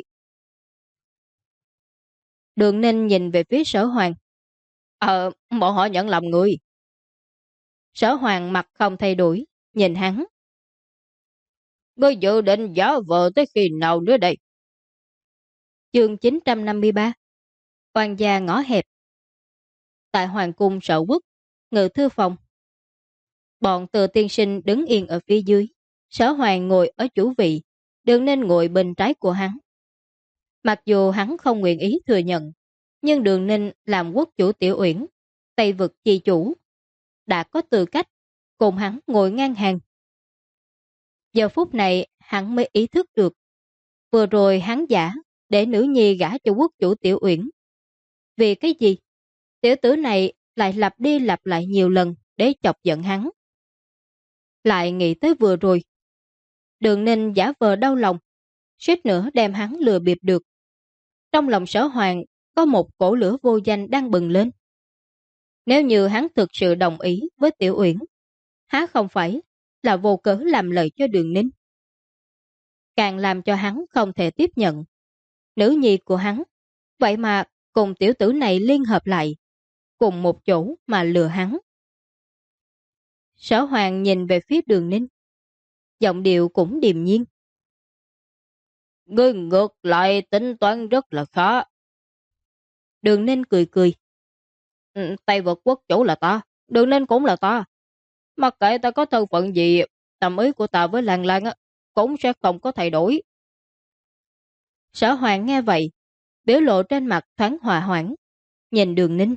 Đường Ninh nhìn về phía Sở Hoàng. Bọn họ nhận lầm người. Sở Hoàng mặt không thay đổi, nhìn hắn. Ngươi dự định giả vờ tới khi nào nữa đây? Chương 953. Hoàng gia ngõ hẹp. Tại Hoàng cung Sở Quốc, ngự thư phòng. Bọn Từ tiên sinh đứng yên ở phía dưới. Sở Hoàng ngồi ở chủ vị, Đường Ninh ngồi bên trái của hắn. Mặc dù hắn không nguyện ý thừa nhận, nhưng Đường Ninh làm quốc chủ Tiểu Uyển, Tây vực chi chủ, đã có tư cách cùng hắn ngồi ngang hàng. Giờ phút này hắn mới ý thức được, vừa rồi hắn giả để nữ nhi gả cho quốc chủ Tiểu Uyển. Vì cái gì? Tiểu tử này lại lặp đi lặp lại nhiều lần để chọc giận hắn. Lại nghĩ tới vừa rồi, Đường Ninh giả vờ đau lòng, suýt nữa đem hắn lừa bịp được. Trong lòng Sở Hoàng có một cổ lửa vô danh đang bừng lên. Nếu như hắn thực sự đồng ý với Tiểu Uyển, há không phải là vô cớ làm lợi cho Đường Ninh. Càng làm cho hắn không thể tiếp nhận. Nữ nhi của hắn, vậy mà cùng tiểu tử này liên hợp lại, cùng một chỗ mà lừa hắn. Sở Hoàng nhìn về phía Đường Ninh, giọng điệu cũng điềm nhiên. Ngươi ngược lại tính toán rất là khó. Đường Ninh cười cười. Tây vực quốc chủ là ta, Đường Ninh cũng là ta. Mặc kệ ta có thân phận gì, tâm ý của ta với Lan Lan cũng sẽ không có thay đổi. Sở Hoàng nghe vậy, biểu lộ trên mặt thoáng hòa hoãn, nhìn Đường Ninh.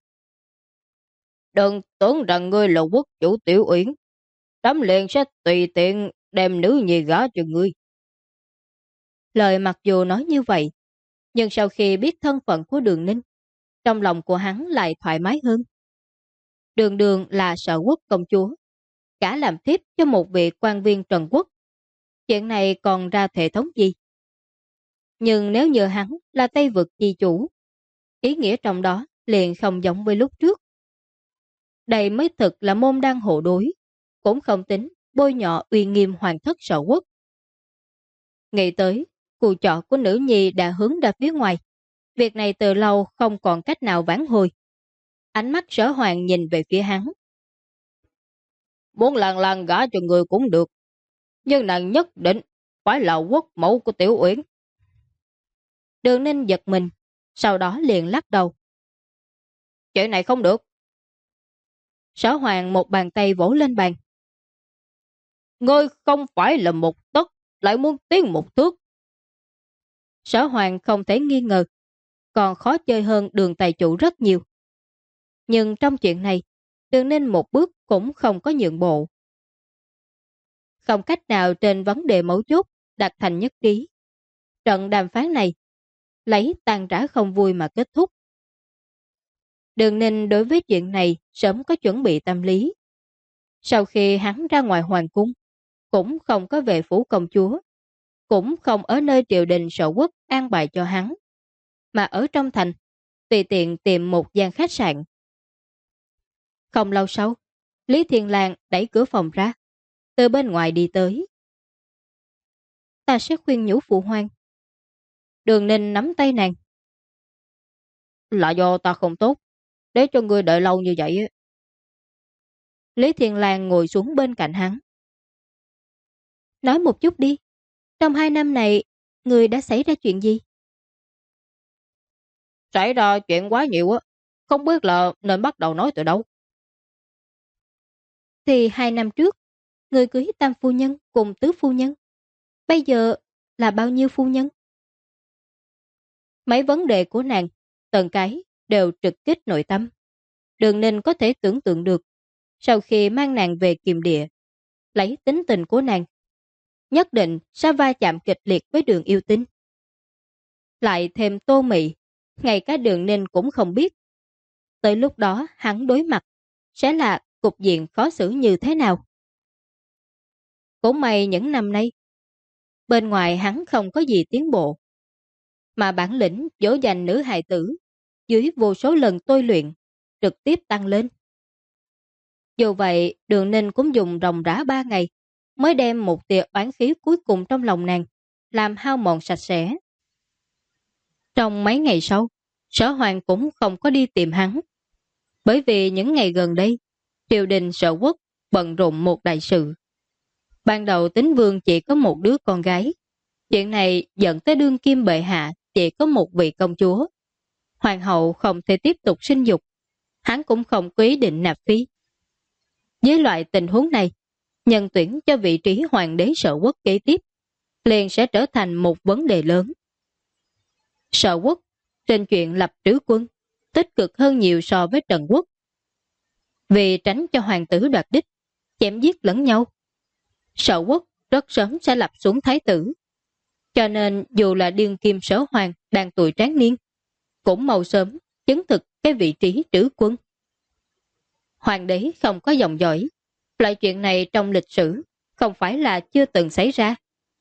Đừng tưởng rằng ngươi là quốc chủ Tiểu Uyển, Trẫm liền sẽ tùy tiện đem nữ nhi gả cho ngươi. Lời mặc dù nói như vậy, nhưng sau khi biết thân phận của Đường Ninh, trong lòng của hắn lại thoải mái hơn. Đường Đường là Sở Quốc công chúa, cả làm tiếp cho một vị quan viên Trần Quốc. Chuyện này còn ra hệ thống gì? Nhưng nếu như hắn là Tây vực chi chủ, ý nghĩa trong đó liền không giống với lúc trước. Đây mới thực là môn đăng hộ đối, cũng không tính bôi nhọ uy nghiêm hoàng thất Sở Quốc. Nghĩ tới, cù trọ của nữ nhi đã hướng ra phía ngoài. Việc này từ lâu không còn cách nào vãn hồi. Ánh mắt Sở Hoàng nhìn về phía hắn. Muốn Lan Lan gả cho người cũng được, nhưng nàng nhất định phải là quốc mẫu của Tiểu Uyển. Đường Ninh giật mình, sau đó liền lắc đầu. Chuyện này không được. Sở Hoàng một bàn tay vỗ lên bàn. Ngươi không phải là một tấc, lại muốn tiến một thước. Sở Hoàng không thể nghi ngờ, còn khó chơi hơn Đường tài chủ rất nhiều. Nhưng trong chuyện này, Đường Ninh một bước cũng không có nhượng bộ. Không cách nào trên vấn đề mấu chốt đạt thành nhất trí. Trận đàm phán này lấy tàn rã không vui mà kết thúc. Đường Ninh đối với chuyện này sớm có chuẩn bị tâm lý. Sau khi hắn ra ngoài hoàng cung, cũng không có về phủ công chúa, cũng không ở nơi triều đình sở quốc an bài cho hắn, mà ở trong thành, tùy tiện tìm một gian khách sạn. Không lâu sau, Lý Thiên Lang đẩy cửa phòng ra, từ bên ngoài đi tới. Ta sẽ khuyên nhủ phụ hoàng. Đường Ninh nắm tay nàng. Là do ta không tốt, để cho ngươi đợi lâu như vậy. Lý Thiên Lang ngồi xuống bên cạnh hắn. Nói một chút đi, trong 2 năm này, ngươi đã xảy ra chuyện gì? Xảy ra chuyện quá nhiều á, không biết là nên bắt đầu nói từ đâu. Thì 2 năm trước, ngươi cưới tam phu nhân cùng tứ phu nhân. Bây giờ là bao nhiêu phu nhân? Mấy vấn đề của nàng, từng cái đều trực kích nội tâm. Đường Ninh có thể tưởng tượng được, sau khi mang nàng về Kiềm Địa, lấy tính tình của nàng, nhất định sẽ va chạm kịch liệt với Đường Yêu Tinh. Lại thêm Tô Mị, ngay cả Đường Ninh cũng không biết. Tới lúc đó hắn đối mặt sẽ là cục diện khó xử như thế nào. Cũng may những năm nay, bên ngoài hắn không có gì tiến bộ, mà bản lĩnh dỗ dành nữ hài tử dưới vô số lần tôi luyện trực tiếp tăng lên. Dù vậy, Đường Ninh cũng dùng ròng rã 3 ngày mới đem một tia oán khí cuối cùng trong lòng nàng làm hao mòn sạch sẽ. Trong mấy ngày sau, Sở Hoàng cũng không có đi tìm hắn, bởi vì những ngày gần đây, triều đình Sở Quốc bận rộn một đại sự. Ban đầu Tín Vương chỉ có một đứa con gái, chuyện này dẫn tới đương kim bệ hạ chỉ có một vị công chúa. Hoàng hậu không thể tiếp tục sinh dục, hắn cũng không có ý định nạp phi. Với loại tình huống này, nhân tuyển cho vị trí hoàng đế Sở Quốc kế tiếp liền sẽ trở thành một vấn đề lớn. Sở Quốc trên chuyện lập trứ quân tích cực hơn nhiều so với Trần Quốc. Vì tránh cho hoàng tử đoạt đích, chém giết lẫn nhau, Sở Quốc rất sớm sẽ lập xuống thái tử. Cho nên dù là đương kim Sở Hoàng đang tuổi tráng niên, cũng mau sớm chứng thực cái vị trí trữ quân. Hoàng đế không có dòng dõi, loại chuyện này trong lịch sử không phải là chưa từng xảy ra.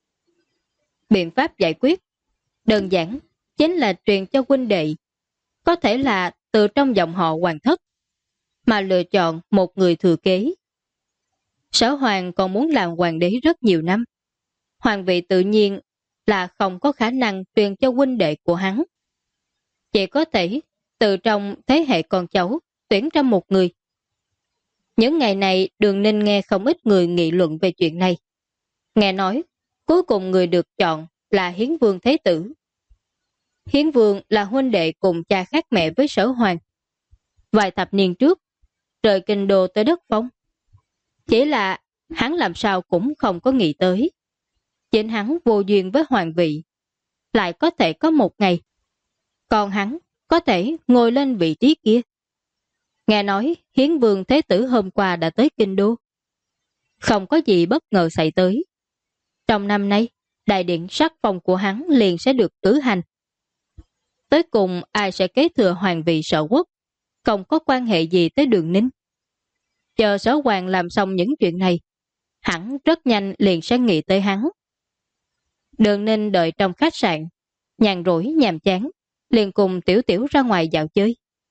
Biện pháp giải quyết đơn giản chính là truyền cho huynh đệ, có thể là từ trong dòng họ hoàng thất, mà lựa chọn một người thừa kế. Sở Hoàng còn muốn làm hoàng đế rất nhiều năm. Hoàng vị tự nhiên là không có khả năng truyền cho huynh đệ của hắn. Chỉ có thể từ trong thế hệ con cháu tuyển ra một người. Những ngày này Đường Ninh nghe không ít người nghị luận về chuyện này. Nghe nói cuối cùng người được chọn là Hiến Vương Thế Tử. Hiến Vương là huynh đệ cùng cha khác mẹ với Sở Hoàng. Vài thập niên trước rời kinh đô tới đất Phong. Chỉ là hắn làm sao cũng không có nghĩ tới, chính hắn vô duyên với hoàng vị lại có thể có một ngày còn hắn có thể ngồi lên vị trí kia. Nghe nói Hiến Vương Thế Tử hôm qua đã tới kinh đô, không có gì bất ngờ xảy tới. Trong năm nay, đại điện sắc phong của hắn liền sẽ được cử hành. Tới cùng ai sẽ kế thừa hoàng vị Sở Quốc không có quan hệ gì tới Đường Ninh. Chờ Sở Hoàng làm xong những chuyện này, hẳn rất nhanh liền sẽ nghĩ tới hắn. Đường Ninh đợi trong khách sạn, nhàn rỗi nhàm chán, liền cùng Tiểu Tiểu ra ngoài dạo chơi.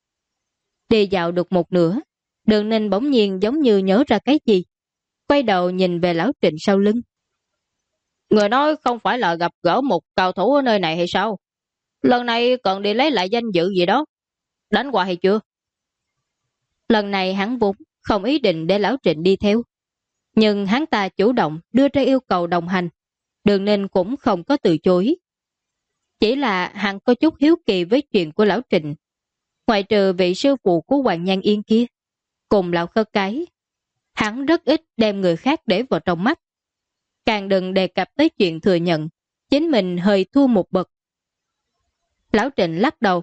Đi dạo được một nửa, Đường Ninh bỗng nhiên giống như nhớ ra cái gì, quay đầu nhìn về Lão Trịnh sau lưng. Người nói không phải là gặp gỡ một cao thủ ở nơi này hay sao? Lần này cần đi lấy lại danh dự gì đó, đánh qua hay chưa? Lần này hắn vốn không ý định để Lão Trịnh đi theo, nhưng hắn ta chủ động đưa ra yêu cầu đồng hành, Đường Ninh cũng không có từ chối. Chỉ là hắn có chút hiếu kỳ với chuyện của Lão Trịnh. Ngoại trừ vị sư phụ của Hoàng Nhan Yên kia cùng Lão Khất Cái, hắn rất ít đem người khác để vào trong mắt. Càng đừng đề cập tới chuyện thừa nhận chính mình hơi thua một bậc. Lão Trịnh lắc đầu.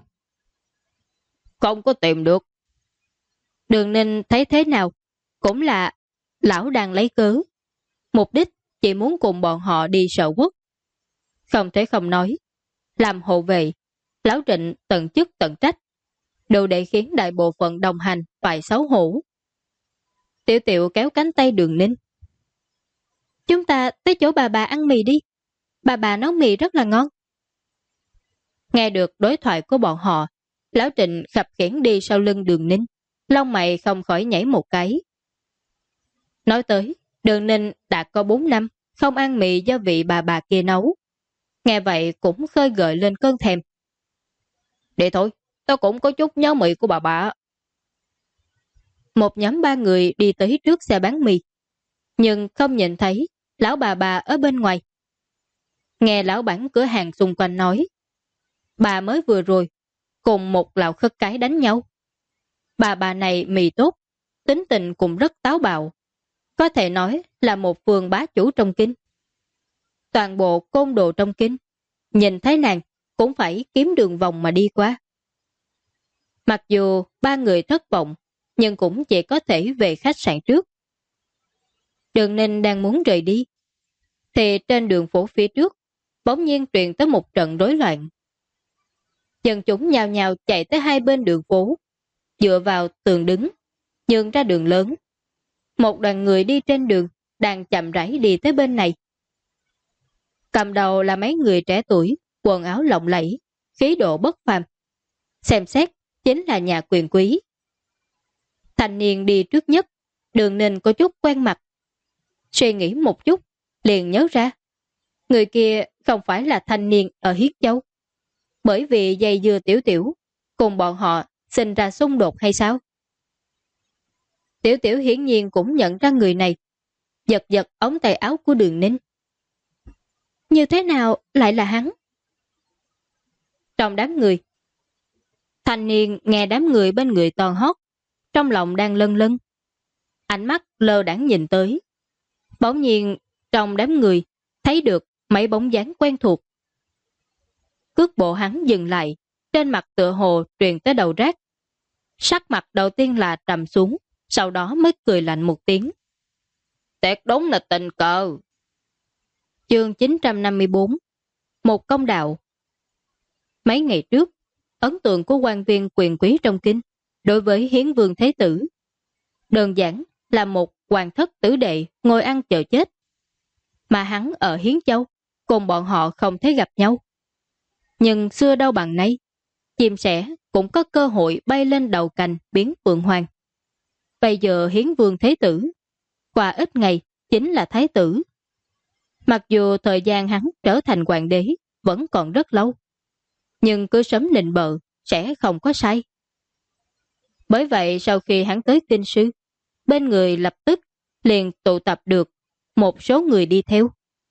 Không có tìm được. Đường Ninh thấy thế nào cũng là lão đang lấy cớ, mục đích chỉ muốn cùng bọn họ đi Sở Quốc. Không thể không nói, làm hộ vệ, Lão Trịnh tận chức tận trách, đủ để khiến đại bộ phận đồng hành phải xấu hổ. Tiểu Tiểu kéo cánh tay Đường Ninh. Chúng ta tới chỗ bà ăn mì đi. Bà nấu mì rất là ngon. Nghe được đối thoại của bọn họ, Lão Trịnh khập khiễng đi sau lưng Đường Ninh, lông mày không khỏi nhảy một cái. Nói tới, Đường Ninh đã có 4 năm không ăn mì do vị bà kia nấu. Nghe vậy cũng khơi gợi lên cơn thèm. Để thôi, tao cũng có chút nhớ mì của bà. Một nhóm 3 người đi tới trước xe bán mì, nhưng không nhìn thấy lão bà ở bên ngoài. Nghe lão bản cửa hàng xung quanh nói, bà mới vừa rồi cùng một lão khất cái đánh nhau. Bà này mì tốt, tính tình cũng rất táo bạo, có thể nói là một phường bá chủ trong kinh. Toàn bộ côn đồ trong kinh nhìn thấy nàng cũng phải kiếm đường vòng mà đi qua. Mặc dù 3 người thất vọng, nhưng cũng chỉ có thể về khách sạn trước. Đường Ninh đang muốn rời đi, thì trên đường phố phía trước bỗng nhiên truyền tới một trận rối loạn. Dân chúng nhào nhào chạy tới hai bên đường phố, dựa vào tường đứng, nhường ra đường lớn. Một đoàn người đi trên đường đang chậm rãi đi tới bên này. Cầm đầu là mấy người trẻ tuổi, quần áo lộng lẫy, khí độ bất phàm. Xem xét chính là nhà quyền quý. Thanh niên đi trước nhất, Đường Ninh có chút quen mặt. Suy nghĩ một chút, liền nhớ ra. Người kia không phải là thanh niên ở Hiết Châu. Bởi vì dây dưa Tiểu Tiểu, cùng bọn họ sinh ra xung đột hay sao? Tiểu Tiểu hiển nhiên cũng nhận ra người này, giật giật ống tay áo của Đường Ninh. Như thế nào lại là hắn? Trong đám người, thanh niên nghe đám người bên người toàn hót, trong lòng đang lân lân. Ánh mắt lơ đãng nhìn tới. Bỗng nhiên trong đám người thấy được mấy bóng dáng quen thuộc. Cước bộ hắn dừng lại, trên mặt tựa hồ truyền tới đầu rác. Sắc mặt đầu tiên là trầm xuống, sau đó mới cười lạnh một tiếng. Tuyệt đúng là tình cờ. Chương 954. Một công đạo. Mấy ngày trước, ấn tượng của quan viên quyền quý trong kinh đối với Hiến Vương Thế Tử đơn giản là một hoàng thất tử đệ ngồi ăn chờ chết. Mà hắn ở Hiến Châu, cùng bọn họ không thể gặp nhau. Nhưng xưa đâu bằng nay, chim sẻ cũng có cơ hội bay lên đầu cành biến phượng hoàng. Bây giờ Hiến Vương Thế Tử, qua ít ngày chính là Thái tử. Mặc dù thời gian hắn trở thành hoàng đế vẫn còn rất lâu, nhưng cứ sớm nịnh bợ sẽ không có sai. Bởi vậy sau khi hắn tới kinh sư, bên người lập tức liền tụ tập được một số người đi theo.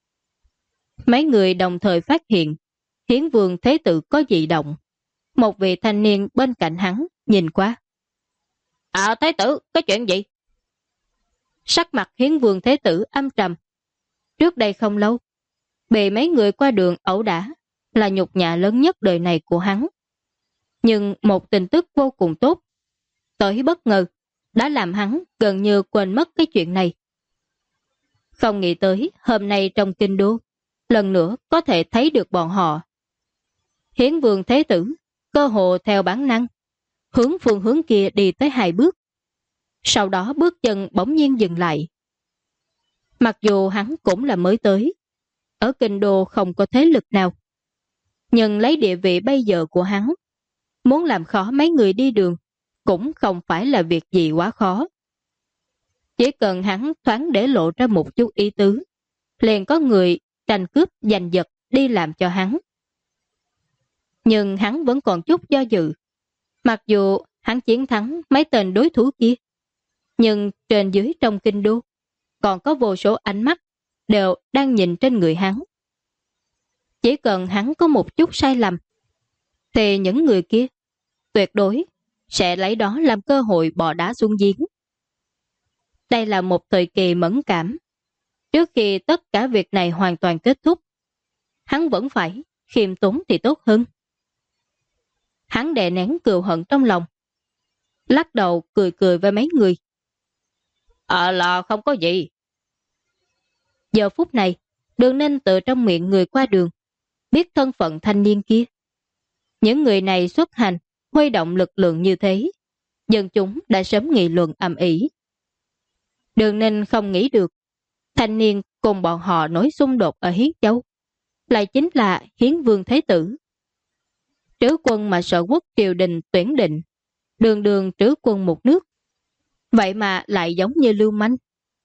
Mấy người đồng thời phát hiện Hiến Vương Thế Tử có dị động. Một vị thanh niên bên cạnh hắn nhìn qua. Thái tử, có chuyện gì? Sắc mặt Hiến Vương Thế Tử âm trầm. Trước đây không lâu, bị mấy người qua đường ẩu đả là nhục nhã lớn nhất đời này của hắn. Nhưng một tin tức vô cùng tốt, tới bất ngờ, đã làm hắn gần như quên mất cái chuyện này. Không nghĩ tới hôm nay trong kinh đô, lần nữa có thể thấy được bọn họ. Hiến Vương Thế Tử cơ hồ theo bản năng hướng phương hướng kia đi tới 2 bước. Sau đó bước chân bỗng nhiên dừng lại. Mặc dù hắn cũng là mới tới, ở kinh đô không có thế lực nào, nhưng lấy địa vị bây giờ của hắn, muốn làm khó mấy người đi đường cũng không phải là việc gì quá khó. Chỉ cần hắn thoáng để lộ ra một chút ý tứ, liền có người tranh cướp giành giật đi làm cho hắn. Nhưng hắn vẫn còn chút do dự. Mặc dù hắn chiến thắng mấy tên đối thủ kia, nhưng trên dưới trong kinh đô còn có vô số ánh mắt đều đang nhìn trên người hắn. Chỉ cần hắn có một chút sai lầm, thì những người kia tuyệt đối sẽ lấy đó làm cơ hội bỏ đá xuống giếng. Đây là một thời kỳ mẫn cảm. Trước khi tất cả việc này hoàn toàn kết thúc, hắn vẫn phải khiêm tốn thì tốt hơn. Hắn đè nén cừu hận trong lòng, lắc đầu cười cười với mấy người. Là không có gì. Giờ phút này, Đường Ninh từ trong miệng người qua đường biết thân phận thanh niên kia. Những người này xuất hành, huy động lực lượng như thế, dân chúng đã sớm nghị luận ầm ĩ. Đường Ninh không nghĩ được, thanh niên cùng bọn họ nổi xung đột ở Hiến Châu lại chính là Hiến Vương Thế Tử. Trứ quân mà Sở Quốc triều đình tuyển định, đường đường trứ quân một nước, vậy mà lại giống như lưu manh.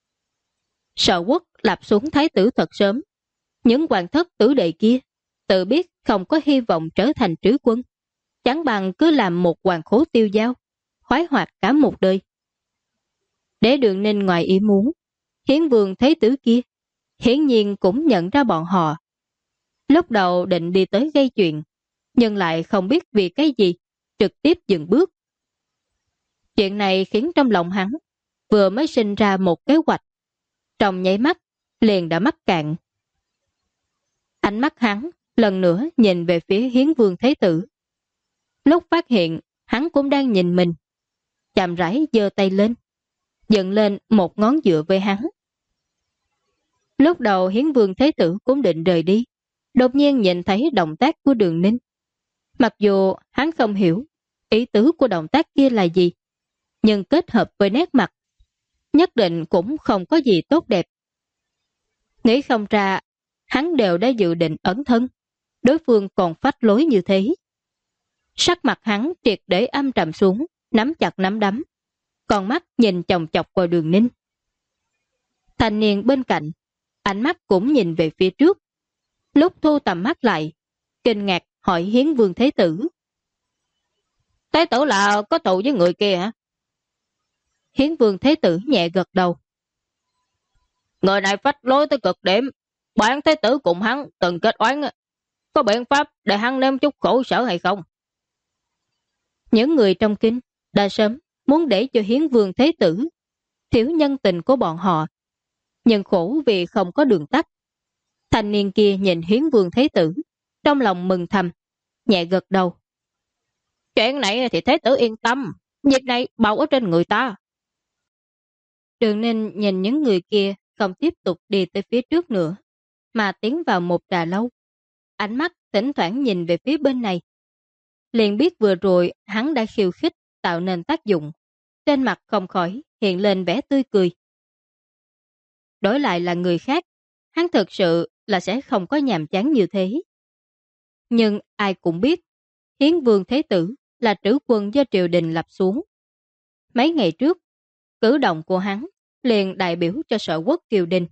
Sở Quốc lập xuống thái tử thật sớm, những hoàng thất tử đệ kia tự biết không có hy vọng trở thành trứ quân, chẳng bằng cứ làm một hoàng khố tiêu dao, khoái hoạt cả một đời. Để Đường Ninh ngoài ý muốn, Hiến Vương Thế Tử kia hiển nhiên cũng nhận ra bọn họ. Lúc đầu định đi tới gây chuyện, nhưng lại không biết vì cái gì, trực tiếp dừng bước. Chuyện này khiến trong lòng hắn vừa mới sinh ra một kế hoạch, trong nháy mắt liền đã mắc cạn. Ánh mắt hắn lần nữa nhìn về phía Hiến Vương Thế Tử. Lúc phát hiện hắn cũng đang nhìn mình, chậm rãi giơ tay lên, dựng lên một ngón giữa với hắn. Lúc đầu Hiến Vương Thế Tử cũng định rời đi, đột nhiên nhìn thấy động tác của Đường Ninh. Mặc dù hắn không hiểu ý tứ của động tác kia là gì, nhưng kết hợp với nét mặt, nhất định cũng không có gì tốt đẹp. Nghĩ không ra, hắn đều đã dự định ẩn thân, đối phương còn phách lối như thế. Sắc mặt hắn triệt để âm trầm xuống, nắm chặt nắm đấm, còn mắt nhìn chòng chọc vào Đường Ninh. Thanh niên bên cạnh, ánh mắt cũng nhìn về phía trước. Lúc thu tầm mắt lại, kinh ngạc hỏi Hiến Vương Thế Tử. Thế tử là có thù với người kia hả? Hiến Vương Thế Tử nhẹ gật đầu. Người này phách lối tới cực điểm, bản Thế Tử cùng hắn từng kết oán, có biện pháp để hắn nếm chút khổ sở hay không? Những người trong kinh đã sớm muốn để cho Hiến Vương Thế Tử thiếu nhân tình của bọn họ, nhưng khổ vì không có đường tắt. Thanh niên kia nhìn Hiến Vương Thế Tử, trong lòng mừng thầm, nhẹ gật đầu. Chuyện này thì Thế Tử yên tâm, việc này bảo ở trên người ta. Đường Ninh nhìn những người kia không tiếp tục đi tới phía trước nữa, mà tiến vào một trà lâu. Ánh mắt thỉnh thoảng nhìn về phía bên này. Liền biết vừa rồi hắn đã khiêu khích tạo nên tác dụng. Trên mặt không khỏi hiện lên vẻ tươi cười. Đổi lại là người khác, hắn thực sự là sẽ không có nhàm chán như thế. Nhưng ai cũng biết, Hiến Vương Thế Tử là trữ quân do triều đình lập xuống. Mấy ngày trước, cử động của hắn liền đại biểu cho Sở Quốc triều đình.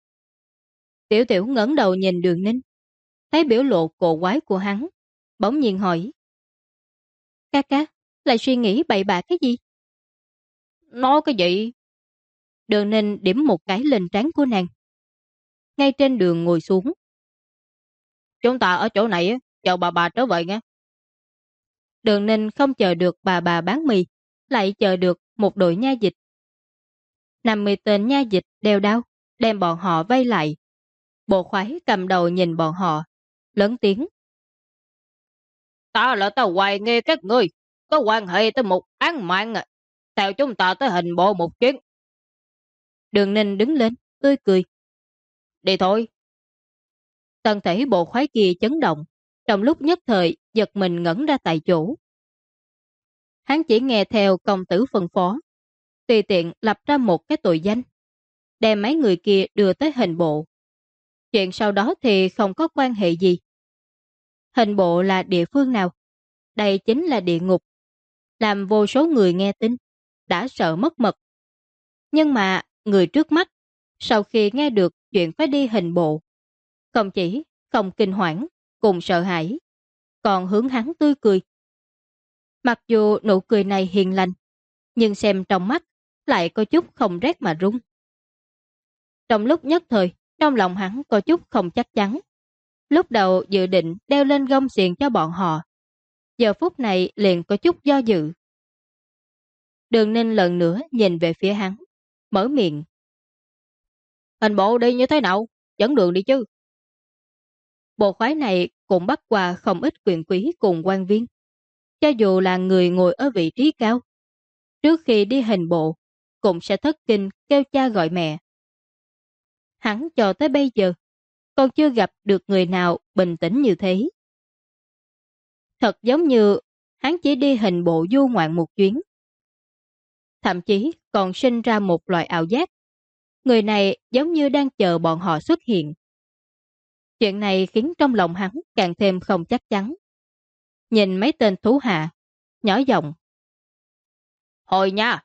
Tiểu Tiểu ngẩng đầu nhìn Đường Ninh, thấy biểu lộ cổ quái của hắn, bỗng nhiên hỏi. Ca ca, lại suy nghĩ bậy bạ cái gì? Nói cái gì? Đường Ninh điểm một cái lên trán của nàng. Ngay trên đường ngồi xuống. Chúng ta ở chỗ này, chờ bà trở về nghe. Đường Ninh không chờ được bà bán mì, lại chờ được một đội nha dịch. 50 tên nha dịch đeo đao, đem bọn họ vây lại. Bộ khoái cầm đầu nhìn bọn họ, lớn tiếng. Ta là ta hoài nghi các ngươi có quan hệ tới một án mạng, theo chúng ta tới hình bộ một chuyến. Đường Ninh đứng lên, tươi cười. Đi thôi. Thân thể bộ khoái kia chấn động, trong lúc nhất thời giật mình ngẩn ra tại chỗ. Hắn chỉ nghe theo công tử phân phó, tùy tiện lập ra một cái tội danh, đem mấy người kia đưa tới hình bộ. Chuyện sau đó thì không có quan hệ gì. Hình bộ là địa phương nào? Đây chính là địa ngục. Làm vô số người nghe tin, đã sợ mất mật. Nhưng mà người trước mắt, sau khi nghe được chuyện phải đi hình bộ, không chỉ không kinh hoảng, cùng sợ hãi, còn hướng hắn tươi cười. Mặc dù nụ cười này hiền lành, nhưng xem trong mắt lại có chút không rét mà run. Trong lúc nhất thời, trong lòng hắn có chút không chắc chắn. Lúc đầu dự định đeo lên gông xiềng cho bọn họ, giờ phút này liền có chút do dự. Đường Ninh lần nữa nhìn về phía hắn, mở miệng. Hình bộ đi như thế nào? Dẫn đường đi chứ. Bộ khoái này cũng bắt qua không ít quyền quý cùng quan viên. Cho dù là người ngồi ở vị trí cao, trước khi đi hình bộ, cũng sẽ thất kinh kêu cha gọi mẹ. Hắn cho tới bây giờ, còn chưa gặp được người nào bình tĩnh như thế. Thật giống như hắn chỉ đi hình bộ du ngoạn một chuyến. Thậm chí còn sinh ra một loại ảo giác, Người này giống như đang chờ bọn họ xuất hiện. Chuyện này khiến trong lòng hắn càng thêm không chắc chắn. Nhìn mấy tên thú hạ, nhỏ giọng: "Hồi nha!"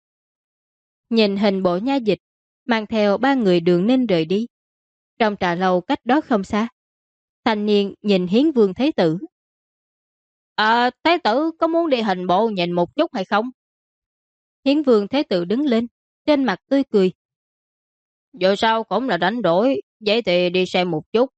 Nhìn hình bộ nha dịch mang theo 3 người Đường Ninh rời đi. Trong trà lâu cách đó không xa, thanh niên nhìn Hiến Vương Thế Tử: Thế tử có muốn đi hình bộ nhìn một chút hay không?" Hiến Vương Thế Tử đứng lên, trên mặt tươi cười: "Dù sao cũng là đánh đổi, vậy thì đi xem một chút."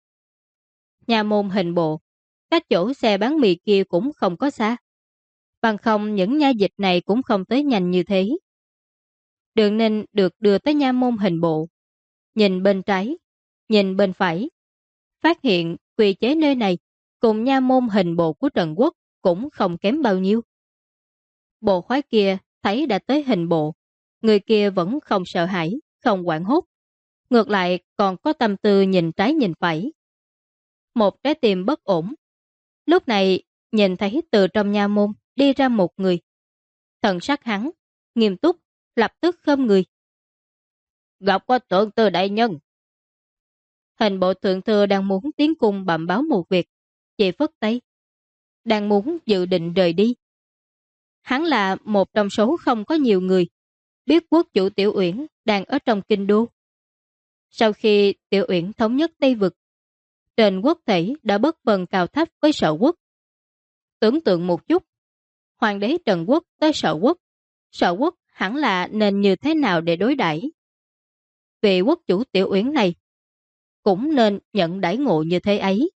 Nhà môn hình bộ, cách chỗ xe bán mì kia cũng không có xa. Bằng không những nha dịch này cũng không tới nhanh như thế. Đường Ninh được đưa tới nha môn hình bộ. Nhìn bên trái, nhìn bên phải, phát hiện quy chế nơi này cùng nha môn hình bộ của Trần Quốc cũng không kém bao nhiêu. Bộ khoái kia thấy đã tới hình bộ, người kia vẫn không sợ hãi, không hoảng hốt. Ngược lại còn có tâm tư nhìn trái nhìn phải. Một trái tim bất ổn. Lúc này nhìn thấy từ trong nha môn đi ra một người. Thần sắc hắn nghiêm túc, lập tức khom người: "Gặp qua thượng thư đại nhân." Hình bộ thượng thư đang muốn tiến cung bẩm báo một việc, chỉ phất tay, đang muốn dự định rời đi. Hắn là một trong số không có nhiều người biết quốc chủ Tiểu Uyển đang ở trong kinh đô. Sau khi Tiểu Uyển thống nhất Tây Vực, trên quốc thể đã bất phần cào thấp với Sở Quốc. Tưởng tượng một chút, hoàng đế Trần Quốc tới Sở Quốc hẳn là nên như thế nào để đối đãi? Vị quốc chủ Tiểu Uyển này cũng nên nhận đãi ngộ như thế ấy.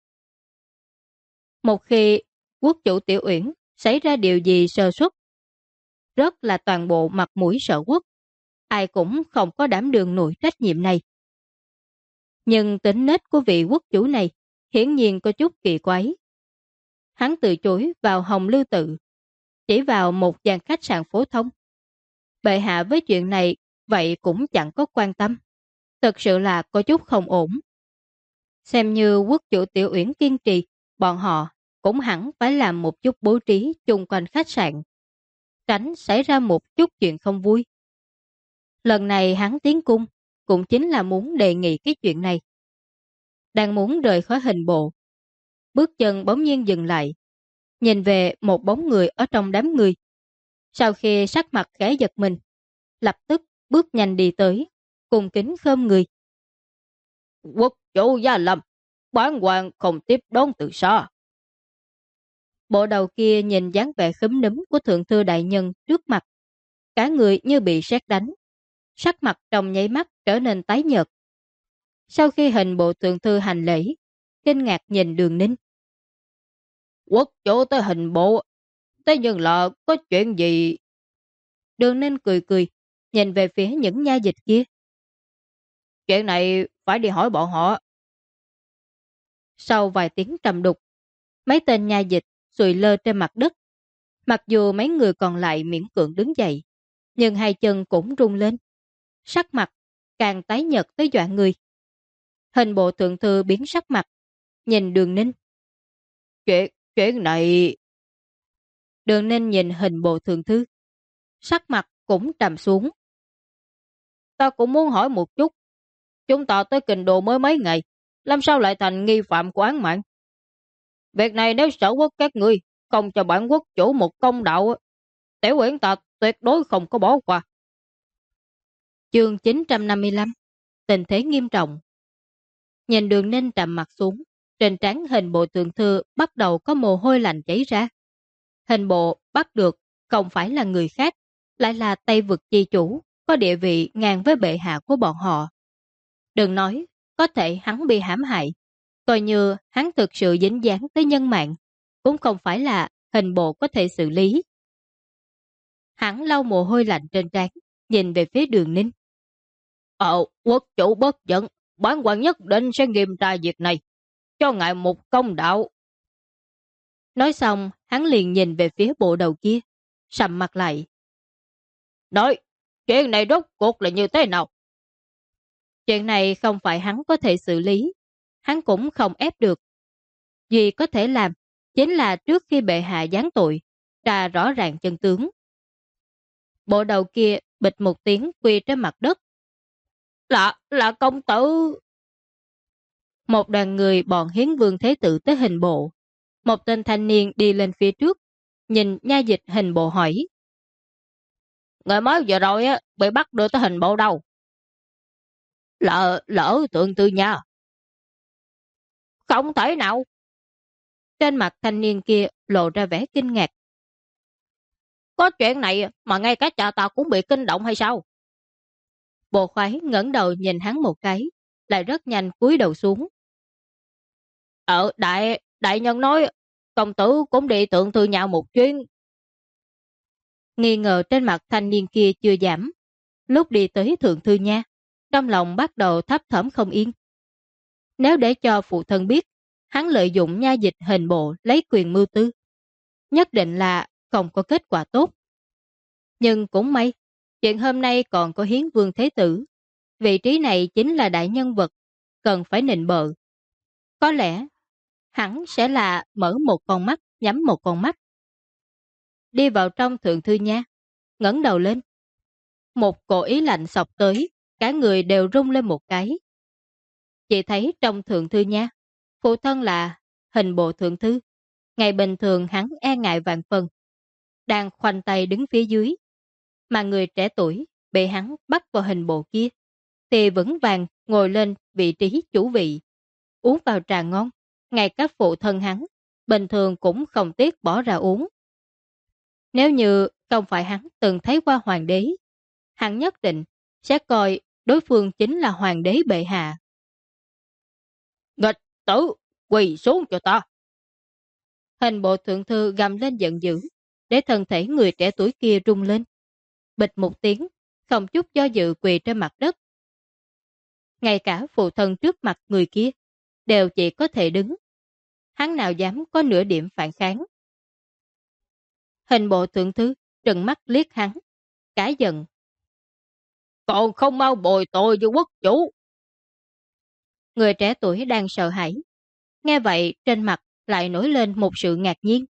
Một khi quốc chủ Tiểu Uyển xảy ra điều gì sơ suất, rất là toàn bộ mặt mũi Sở Quốc, ai cũng không có đảm đương nổi trách nhiệm này. Nhưng tính nết của vị quốc chủ này hiển nhiên có chút kỳ quái. Hắn từ chối vào Hồng Lưu Tự, chỉ vào một gian khách sạn phổ thông. Bệ hạ với chuyện này vậy cũng chẳng có quan tâm. Thực sự là có chút không ổn. Xem như quốc chủ Tiểu Uyển kiên trì, bọn họ cũng hẳn phải làm một chút bố trí chung quanh khách sạn, tránh xảy ra một chút chuyện không vui. Lần này hắn tiến cung cũng chính là muốn đề nghị cái chuyện này. Đang muốn rời khỏi hình bộ, bước chân bỗng nhiên dừng lại, nhìn về một bóng người ở trong đám người. Sau khi sắc mặt khẽ giật mình, lập tức bước nhanh đi tới, cung kính khom người: "Quốc chủ Gia Lâm, bản hoàng không tiếp đón từ xa." Bộ đầu kia nhìn dáng vẻ khúm núm của thượng thư đại nhân trước mặt, cả người như bị sét đánh, sắc mặt trong nháy mắt trở nên tái nhợt. Sau khi hình bộ thượng thư hành lễ, kinh ngạc nhìn Đường Ninh: "Quốc chủ tới hình bộ, thế nhưng là có chuyện gì?" Đường Ninh cười cười, nhìn về phía những nha dịch kia: "Chuyện này phải đi hỏi bọn họ." Sau vài tiếng trầm đục, mấy tên nha dịch sụi lơ trên mặt đất. Mặc dù mấy người còn lại miễn cưỡng đứng dậy, nhưng hai chân cũng rung lên, sắc mặt càng tái nhợt tới dọa người. Hình bộ thượng thư biến sắc mặt, nhìn Đường Ninh: Chuyện này..." Đường Ninh nhìn hình bộ thượng thư, sắc mặt cũng trầm xuống: "Ta cũng muốn hỏi một chút, chúng ta tới kinh đô mới mấy ngày, làm sao lại thành nghi phạm của án mạng? Việc này nếu Sở Quốc các ngươi không cho bản quốc chủ một công đạo, Tiểu Uyển ta tuyệt đối không có bỏ qua." Chương 955: Tình thế nghiêm trọng. Nhìn Đường Ninh trầm mặt xuống, trên trán hình bộ thượng thư bắt đầu có mồ hôi lạnh chảy ra. Hình bộ bắt được không phải là người khác, lại là Tây Vực chi chủ, có địa vị ngang với bệ hạ của bọn họ. Đừng nói, có thể hắn bị hãm hại, coi như hắn thực sự dính dáng tới nhân mạng, cũng không phải là hình bộ có thể xử lý. Hắn lau mồ hôi lạnh trên trán, nhìn về phía Đường Ninh: Quốc chủ bất giận, bản quan nhất định sẽ nghiêm tra việc này, cho ngài một công đạo." Nói xong, hắn liền nhìn về phía bộ đầu kia, sầm mặt lại: "Nói, chuyện này rốt cuộc là như thế nào?" Chuyện này không phải hắn có thể xử lý, hắn cũng không ép được. Duy có thể làm chính là trước khi bệ hạ giáng tội, tra rõ ràng chân tướng. Bộ đầu kia bịch một tiếng quỳ trên mặt đất. Là công tử. Một đoàn người bọn Hiến Vương Thế Tử tới hình bộ. Một tên thanh niên đi lên phía trước, nhìn nha dịch hình bộ hỏi. Người mới vừa rồi á bị bắt đưa tới hình bộ đâu? Lỡ Thượng Thư Nha. Không thể nào. Trên mặt thanh niên kia lộ ra vẻ kinh ngạc. Có chuyện này mà ngay cả cha ta cũng bị kinh động hay sao? Bộ khoái ngẩng đầu nhìn hắn một cái, lại rất nhanh cúi đầu xuống. Đại nhân nói công tử cũng đi Thượng Thư Nha một chuyến. Nghi ngờ trên mặt thanh niên kia chưa giảm. Lúc đi tới Thượng Thư Nha, trong lòng bắt đầu thấp thỏm không yên. Nếu để cho phụ thân biết, hắn lợi dụng nha dịch hình bộ lấy quyền mưu tư, nhất định là không có kết quả tốt. Nhưng cũng may, chuyện hôm nay còn có Hiến Vương Thế Tử. Vị trí này chính là đại nhân vật, cần phải nịnh bợ. Có lẽ, hắn sẽ là mở một con mắt, nhắm một con mắt. Đi vào trong Thượng Thư Nha, ngẩng đầu lên. Một cổ ý lạnh xộc tới, cả người đều rung lên một cái. Chỉ thấy trong Thượng Thư Nha, phụ thân là hình bộ thượng thư. Ngày bình thường hắn e ngại vạn phần, đang khoanh tay đứng phía dưới. Mà người trẻ tuổi bị hắn bắt vào hình bộ kia, thì vững vàng ngồi lên vị trí chủ vị, uống vào trà ngon. Ngay các phụ thân hắn, bình thường cũng không tiếc bỏ ra uống. Nếu như không phải hắn từng thấy qua hoàng đế, hắn nhất định sẽ coi đối phương chính là hoàng đế bệ hạ. Nghịch tử, quỳ xuống cho ta. Hình bộ thượng thư gầm lên giận dữ, để thân thể người trẻ tuổi kia rung lên. Bịch một tiếng, không chút do dự quỳ trên mặt đất. Ngay cả phụ thân trước mặt người kia, đều chỉ có thể đứng. Hắn nào dám có nửa điểm phản kháng. Hình bộ thượng thư trừng mắt liếc hắn, cả giận. Còn không mau bồi tội cho quốc chủ. Người trẻ tuổi đang sợ hãi. Nghe vậy trên mặt lại nổi lên một sự ngạc nhiên.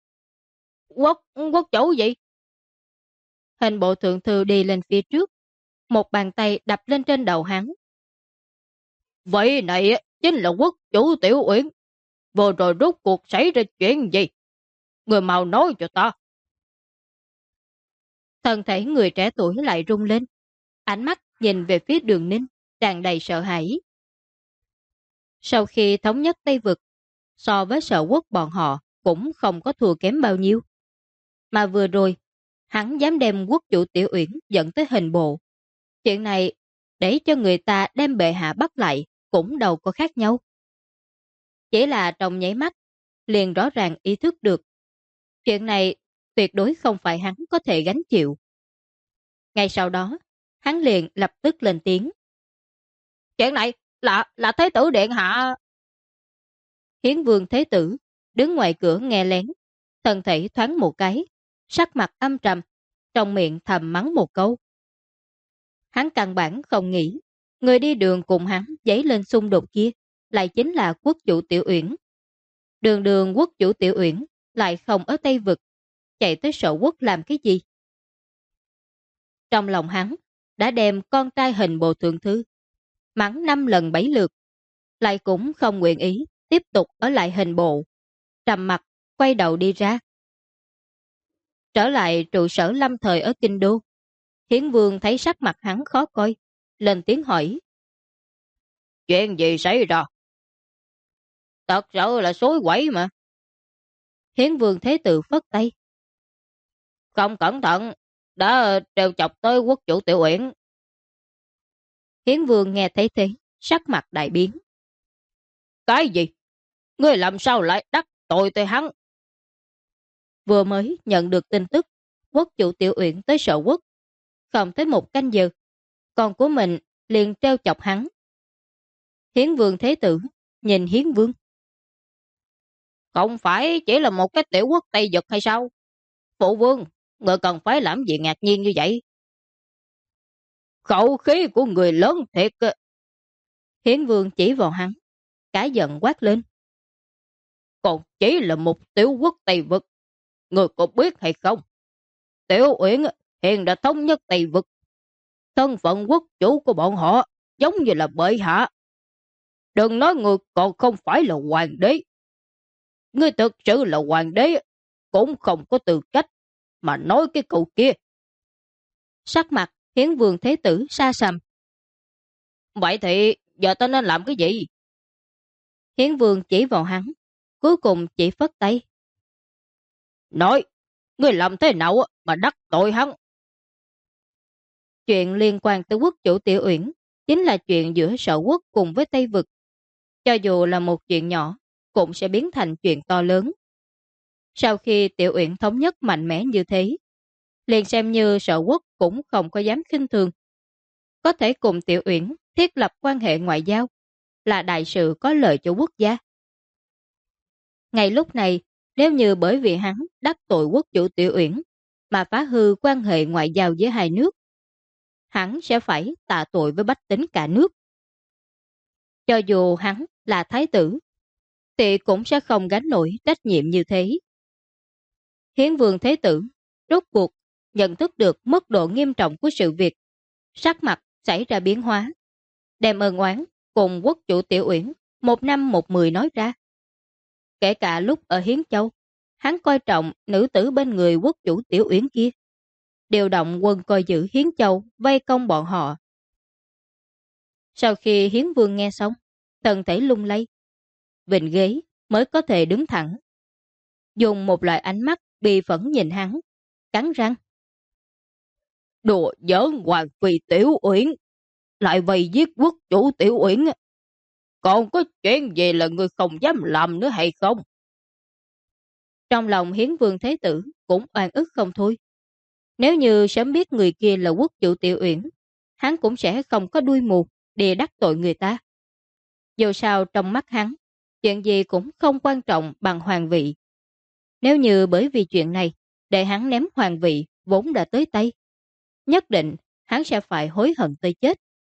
Quốc chủ gì? Hình bộ thượng thư đi lên phía trước, một bàn tay đập lên trên đầu hắn. Vậy này chính là quốc chủ Tiểu Uyển. Vừa rồi rốt cuộc xảy ra chuyện gì? Người mau nói cho ta. Thân thể người trẻ tuổi lại rung lên, ánh mắt nhìn về phía Đường Ninh, tràn đầy sợ hãi. Sau khi thống nhất Tây Vực, so với Sở Quốc bọn họ cũng không có thua kém bao nhiêu. Mà vừa rồi, hắn dám đem quốc chủ Tiểu Uyển dẫn tới hình bộ. Chuyện này, để cho người ta đem bệ hạ bắt lại, cũng đâu có khác nhau. Chỉ là trong nháy mắt, liền rõ ràng ý thức được. Chuyện này tuyệt đối không phải hắn có thể gánh chịu. Ngay sau đó, hắn liền lập tức lên tiếng. Chuyện này là Thế tử điện hạ. Hiến Vương Thế Tử đứng ngoài cửa nghe lén, thân thể thoáng một cái, sắc mặt âm trầm, trong miệng thầm mắng một câu. Hắn căn bản không nghĩ, người đi đường cùng hắn dấy lên xung đột kia lại chính là quốc chủ Tiểu Uyển. Đường đường quốc chủ Tiểu Uyển lại không ở Tây Vực, chạy tới Sở Quốc làm cái gì? Trong lòng hắn đã đem con trai hình bộ thượng thư mắng 5 lần 7 lượt, lại cũng không nguyện ý tiếp tục ở lại hình bộ, trầm mặt quay đầu đi ra. Trở lại trụ sở lâm thời ở Kinh Đô, Hiến Vương thấy sắc mặt hắn khó coi, lên tiếng hỏi. Chuyện gì xảy ra? Thật sự là xối quẩy mà. Hiến Vương Thế Tử phất tay. Không cẩn thận, đã trêu chọc tới quốc chủ Tiểu Uyển. Hiến Vương nghe thấy thế, sắc mặt đại biến. Cái gì? Ngươi làm sao lại đắc tội tới hắn? Vừa mới nhận được tin tức, quốc chủ Tiểu Uyển tới Sở Quốc. Không tới một canh giờ, con của mình liền trêu chọc hắn. Hiến Vương Thế Tử nhìn Hiến Vương. Không phải chỉ là một cái tiểu quốc Tây Vực hay sao? Phụ vương, người cần phải làm gì ngạc nhiên như vậy? Khẩu khí của người lớn thiệt. Hiến Vương chỉ vào hắn, cả giận quát lên. Còn chỉ là một tiểu quốc Tây Vực. Người có biết hay không? Tiểu Uyển hiện đã thống nhất Tây Vực. Thân phận quốc chủ của bọn họ giống như là bệ hạ. Đừng nói người còn không phải là hoàng đế. Ngươi thực sự là hoàng đế cũng không có tư cách mà nói cái câu kia. Sắc mặt Hiến Vương Thế Tử sa sầm. Vậy thì giờ ta nên làm cái gì? Hiến Vương chỉ vào hắn, cuối cùng chỉ phất tay. Nói, ngươi làm thế nào mà đắc tội hắn? Chuyện liên quan tới quốc chủ Tiểu Uyển chính là chuyện giữa Sở Quốc cùng với Tây Vực. Cho dù là một chuyện nhỏ, cũng sẽ biến thành chuyện to lớn. Sau khi Tiểu Uyển thống nhất mạnh mẽ như thế, liền xem như Sở Quốc cũng không có dám khinh thường. Có thể cùng Tiểu Uyển thiết lập quan hệ ngoại giao, là đại sự có lợi cho quốc gia. Ngay lúc này, nếu như bởi vì hắn đắc tội quốc chủ Tiểu Uyển mà phá hư quan hệ ngoại giao giữa hai nước, hắn sẽ phải tạ tội với bách tính cả nước. Cho dù hắn là thái tử, thì cũng sẽ không gánh nổi trách nhiệm như thế. Hiến Vương Thế Tử rốt cuộc nhận thức được mức độ nghiêm trọng của sự việc, sắc mặt xảy ra biến hóa, đem ơn oán cùng quốc chủ Tiểu Uyển một năm một mười nói ra. Kể cả lúc ở Hiến Châu, hắn coi trọng nữ tử bên người quốc chủ Tiểu Uyển kia, điều động quân coi giữ Hiến Châu vây công bọn họ. Sau khi Hiến Vương nghe xong, thân thể lung lay, vịnh ghế mới có thể đứng thẳng, dùng một loại ánh mắt bi phẫn nhìn hắn, cắn răng. Đùa giỡn hoàng phi Tiểu Uyển, lại vây giết quốc chủ Tiểu Uyển. Còn có chuyện gì là người không dám làm nữa hay không? Trong lòng Hiến Vương Thế Tử cũng oan ức không thôi. Nếu như sớm biết người kia là quốc chủ Tiểu Uyển, hắn cũng sẽ không có đuôi mù để đắc tội người ta. Dù sao trong mắt hắn, chuyện gì cũng không quan trọng bằng hoàng vị. Nếu như bởi vì chuyện này, để hắn ném hoàng vị vốn đã tới tay, nhất định hắn sẽ phải hối hận tới chết.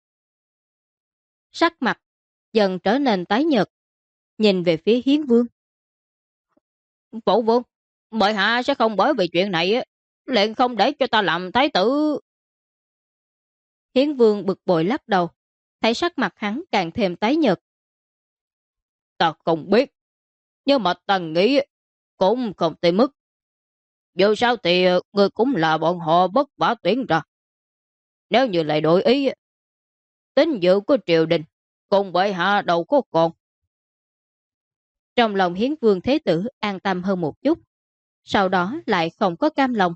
Sắc mặt dần trở nên tái nhợt, nhìn về phía Hiến Vương. Phụ vương, bệ hạ sẽ không bởi vì chuyện này liền không để cho ta làm thái tử. Hiến Vương bực bội lắc đầu, thấy sắc mặt hắn càng thêm tái nhợt. Ta không biết, nhưng mà ta nghĩ cũng không tới mức. Dù sao thì người cũng là bọn họ bất vả tuyển ra. Nếu như lại đổi ý, tín dự của triều đình cùng bệ hạ đâu có còn. Trong lòng Hiến Vương Thế Tử an tâm hơn một chút, sau đó lại không có cam lòng.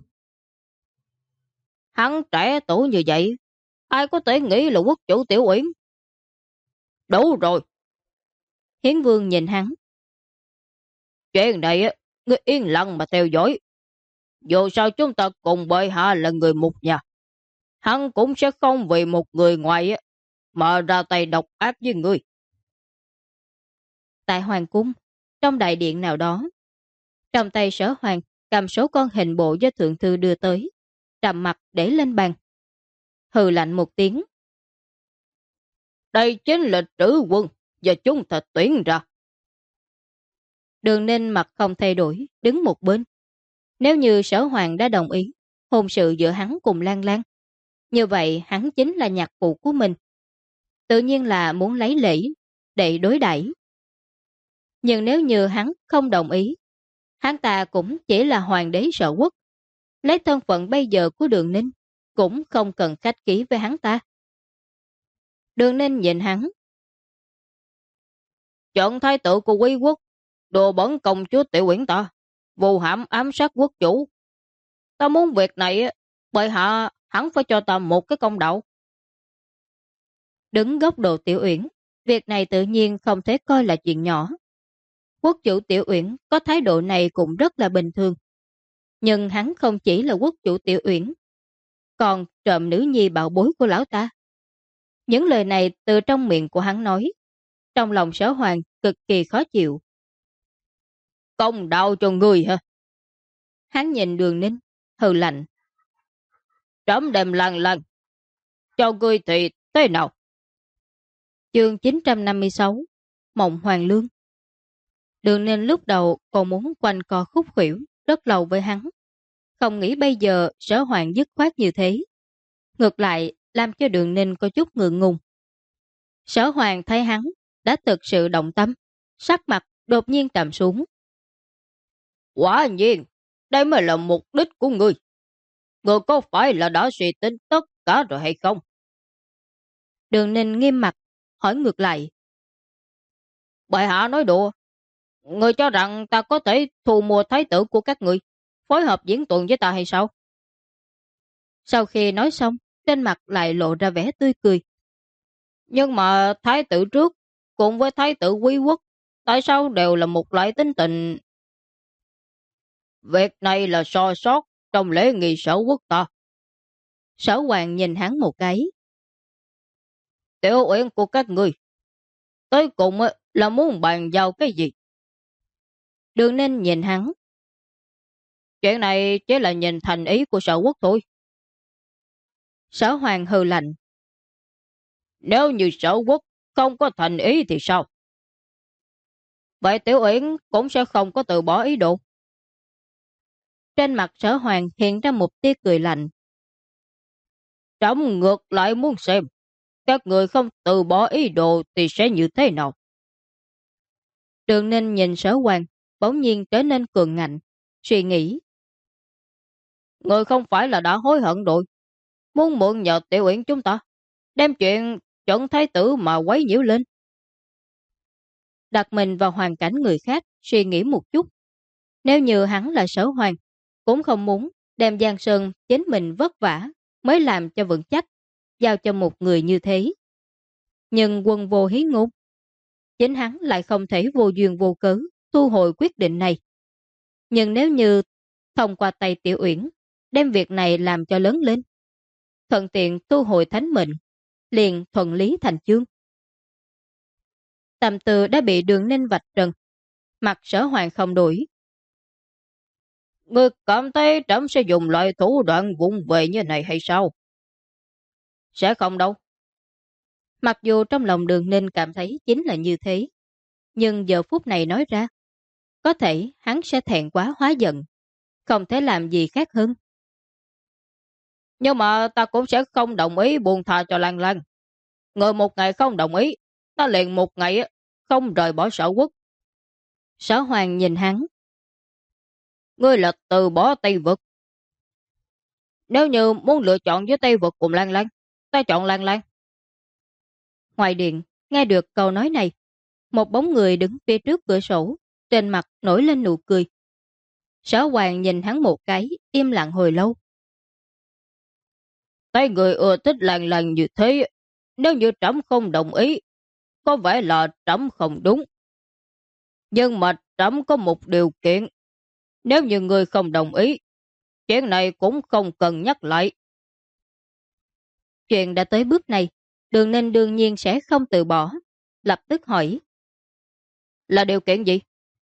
Hắn trẻ tuổi như vậy, ai có thể nghĩ là quốc chủ Tiểu Uyển? Đủ rồi. Hiến Vương nhìn hắn. Chuyện này, người yên lặng mà theo dõi. Dù sao chúng ta cùng bệ hạ là người một nhà. Hắn cũng sẽ không vì một người ngoài mà ra tay độc ác với người. Tại Hoàng Cung, trong đại điện nào đó, trong tay Sở Hoàng cầm số con hình bộ do thượng thư đưa tới, trầm mặt để lên bàn. Hừ lạnh một tiếng. Đây chính là trữ quân và chúng ta tuyển ra. Đường Ninh mặt không thay đổi, đứng một bên. Nếu như Sở Hoàng đã đồng ý hôn sự giữa hắn cùng Lan Lan, như vậy hắn chính là nhạc phụ của mình. Tự nhiên là muốn lấy lễ để đối đãi. Nhưng nếu như hắn không đồng ý, hắn ta cũng chỉ là hoàng đế Sở Quốc. Lấy thân phận bây giờ của Đường Ninh, cũng không cần khách khí với hắn ta. Đường Ninh nhìn hắn. Chọn thái tử của quý quốc, đồ bẩn công chúa Tiểu Uyển ta, vô hãm ám sát quốc chủ. Ta muốn việc này, bệ hạ hắn phải cho ta một cái công đạo. Đứng góc độ Tiểu Uyển, việc này tự nhiên không thể coi là chuyện nhỏ. Quốc chủ Tiểu Uyển có thái độ này cũng rất là bình thường. Nhưng hắn không chỉ là quốc chủ Tiểu Uyển, còn trộm nữ nhi bảo bối của lão ta. Những lời này từ trong miệng của hắn nói, trong lòng Sở Hoàng cực kỳ khó chịu. Công đạo cho người hả? Hắn nhìn Đường Ninh, hừ lạnh. Trẫm đem lần cho ngươi thì thế nào? Chương 956 Mộng Hoàng Lương. Đường Ninh lúc đầu còn muốn quanh co khúc khuỷu rất lâu với hắn, không nghĩ bây giờ Sở Hoàng dứt khoát như thế. Ngược lại làm cho Đường Ninh có chút ngượng ngùng. Sở Hoàng thấy hắn đã thực sự động tâm, sắc mặt đột nhiên trầm xuống. Quả nhiên, đây mới là mục đích của ngươi. Ngươi có phải là đã suy tính tất cả rồi hay không? Đường Ninh nghiêm mặt, hỏi ngược lại. Bệ hạ nói đùa. Ngươi cho rằng ta có thể thu mua thái tử của các ngươi, phối hợp diễn tuồng với ta hay sao? Sau khi nói xong, trên mặt lại lộ ra vẻ tươi cười. Nhưng mà thái tử trước cùng với thái tử quý quốc, tại sao đều là một loại tính tình? Việc này là so sót trong lễ nghi sở quốc ta. Sở Hoàng nhìn hắn một cái. Tiểu Uyển của các ngươi, tới cùng là muốn bàn giao cái gì? Đường Ninh nhìn hắn. Chuyện này chỉ là nhìn thành ý của sở quốc thôi. Sở Hoàng hừ lạnh. Nếu như sở quốc không có thành ý thì sao? Vậy Tiểu Uyển cũng sẽ không có từ bỏ ý đồ. Trên mặt Sở Hoàng hiện ra một tia cười lạnh. Trẫm ngược lại muốn xem các người không từ bỏ ý đồ thì sẽ như thế nào. Đường Ninh nhìn Sở Hoàng, bỗng nhiên trở nên cường ngạnh, suy nghĩ. Người không phải là đã hối hận rồi, muốn mượn nhờ Tiểu Uyển chúng ta, đem chuyện chuẩn thái tử mà quấy nhiễu lên. Đặt mình vào hoàn cảnh người khác, suy nghĩ một chút. Nếu như hắn là Sở Hoàng, cũng không muốn đem Giang Sơn chính mình vất vả mới làm cho vững chắc, giao cho một người như thế. Nhưng quân vô hí ngôn, chính hắn lại không thể vô duyên vô cớ thu hồi quyết định này. Nhưng nếu như thông qua tay Tiểu Uyển đem việc này làm cho lớn lên, thuận tiện thu hồi thánh mệnh, liền thuận lý thành chương. Tâm tư đã bị Đường Ninh vạch trần, mặt Sở Hoàng không đổi. Ngươi cảm thấy trẫm sẽ dùng loại thủ đoạn vụng về như này hay sao? Sẽ không đâu. Mặc dù trong lòng Đường Ninh cảm thấy chính là như thế, nhưng giờ phút này nói ra, có thể hắn sẽ thẹn quá hóa giận, không thể làm gì khác hơn. Nhưng mà ta cũng sẽ không đồng ý buông tha cho Lan Lan. Người một ngày không đồng ý, ta liền một ngày không rời bỏ sở quốc. Sở Hoàng nhìn hắn. Ngươi là từ bỏ Tây Vực. Nếu như muốn lựa chọn với Tây Vực cùng Lan Lan, ta chọn Lan Lan. Ngoài điện, nghe được câu nói này, một bóng người đứng phía trước cửa sổ, trên mặt nổi lên nụ cười. Sở Hoàng nhìn hắn một cái, im lặng hồi lâu. Thấy người ưa thích Lan Lan như thế, nếu như trẫm không đồng ý, có vẻ là trẫm không đúng. Nhưng mà trẫm có một điều kiện. Nếu như người không đồng ý, chuyện này cũng không cần nhắc lại. Chuyện đã tới bước này, Đường Ninh đương nhiên sẽ không từ bỏ. Lập tức hỏi. Là điều kiện gì?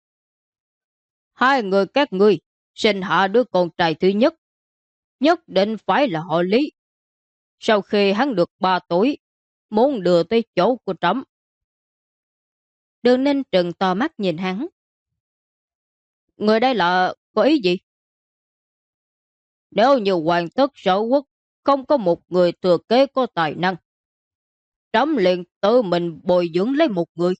Hai người các ngươi sinh hạ đứa con trai thứ nhất, nhất định phải là họ Lý. Sau khi hắn được 3 tuổi, muốn đưa tới chỗ của trẫm. Đường Ninh trừng to mắt nhìn hắn. Người đây là có ý gì? Nếu như hoàng thất sở quốc không có một người thừa kế có tài năng, trẫm liền tự mình bồi dưỡng lấy một người.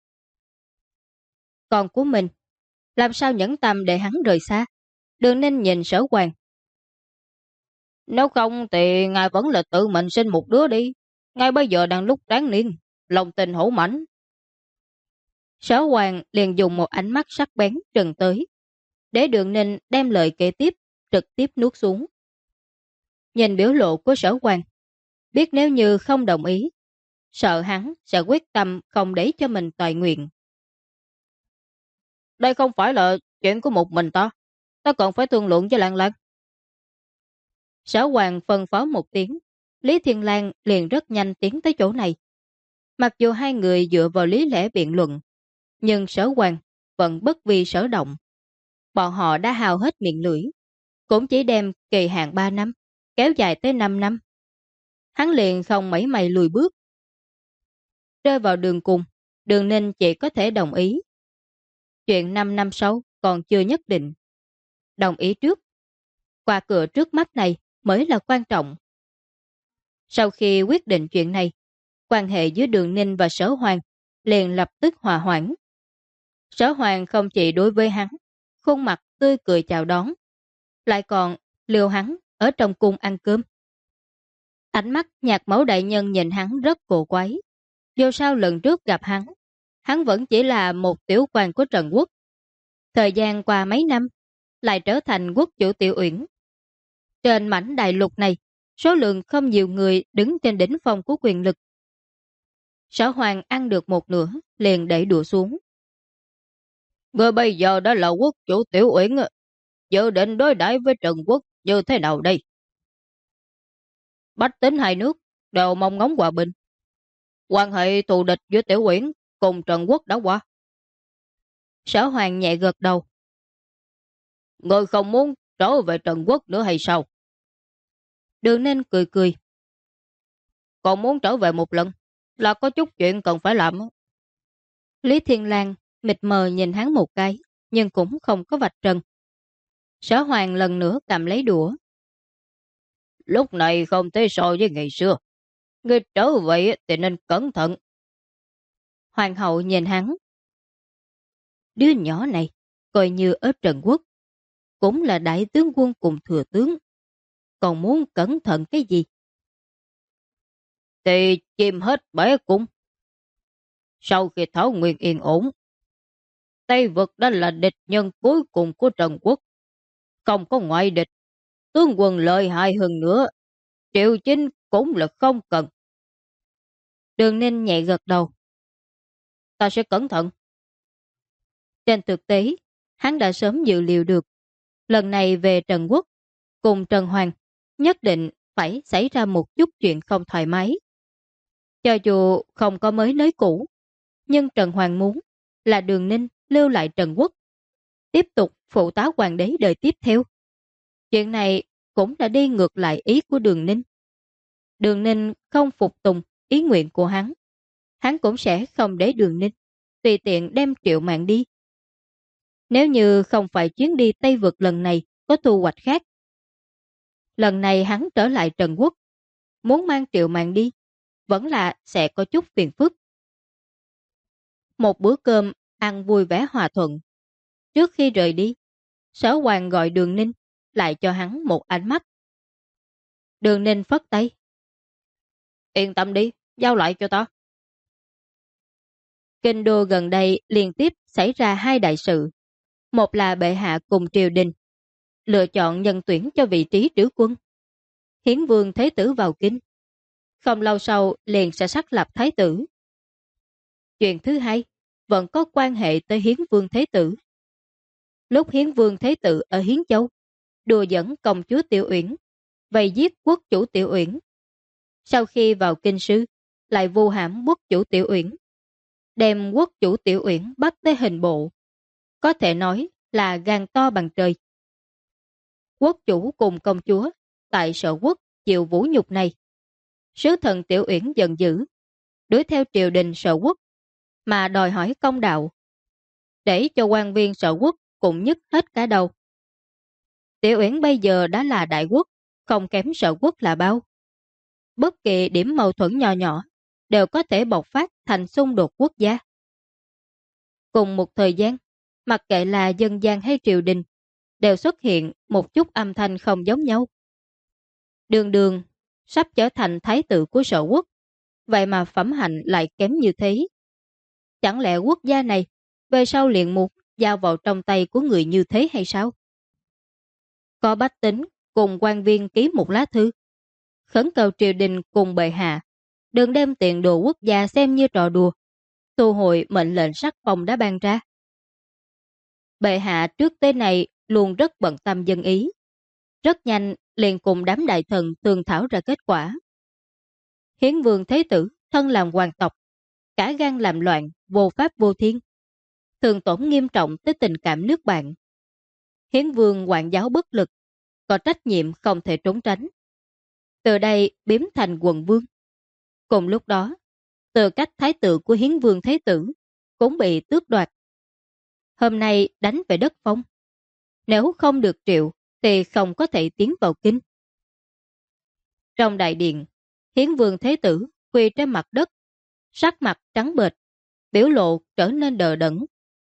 Con của mình, làm sao nhẫn tâm để hắn rời xa? Đường Ninh nhìn Sở Hoàng. Nếu không thì ngài vẫn là tự mình sinh một đứa đi. Ngay bây giờ đang lúc đáng niên, lòng tình hổ mãnh. Sở Hoàng liền dùng một ánh mắt sắc bén trừng tới, để Đường Ninh đem lời kể tiếp, trực tiếp nuốt xuống. Nhìn biểu lộ của Sở Hoàng, biết nếu như không đồng ý, sợ hắn sẽ quyết tâm không để cho mình toại nguyện. Đây không phải là chuyện của một mình ta. Ta còn phải thương lượng với Lan Lan. Sở Hoàng phân phó một tiếng, Lý Thiên Lang liền rất nhanh tiến tới chỗ này. Mặc dù hai người dựa vào lý lẽ biện luận, nhưng Sở Hoàng vẫn bất vi sở động. Bọn họ đã hao hết miệng lưỡi, cũng chỉ đem kỳ hạn 3 năm, kéo dài tới 5 năm. Hắn liền không mấy mày lùi bước. Rơi vào đường cùng, Đường Ninh chỉ có thể đồng ý. Chuyện 5 năm sau còn chưa nhất định. Đồng ý trước. Qua cửa trước mắt này mới là quan trọng. Sau khi quyết định chuyện này, quan hệ giữa Đường Ninh và Sở Hoàng liền lập tức hòa hoãn. Sở Hoàng không chỉ đối với hắn, khuôn mặt tươi cười chào đón, lại còn liều hắn ở trong cung ăn cơm. Ánh mắt Nhạc Mẫu đại nhân nhìn hắn rất cổ quái. Dù sao lần trước gặp hắn vẫn chỉ là một tiểu quan của Trần Quốc. Thời gian qua mấy năm, lại trở thành quốc chủ Tiểu Uyển. Trên mảnh đại lục này, số lượng không nhiều người đứng trên đỉnh phong của quyền lực. Sở Hoàng ăn được một nửa, liền đẩy đũa xuống. Người bây giờ đã là quốc chủ Tiểu Uyển, dự định đối đãi với Trần Quốc như thế nào đây? Bách tính hai nước đều mong ngóng hòa bình. Quan hệ thù địch giữa Tiểu Uyển cùng Trần Quốc đã qua. Sở Hoàng nhẹ gật đầu. Người không muốn trở về Trần Quốc nữa hay sao? Đường Ninh cười cười. Còn muốn trở về một lần, là có chút chuyện cần phải làm. Lý Thiên Lang mịt mờ nhìn hắn một cái, nhưng cũng không có vạch trần. Sở Hoàng lần nữa cầm lấy đũa. Lúc này không thể so với ngày xưa. Người trở về thì nên cẩn thận. Hoàng hậu nhìn hắn. Đứa nhỏ này, coi như ở Trần Quốc, cũng là đại tướng quân cùng thừa tướng. Còn muốn cẩn thận cái gì? Thì chìm hết bể cung. Sau khi Thảo Nguyên yên ổn, Tây Vực đã là địch nhân cuối cùng của Trần Quốc. Không có ngoại địch, tướng quân lợi hại hơn nữa, Triệu Chính cũng là không cần. Đường Ninh nhẹ gật đầu. Ta sẽ cẩn thận. Trên thực tế, hắn đã sớm dự liệu được. Lần này về Trần Quốc, cùng Trần Hoàng, nhất định phải xảy ra một chút chuyện không thoải mái. Cho dù không có mới nới cũ, nhưng Trần Hoàng muốn là Đường Ninh lưu lại Trần Quốc, tiếp tục phụ tá hoàng đế đời tiếp theo. Chuyện này cũng đã đi ngược lại ý của Đường Ninh. Đường Ninh không phục tùng ý nguyện của hắn cũng sẽ không để Đường Ninh tùy tiện đem Triệu Mạn đi. Nếu như không phải chuyến đi Tây Vực lần này có thu hoạch khác, lần này hắn trở lại Trần Quốc, muốn mang Triệu Mạn đi, vẫn là sẽ có chút phiền phức. Một bữa cơm ăn vui vẻ hòa thuận. Trước khi rời đi, Sở Hoàng gọi Đường Ninh lại cho hắn một ánh mắt. Đường Ninh phất tay. Yên tâm đi, giao lại cho ta. Kinh đô gần đây liên tiếp xảy ra hai đại sự. Một là bệ hạ cùng triều đình lựa chọn nhân tuyển cho vị trí trữ quân. Hiến vương Thế tử vào kinh. Không lâu sau liền sẽ xác lập thái tử. Chuyện thứ hai vẫn có quan hệ tới Hiến vương Thế tử. Lúc Hiến vương Thế tử ở Hiến Châu đùa dẫn công chúa Tiểu Uyển, vây giết quốc chủ Tiểu Uyển. Sau khi vào kinh sư, lại vu hãm quốc chủ Tiểu Uyển, đem quốc chủ Tiểu Uyển bắt tới hình bộ. Có thể nói là gan to bằng trời. Quốc chủ cùng công chúa tại Sở Quốc chịu vũ nhục này. Sứ thần Tiểu Uyển giận dữ, đuổi theo triều đình Sở Quốc mà đòi hỏi công đạo, để cho quan viên Sở Quốc cũng nhức hết cả đầu. Tiểu Uyển bây giờ đã là đại quốc, không kém Sở Quốc là bao. Bất kỳ điểm mâu thuẫn nhỏ nhỏ đều có thể bộc phát thành xung đột quốc gia. Cùng một thời gian, mặc kệ là dân gian hay triều đình, đều xuất hiện một chút âm thanh không giống nhau. Đường Đường sắp trở thành thái tử của Sở Quốc, vậy mà phẩm hạnh lại kém như thế. Chẳng lẽ quốc gia này về sau liền muốn giao vào trong tay của người như thế hay sao? Có bách tính cùng quan viên ký một lá thư, khẩn cầu triều đình cùng bệ hạ đừng đem tiền đồ quốc gia xem như trò đùa, thu hồi mệnh lệnh sắc phong đã ban ra. Bệ hạ trước tới này luôn rất bận tâm dân ý, rất nhanh liền cùng đám đại thần thương thảo ra kết quả. Hiến vương Thế tử thân làm hoàng tộc, cả gan làm loạn, vô pháp vô thiên, thường tổn nghiêm trọng tới tình cảm nước bạn. Hiến vương quản giáo bất lực, có trách nhiệm không thể trốn tránh. Từ đây biếm thành quận vương. Cùng lúc đó, tư cách thái tử của Hiến vương Thế tử cũng bị tước đoạt. Hôm nay đánh về đất Phong. Nếu không được triệu thì không có thể tiến vào kinh. Trong đại điện, Hiến vương Thế tử quỳ trên mặt đất sắc mặt trắng bệch, biểu lộ trở nên đờ đẫn.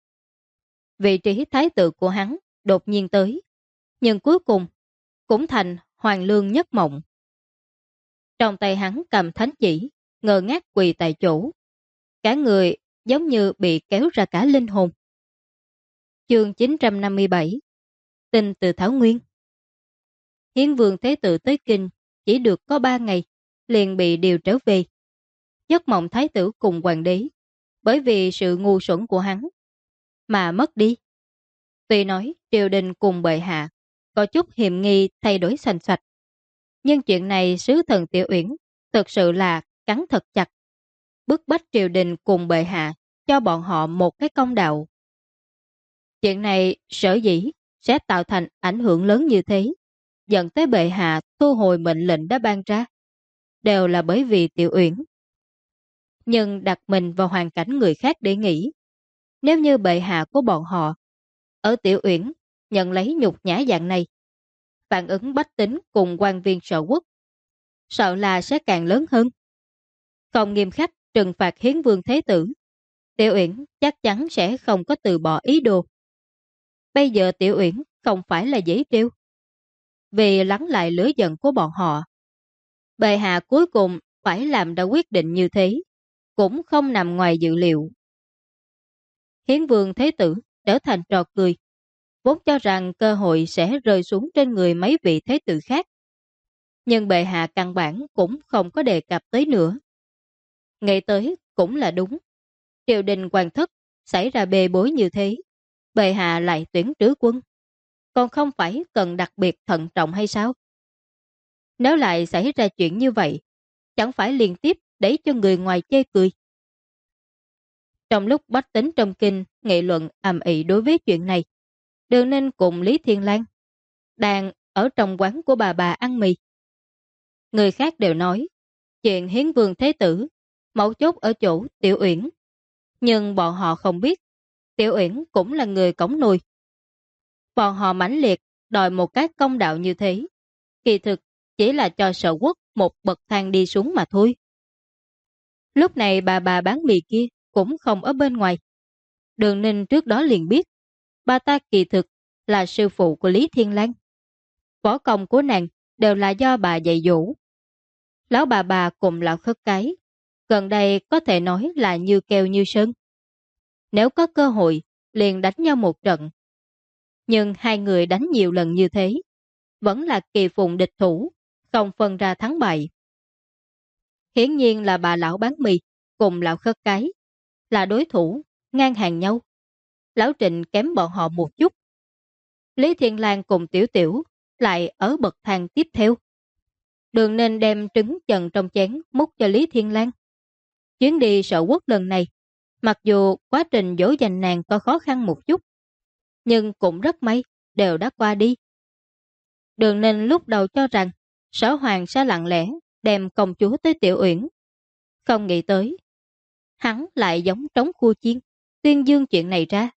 Vị trí thái tử của hắn đột nhiên tới, nhưng cuối cùng cũng thành hoàng lương nhất mộng. Trong tay hắn cầm thánh chỉ, ngơ ngác quỳ tại chỗ. Cả người giống như bị kéo ra cả linh hồn. Chương 957 Tin từ Thảo Nguyên. Hiến vương Thế Tử tới Kinh chỉ được có 3 ngày, liền bị điều trở về. Giấc mộng thái tử cùng hoàng đế, bởi vì sự ngu xuẩn của hắn mà mất đi. Tuy nói triều đình cùng bệ hạ có chút hiềm nghi thay đổi sành sạch, nhưng chuyện này sứ thần Tiểu Uyển thực sự là cắn thật chặt, bức bách triều đình cùng bệ hạ cho bọn họ một cái công đạo. Chuyện này sở dĩ sẽ tạo thành ảnh hưởng lớn như thế, dẫn tới bệ hạ thu hồi mệnh lệnh đã ban ra, đều là bởi vì Tiểu Uyển. Nhưng đặt mình vào hoàn cảnh người khác để nghĩ, nếu như bệ hạ của bọn họ ở Tiểu Uyển nhận lấy nhục nhã dạng này, phản ứng bách tính cùng quan viên sở quốc sợ là sẽ càng lớn hơn. Không nghiêm khắc trừng phạt Hiến vương Thế Tử, Tiểu Uyển chắc chắn sẽ không có từ bỏ ý đồ. Bây giờ Tiểu Uyển không phải là dễ trêu. Vì lắng lại lửa giận của bọn họ, bệ hạ cuối cùng phải làm ra quyết định như thế, cũng không nằm ngoài dự liệu. Hiến vương Thế Tử trở thành trò cười, vốn cho rằng cơ hội sẽ rơi xuống trên người mấy vị thế tử khác. Nhưng bệ hạ căn bản cũng không có đề cập tới nữa. Nghĩ tới cũng là đúng. Triều đình hoàng thất xảy ra bê bối như thế, bệ hạ lại tuyển trứ quân, còn không phải cần đặc biệt thận trọng hay sao? Nếu lại xảy ra chuyện như vậy, chẳng phải liên tiếp đẩy cho người ngoài chê cười. Trong lúc bách tính trong kinh nghị luận ầm ĩ đối với chuyện này, Đường Ninh cùng Lý Thiên Lang đang ở trong quán của bà ăn mì. Người khác đều nói chuyện Hiến vương Thế Tử mấu chốt ở chỗ Tiểu Uyển, nhưng bọn họ không biết Tiểu Uyển cũng là người cõng nồi. Bọn họ mãnh liệt đòi một cái công đạo như thế, kỳ thực chỉ là cho Sở Quốc một bậc thang đi xuống mà thôi. Lúc này bà bán mì kia cũng không ở bên ngoài. Đường Ninh trước đó liền biết bà ta kỳ thực là sư phụ của Lý Thiên Lang. Võ công của nàng đều là do bà dạy dỗ. Lão bà cùng lão khất cái gần đây có thể nói là như keo như sơn. Nếu có cơ hội liền đánh nhau một trận. Nhưng hai người đánh nhiều lần như thế, vẫn là kỳ phùng địch thủ, không phân ra thắng bại. Hiển nhiên là bà lão bán mì cùng lão khất cái là đối thủ ngang hàng nhau. Lão Trịnh kém bọn họ một chút. Lý Thiên Lang cùng Tiểu Tiểu lại ở bậc thang tiếp theo. Đường Ninh đem trứng chần trong chén múc cho Lý Thiên Lang. Chuyến đi Sở Quốc lần này, mặc dù quá trình dỗ dành nàng có khó khăn một chút, nhưng cũng rất may, đều đã qua đi. Đường Ninh lúc đầu cho rằng Sở Hoàng sẽ lặng lẽ đem công chúa tới Tiểu Uyển. Không nghĩ tới, hắn lại giống trống cua chiên, tuyên dương chuyện này ra.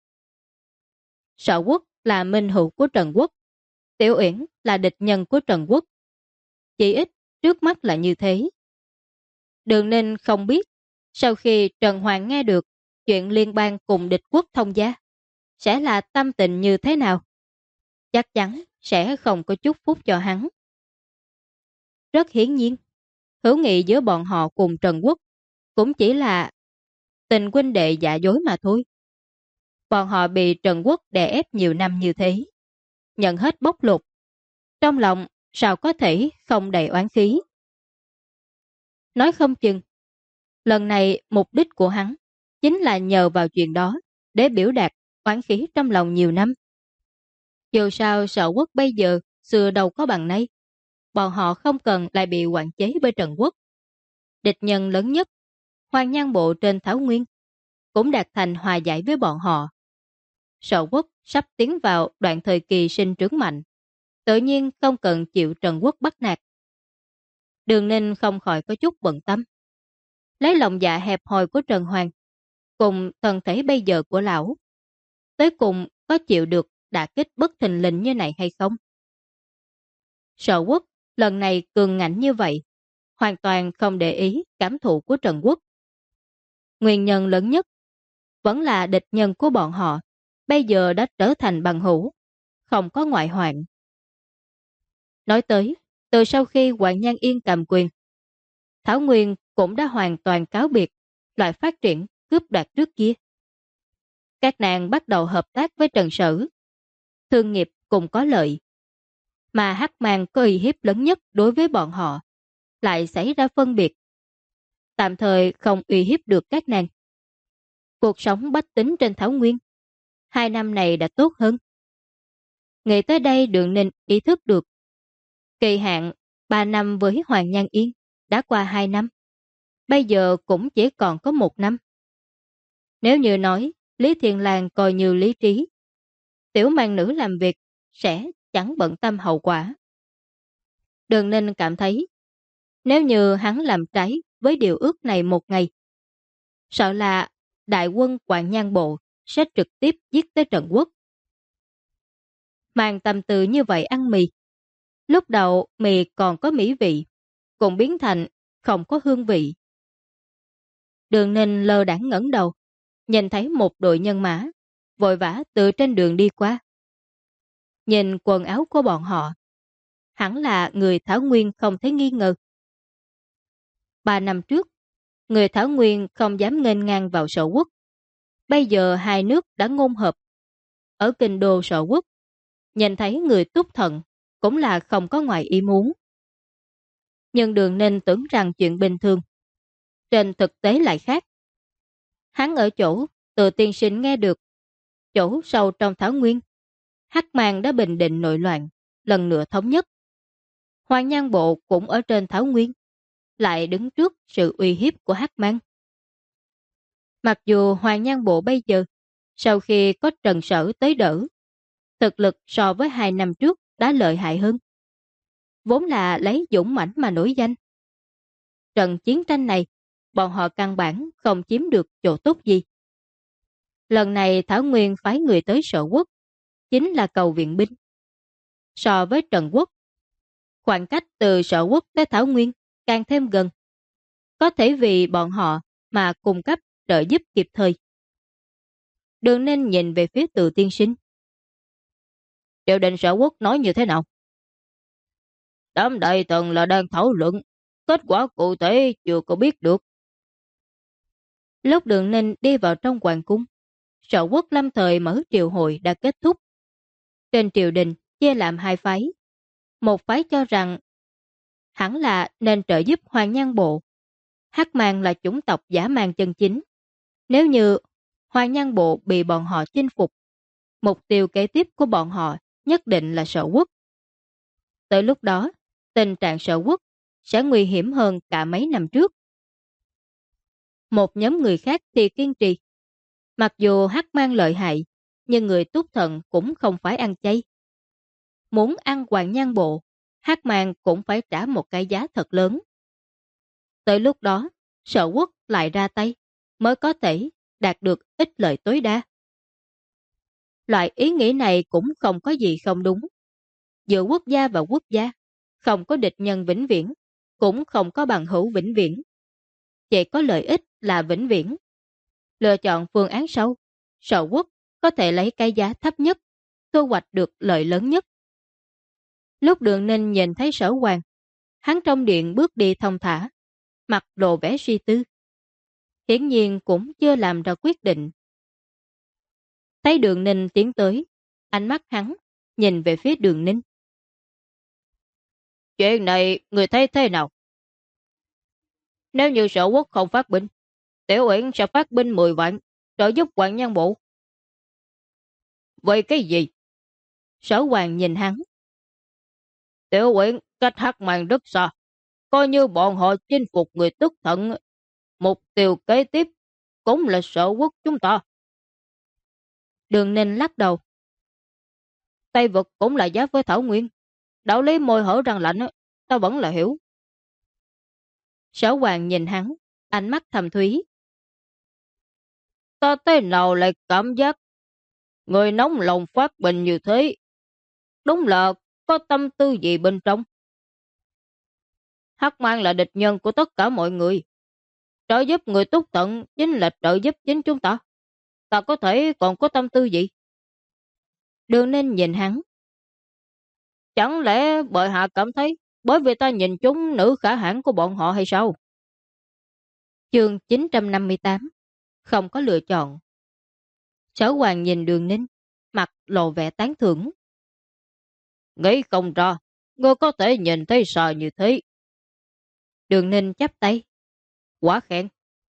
Sở Quốc là minh hữu của Trần Quốc, Tiểu Uyển là địch nhân của Trần Quốc. Chỉ ít trước mắt là như thế. Đường Ninh không biết sau khi Trần Hoàng nghe được chuyện liên bang cùng địch quốc thông gia sẽ là tâm tình như thế nào. Chắc chắn sẽ không có chúc phúc cho hắn. Rất hiển nhiên, hữu nghị giữa bọn họ cùng Trần Quốc cũng chỉ là tình huynh đệ giả dối mà thôi. Bọn họ bị Trần Quốc đè ép nhiều năm như thế, nhận hết bóc lột, trong lòng sao có thể không đầy oán khí. Nói không chừng, lần này mục đích của hắn chính là nhờ vào chuyện đó để biểu đạt oán khí trong lòng nhiều năm. Dù sao Sở Quốc bây giờ xưa đâu có bằng nay, bọn họ không cần lại bị quản chế bởi Trần Quốc. Địch nhân lớn nhất, Hoàng Nhan Bộ trên Thảo Nguyên, cũng đạt thành hòa giải với bọn họ. Sở Quốc sắp tiến vào đoạn thời kỳ sinh trưởng mạnh, tự nhiên không cần chịu Trần Quốc bắt nạt. Đường Ninh không khỏi có chút bận tâm. Lấy lòng dạ hẹp hòi của Trần Hoàng, cùng thân thể bây giờ của lão, tới cùng có chịu được đả kích bất thình lình như này hay không? Sở Quốc lần này cường ngạnh như vậy, hoàn toàn không để ý cảm thụ của Trần Quốc. Nguyên nhân lớn nhất vẫn là địch nhân của bọn họ bây giờ đã trở thành bằng hữu, không có ngoại hoạn. Nói tới, từ sau khi Hoàng Nhan Yên cầm quyền, Thảo Nguyên cũng đã hoàn toàn cáo biệt loại phát triển cướp đoạt trước kia. Các nàng bắt đầu hợp tác với Trần Sở, thương nghiệp cùng có lợi. Mà Hắc Mang có uy hiếp lớn nhất đối với bọn họ, lại xảy ra phân biệt. Tạm thời không uy hiếp được các nàng. Cuộc sống bách tính trên Thảo Nguyên 2 năm này đã tốt hơn. Nghĩ tới đây Đường Ninh ý thức được kỳ hạn 3 năm với Hoàng Nhan Yên đã qua 2 năm. Bây giờ cũng chỉ còn có 1 năm. Nếu như nói Lý Thiền Lang coi như lý trí, tiểu mang nữ làm việc sẽ chẳng bận tâm hậu quả. Đường Ninh cảm thấy nếu như hắn làm trái với điều ước này một ngày, sợ là đại quân Quảng Nhan Bộ sẽ trực tiếp giết tới Trần Quốc. Mang tâm tư như vậy ăn mì, lúc đầu mì còn có mỹ vị, cũng biến thành không có hương vị. Đường Ninh lơ đãng ngẩng đầu, nhìn thấy một đội nhân mã vội vã từ trên đường đi qua. Nhìn quần áo của bọn họ, hẳn là người Thảo Nguyên không thấy nghi ngờ. 3 năm trước, người Thảo Nguyên không dám nghênh ngang vào Sở Quốc. Bây giờ hai nước đã ngôn hợp. Ở kinh đô Sở Quốc, nhìn thấy người túc thận cũng là không có ngoài ý muốn. Nhưng Đường Ninh tưởng rằng chuyện bình thường. Trên thực tế lại khác. Hắn ở chỗ từ tiên sinh nghe được, chỗ sâu trong Thảo Nguyên, Hắc Mang đã bình định nội loạn, lần nữa thống nhất. Hoàng Nhan Bộ cũng ở trên Thảo Nguyên, lại đứng trước sự uy hiếp của Hắc Mang. Mặc dù Hoàng Nhan Bộ bây giờ, sau khi có Trần Sở tới đỡ, thực lực so với 2 năm trước đã lợi hại hơn. Vốn là lấy dũng mãnh mà nổi danh. Trận chiến tranh này, bọn họ căn bản không chiếm được chỗ tốt gì. Lần này Thảo Nguyên phái người tới Sở Quốc, chính là cầu viện binh. So với Trần Quốc, khoảng cách từ Sở Quốc tới Thảo Nguyên càng thêm gần. Có thể vì bọn họ mà cung cấp trợ giúp kịp thời. Đường Ninh nhìn về phía Từ tiên sinh. Triều đình Sở Quốc nói như thế nào? Đám đại thần là đang thảo luận, kết quả cụ thể chưa có biết được. Lúc Đường Ninh đi vào trong hoàng cung, Sở Quốc lâm thời mở triều hội đã kết thúc. Trên triều đình chia làm 2 phái. Một phái cho rằng hẳn là nên trợ giúp Hoàng Nhan Bộ. Hắc Mang là chủng tộc giả mang chân chính. Nếu như Hoàng Nhan Bộ bị bọn họ chinh phục, mục tiêu kế tiếp của bọn họ nhất định là Sở Quốc. Tới lúc đó, tình trạng Sở Quốc sẽ nguy hiểm hơn cả mấy năm trước. Một nhóm người khác thì kiên trì. Mặc dù Hắc Mang lợi hại, nhưng người túc thận cũng không phải ăn chay. Muốn ăn Hoàng Nhan Bộ, Hắc Mang cũng phải trả một cái giá thật lớn. Tới lúc đó, Sở Quốc lại ra tay, mới có thể đạt được ích lợi tối đa. Loại ý nghĩ này cũng không có gì không đúng. Giữa quốc gia và quốc gia, không có địch nhân vĩnh viễn, cũng không có bằng hữu vĩnh viễn. Chỉ có lợi ích là vĩnh viễn. Lựa chọn phương án sau, Sở Quốc có thể lấy cái giá thấp nhất, thu hoạch được lợi lớn nhất. Lúc Đường Ninh nhìn thấy Sở Hoàng, hắn trong điện bước đi thông thả, mặt lộ vẻ suy tư. Hiển nhiên cũng chưa làm ra quyết định. Thấy Đường Ninh tiến tới, ánh mắt hắn nhìn về phía Đường Ninh. Chuyện này người thấy thế nào? Nếu như Sở Quốc không phát binh, Tiểu Uyển sẽ phát binh 10 vạn, trợ giúp Hoàng Nhan Bộ. Vậy cái gì? Sở Hoàng nhìn hắn. Tiểu Uyển cách Hắc Mang rất xa, coi như bọn họ chinh phục người tức thận. Mục tiêu kế tiếp cũng là Sở Quốc chúng ta. Đường Ninh lắc đầu. Tây vực cũng là giáp với Thảo Nguyên. Đạo lý môi hở răng lạnh, ta vẫn là hiểu. Sở Hoàng nhìn hắn, ánh mắt thầm thúy. Ta thế nào lại cảm giác người nóng lòng phát bình như thế? Đúng là có tâm tư gì bên trong? Hắc Mang là địch nhân của tất cả mọi người. Trợ giúp người Túc Tận chính là trợ giúp chính chúng ta. Ta có thể còn có tâm tư gì? Đường Ninh nhìn hắn. Chẳng lẽ bệ hạ cảm thấy bởi vì ta nhìn chúng nữ khả hãn của bọn họ hay sao? Chương 958. Không có lựa chọn. Sở Hoàng nhìn Đường Ninh, mặt lộ vẻ tán thưởng. Nghĩ không ra, ngươi có thể nhìn thấy sao như thế. Đường Ninh chắp tay. Quá khen.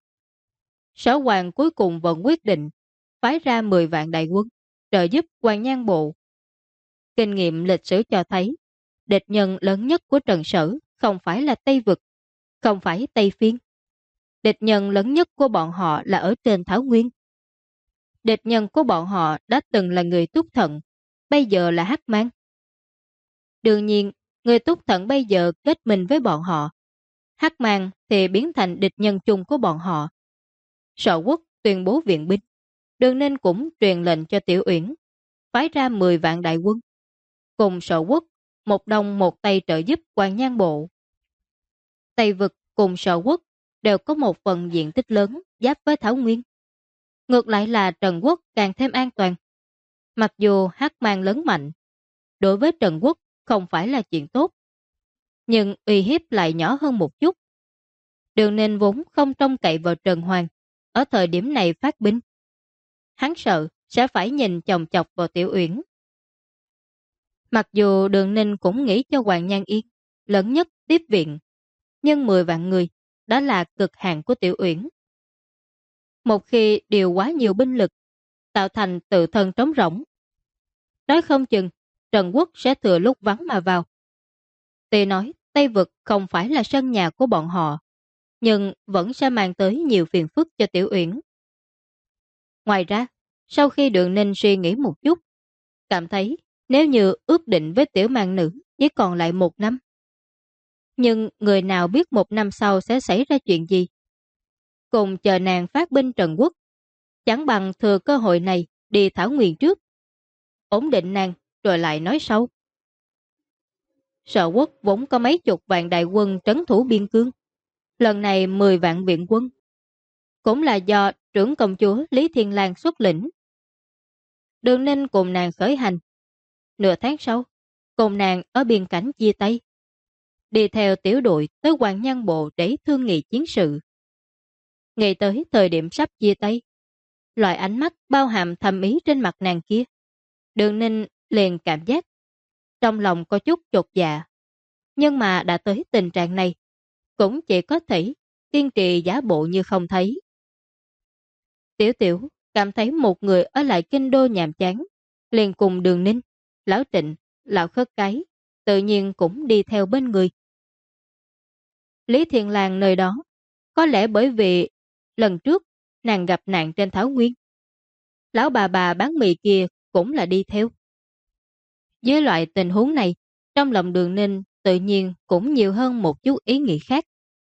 Sở Hoàng cuối cùng vẫn quyết định phái ra 10 vạn đại quân trợ giúp Hoàng Nhan Bộ. Kinh nghiệm lịch sử cho thấy địch nhân lớn nhất của Trần Sở không phải là Tây Vực, không phải Tây Phiên. Địch nhân lớn nhất của bọn họ là ở trên Thảo Nguyên. Địch nhân của bọn họ đã từng là người Túc Thận, bây giờ là Hắc Mang. Đương nhiên, người Túc Thận bây giờ kết minh với bọn họ. Hắc Mang thì biến thành địch nhân chung của bọn họ. Sở Quốc tuyên bố viện binh. Đường Ninh cũng truyền lệnh cho Tiểu Uyển phái ra 10 vạn đại quân. Cùng Sở Quốc, một đông một tây trợ giúp Hoàng Nhan Bộ. Tây Vực cùng Sở Quốc đều có một phần diện tích lớn giáp với Thảo Nguyên. Ngược lại là Trần Quốc càng thêm an toàn. Mặc dù Hắc Mang lớn mạnh, đối với Trần Quốc không phải là chuyện tốt, nhưng uy hiếp lại nhỏ hơn một chút. Đường Ninh vốn không trông cậy vào Trần Hoàng ở thời điểm này phát binh. Hắn sợ sẽ phải nhìn chòng chọc vào Tiểu Uyển. Mặc dù Đường Ninh cũng nghĩ cho Hoàng Nhan Yên lớn nhất tiếp viện, nhưng 10 vạn người đã là cực hạn của Tiểu Uyển. Một khi điều quá nhiều binh lực, tạo thành tự thân trống rỗng, nói không chừng Trần Quốc sẽ thừa lúc vắng mà vào. Tuy nói Tây Vực không phải là sân nhà của bọn họ, nhưng vẫn sẽ mang tới nhiều phiền phức cho Tiểu Uyển. Ngoài ra, sau khi Đường Ninh suy nghĩ một chút, cảm thấy nếu như ước định với Tiểu Mang Nữ chỉ còn lại 1 năm. Nhưng người nào biết 1 năm sau sẽ xảy ra chuyện gì? Cùng chờ nàng phát binh Trần Quốc, chẳng bằng thừa cơ hội này đi Thảo Nguyên trước, ổn định nàng rồi lại nói sau. Sở Quốc vốn có mấy chục vạn đại quân trấn thủ biên cương, lần này 10 vạn viện quân, cũng là do trưởng công chúa Lý Thiên Lang xuất lĩnh. Đường Ninh cùng nàng khởi hành. Nửa tháng sau, cùng nàng ở biên cảnh chia tay, đi theo tiểu đội tới Hoàng Nhan Bộ để thương nghị chiến sự. Ngay tới thời điểm sắp chia tay, loại ánh mắt bao hàm thầm ý trên mặt nàng kia, Đường Ninh liền cảm giác trong lòng có chút chột dạ. Nhưng mà đã tới tình trạng này, cũng chỉ có thể kiên trì giả bộ như không thấy. Tiểu Tiểu cảm thấy một người ở lại kinh đô nhàm chán, liền cùng Đường Ninh, Lão Trịnh, Lão Khất Cái tự nhiên cũng đi theo bên người. Lý Thiên Lang nơi đó, có lẽ bởi vì lần trước nàng gặp nạn trên Thảo Nguyên. Lão bà bán mì kia cũng là đi theo. Dưới loại tình huống này, trong lòng Đường Ninh tự nhiên cũng nhiều hơn một chút ý nghĩ khác.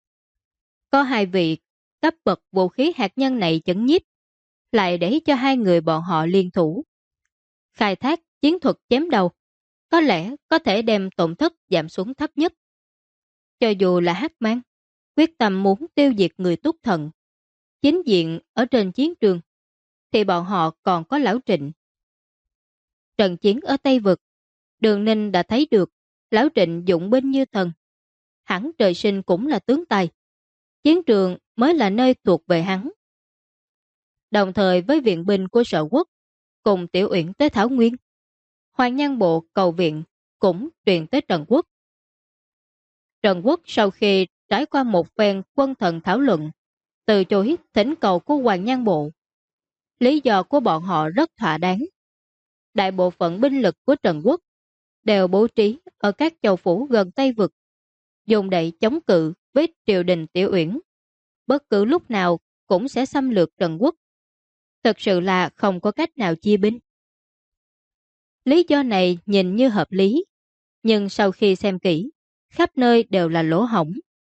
Có 2 vị cấp bậc vũ khí hạt nhân này chấn nhiếp, lại để cho 2 người bọn họ liên thủ khai thác chiến thuật chém đầu, có lẽ có thể đem tổn thất giảm xuống thấp nhất. Cho dù là Hắc Mang quyết tâm muốn tiêu diệt người Túc Thận chính diện ở trên chiến trường, thì bọn họ còn có Lão Trịnh. Trận chiến ở Tây Vực, Đường Ninh đã thấy được Lão Trịnh dụng binh như thần. Hắn trời sinh cũng là tướng tài, chiến trường mới là nơi thuộc về hắn. Đồng thời với viện binh của Sở Quốc cùng Tiểu Uyển tới Thảo Nguyên, Hoàng Nhan Bộ cầu viện cũng truyền tới Trần Quốc. Trần Quốc sau khi trải qua một phen quân thần thảo luận, từ chối thỉnh cầu của Hoàng Nhan Bộ. Lý do của bọn họ rất thỏa đáng. Đại bộ phận binh lực của Trần Quốc đều bố trí ở các châu phủ gần Tây Vực, dùng để chống cự với triều đình Tiểu Uyển. Bất cứ lúc nào cũng sẽ xâm lược Trần Quốc. Thực sự là không có cách nào chia binh. Lý do này nhìn như hợp lý, nhưng sau khi xem kỹ, khắp nơi đều là lỗ hổng.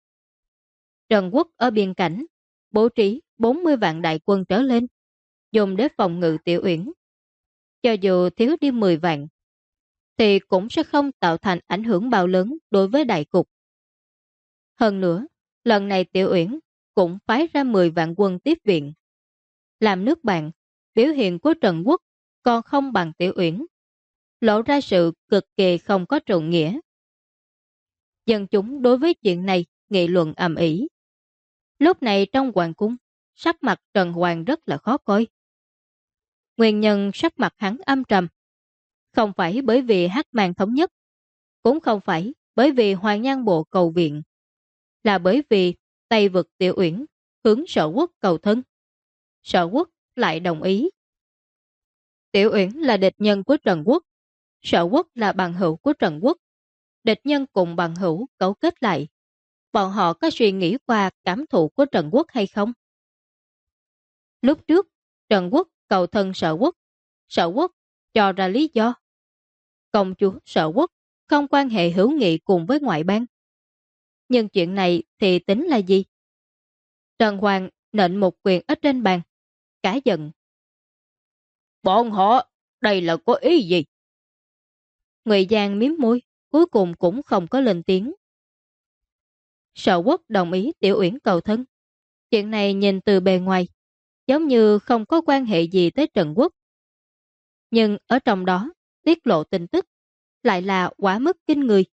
Trần Quốc ở biên cảnh bố trí 40 vạn đại quân trở lên, dùng để phòng ngự Tiểu Uyển. Cho dù thiếu đi 10 vạn, thì cũng sẽ không tạo thành ảnh hưởng bao lớn đối với đại cục. Hơn nữa, lần này Tiểu Uyển cũng phái ra 10 vạn quân tiếp viện. Làm nước bạn, biểu hiện của Trần Quốc còn không bằng Tiểu Uyển, lộ ra sự cực kỳ không có trượng nghĩa. Dân chúng đối với chuyện này nghị luận ầm ĩ. Lúc này trong hoàng cung, sắc mặt Trần Hoàng rất là khó coi. Nguyên nhân sắc mặt hắn âm trầm, không phải bởi vì Hắc Mang thống nhất, cũng không phải bởi vì Hoàng Nhan Bộ cầu viện, là bởi vì Tây vực Tiểu Uyển hướng Sở Quốc cầu thân. Sở Quốc lại đồng ý. Tiểu Uyển là địch nhân của Trần Quốc, Sở Quốc là bằng hữu của Trần Quốc. Địch nhân cùng bằng hữu cấu kết lại. Bọn họ có suy nghĩ qua cảm thụ của Trần Quốc hay không? Lúc trước, Trần Quốc cầu thân Sở Quốc cho ra lý do. Công chúa Sở Quốc không quan hệ hữu nghị cùng với ngoại bang. Nhưng chuyện này thì tính là gì? Trần Hoàng nện một quyền ở trên bàn, cả giận. Bọn họ, đây là có ý gì? Ngụy Giang miếm môi, cuối cùng cũng không có lên tiếng. Sở Quốc đồng ý Tiểu Uyển cầu thân. Chuyện này nhìn từ bề ngoài, giống như không có quan hệ gì tới Trần Quốc. Nhưng ở trong đó, tiết lộ tin tức, lại là quá mức kinh người.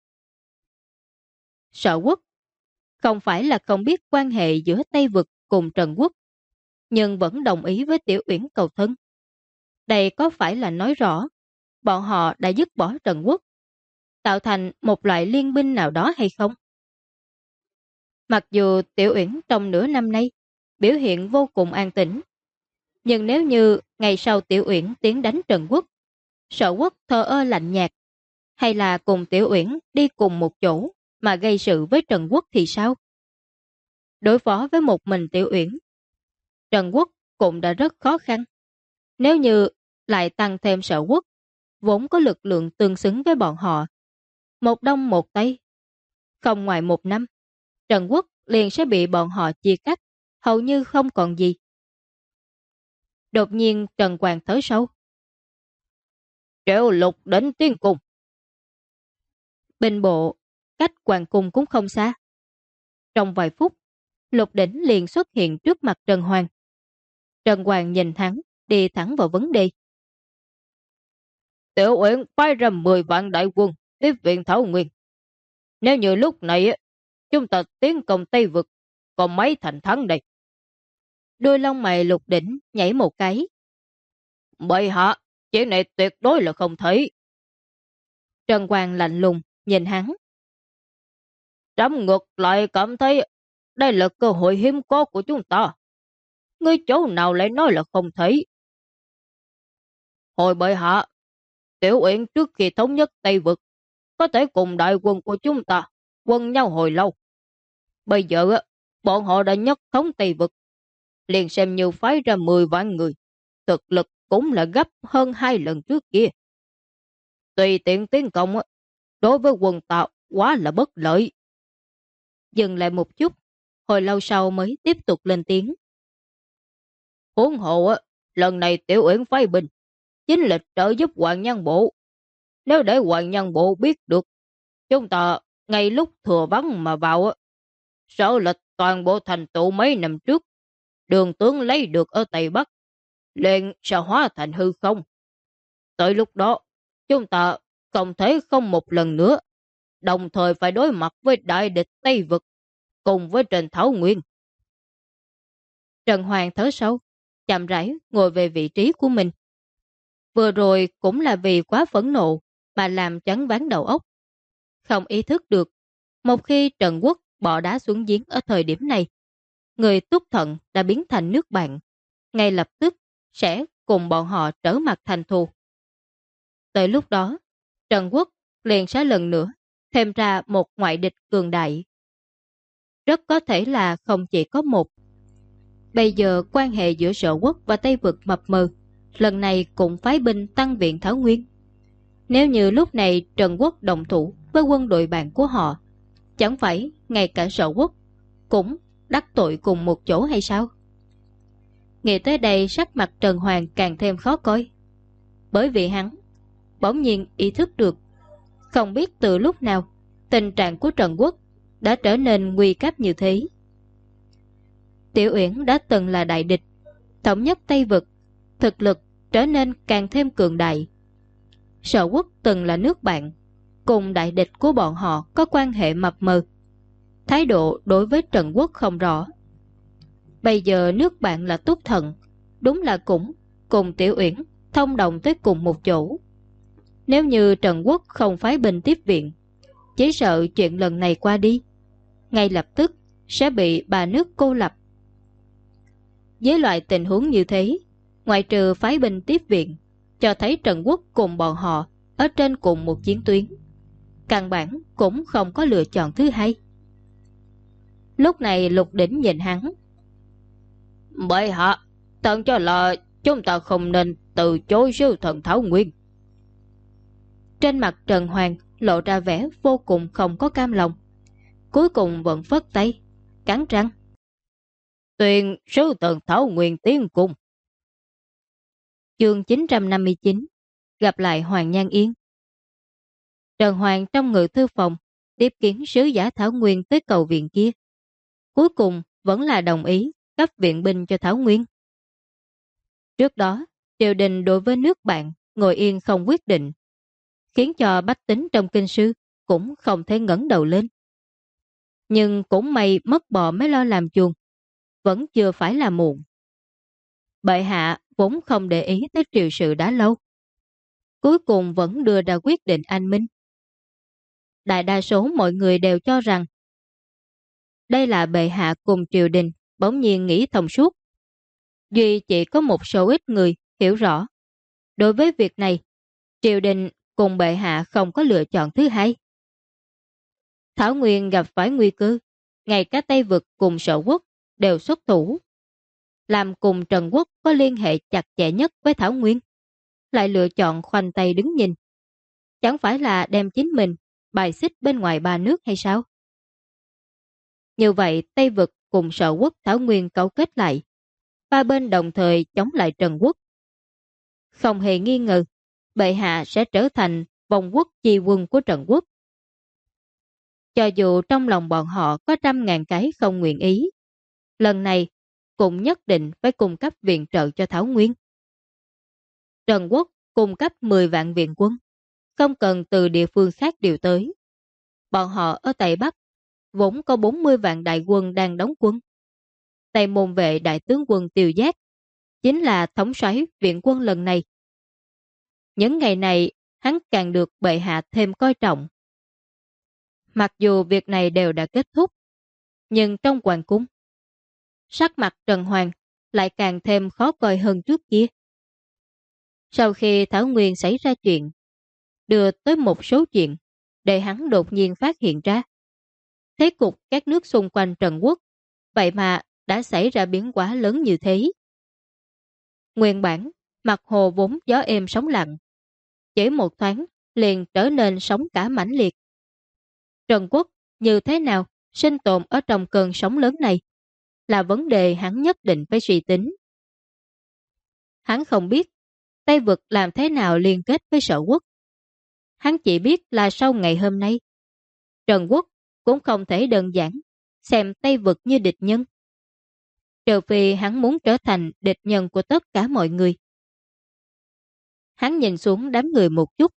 Sở Quốc không phải là không biết quan hệ giữa Tây Vực cùng Trần Quốc, nhưng vẫn đồng ý với Tiểu Uyển cầu thân. Đây có phải là nói rõ bọn họ đã dứt bỏ Trần Quốc, tạo thành một loại liên minh nào đó hay không? Mặc dù Tiểu Uyển trong nửa năm nay biểu hiện vô cùng an tĩnh, nhưng nếu như ngày sau Tiểu Uyển tiến đánh Trần Quốc, Sở Quốc thờ ơ lạnh nhạt, hay là cùng Tiểu Uyển đi cùng một chỗ mà gây sự với Trần Quốc thì sao? Đối phó với một mình Tiểu Uyển, Trần Quốc cũng đã rất khó khăn. Nếu như lại tăng thêm Sở Quốc, vốn có lực lượng tương xứng với bọn họ, một đông một tây, không ngoài một năm, Trần Quốc liền sẽ bị bọn họ chia cắt, hầu như không còn gì. Đột nhiên Trần Hoàng thở sâu. Triệu Lục đến tiến cung. Bên bộ, cách hoàng cung cũng không xa. Trong vài phút, Lục Đỉnh liền xuất hiện trước mặt Trần Hoàng. Trần Hoàng nhìn hắn, đi thẳng vào vấn đề. Tiểu Uyển phái ra 10 vạn đại quân tiếp viện Thảo Nguyên. Nếu như lúc này chúng ta tiến công Tây Vực, còn mấy thành thắng đây? Đôi lông mày Lục Đỉnh nhảy một cái. Bậy hạ, chuyện này tuyệt đối là không thể. Trần Hoàng lạnh lùng nhìn hắn. Trẫm ngược lại cảm thấy đây là cơ hội hiếm có của chúng ta. Ngươi chỗ nào lại nói là không thể? Hồi bệ hạ, Tiểu Uyển trước khi thống nhất Tây Vực có thể cùng đại quân của chúng ta quân nhau hồi lâu. Bây giờ bọn họ đã nhất thống Tây Vực, liền xem như phái ra 10 vạn người, thực lực cũng là gấp hơn 2 lần trước kia. Tùy tiện tiến công đối với quân Tào quá là bất lợi. Dừng lại một chút, hồi lâu sau mới tiếp tục lên tiếng. Huống hồ lần này Tiểu Uyển phái binh chính là trợ giúp Hoàng Nhan Bộ. Nếu để Hoàng Nhan Bộ biết được chúng ta ngay lúc thừa vắng mà vào, sợ là toàn bộ thành tựu mấy năm trước Đường tướng lấy được ở Tây Bắc liền sẽ hóa thành hư không. Tới lúc đó chúng ta không thể không một lần nữa đồng thời phải đối mặt với đại địch Tây Vực cùng với Trần Thảo Nguyên. Trần Hoàng thở sâu, chậm rãi ngồi về vị trí của mình. Vừa rồi cũng là vì quá phẫn nộ mà làm chấn ván đầu óc. Không ý thức được, một khi Trần Quốc bỏ đá xuống giếng ở thời điểm này, người Túc Thận đã biến thành nước bạn, ngay lập tức sẽ cùng bọn họ trở mặt thành thù. Tới lúc đó, Trần Quốc liền sẽ lần nữa thêm ra một ngoại địch cường đại. Rất có thể là không chỉ có một. Bây giờ quan hệ giữa Sở Quốc và Tây Vực mập mờ, lần này cũng phái binh tăng viện Thảo Nguyên. Nếu như lúc này Trần Quốc đồng thủ với quân đội bạn của họ, chẳng phải ngay cả Sở Quốc cũng đắc tội cùng một chỗ hay sao? Nghĩ tới đây sắc mặt Trần Hoàng càng thêm khó coi. Bởi vì hắn bỗng nhiên ý thức được, không biết từ lúc nào tình trạng của Trần Quốc đã trở nên nguy cấp như thế. Tiểu Uyển đã từng là đại địch, thống nhất Tây Vực, thực lực trở nên càng thêm cường đại. Sở Quốc từng là nước bạn, cùng đại địch của bọn họ có quan hệ mập mờ. Thái độ đối với Trần Quốc không rõ. Bây giờ nước bạn là Túc Thần, đúng là cũng cùng Tiểu Uyển thông đồng tới cùng một chỗ. Nếu như Trần Quốc không phái binh tiếp viện, chỉ sợ chuyện lần này qua đi, ngay lập tức sẽ bị ba nước cô lập. Với loại tình huống như thế, ngoại trừ phái binh tiếp viện, cho thấy Trần Quốc cùng bọn họ ở trên cùng một chiến tuyến, căn bản cũng không có lựa chọn thứ hai. Lúc này Lục Đỉnh nhìn hắn. Bệ hạ, tận cho là chúng ta không nên từ chối siêu thần Thảo Nguyên. Trên mặt Trần Hoàng lộ ra vẻ vô cùng không có cam lòng, cuối cùng vẫn phất tay, cắn răng. Tuyên sứ thần Thảo Nguyên tiến cung. Chương 959. Gặp lại Hoàng Nhan Yên. Trần Hoàng trong ngự thư phòng tiếp kiến sứ giả Thảo Nguyên tới cầu viện kia, cuối cùng vẫn là đồng ý cấp viện binh cho Thảo Nguyên. Trước đó, triều đình đối với nước bạn ngồi yên không quyết định, khiến cho bách tính trong kinh sư cũng không thể ngẩng đầu lên. Nhưng cũng may mất bò mới lo làm chuồng, vẫn chưa phải là muộn. Bệ hạ vốn không để ý tới triều sự đã lâu, cuối cùng vẫn đưa ra quyết định anh minh. Đại đa số mọi người đều cho rằng đây là bệ hạ cùng triều đình bỗng nhiên nghĩ thông suốt. Duy chỉ có một số ít người hiểu rõ. Đối với việc này, triều đình cùng bệ hạ không có lựa chọn thứ hai. Thảo Nguyên gặp phải nguy cơ, ngay cả Tây Vực cùng Sở Quốc đều xuất thủ. Làm cùng Trần Quốc có liên hệ chặt chẽ nhất với Thảo Nguyên, lại lựa chọn khoanh tay đứng nhìn. Chẳng phải là đem chính mình bài xích bên ngoài ba nước hay sao? Như vậy Tây Vực cùng Sở Quốc Thảo Nguyên cấu kết lại, ba bên đồng thời chống lại Trần Quốc. Không hề nghi ngờ, bệ hạ sẽ trở thành vòng quốc chi quân của Trần Quốc. Cho dù trong lòng bọn họ có 100.000 cái không nguyện ý, lần này cũng nhất định phải cung cấp viện trợ cho Thảo Nguyên. Trần Quốc cung cấp 10 vạn viện quân, không cần từ địa phương khác điều tới. Bọn họ ở Tây Bắc vốn có 40 vạn đại quân đang đóng quân. Tây Môn Vệ đại tướng quân Tiêu Giác chính là thống soái viện quân lần này. Những ngày này hắn càng được bệ hạ thêm coi trọng. Mặc dù việc này đều đã kết thúc, nhưng trong hoàng cung, sắc mặt Trần Hoàng lại càng thêm khó coi hơn trước kia. Sau khi Thảo Nguyên xảy ra chuyện, đưa tới một số chuyện để hắn đột nhiên phát hiện ra. Thế cục các nước xung quanh Trần Quốc vậy mà đã xảy ra biến hóa lớn như thế. Nguyên bản, mặt hồ vốn gió êm sóng lặng, chỉ một thoáng liền trở nên sóng cả mãnh liệt. Trần Quốc như thế nào sinh tồn ở trong cơn sóng lớn này là vấn đề hắn nhất định phải suy tính. Hắn không biết Tây Vực làm thế nào liên kết với Sở Quốc. Hắn chỉ biết là sau ngày hôm nay, Trần Quốc cũng không thể đơn giản xem Tây Vực như địch nhân. Trừ phi hắn muốn trở thành địch nhân của tất cả mọi người. Hắn nhìn xuống đám người một chút.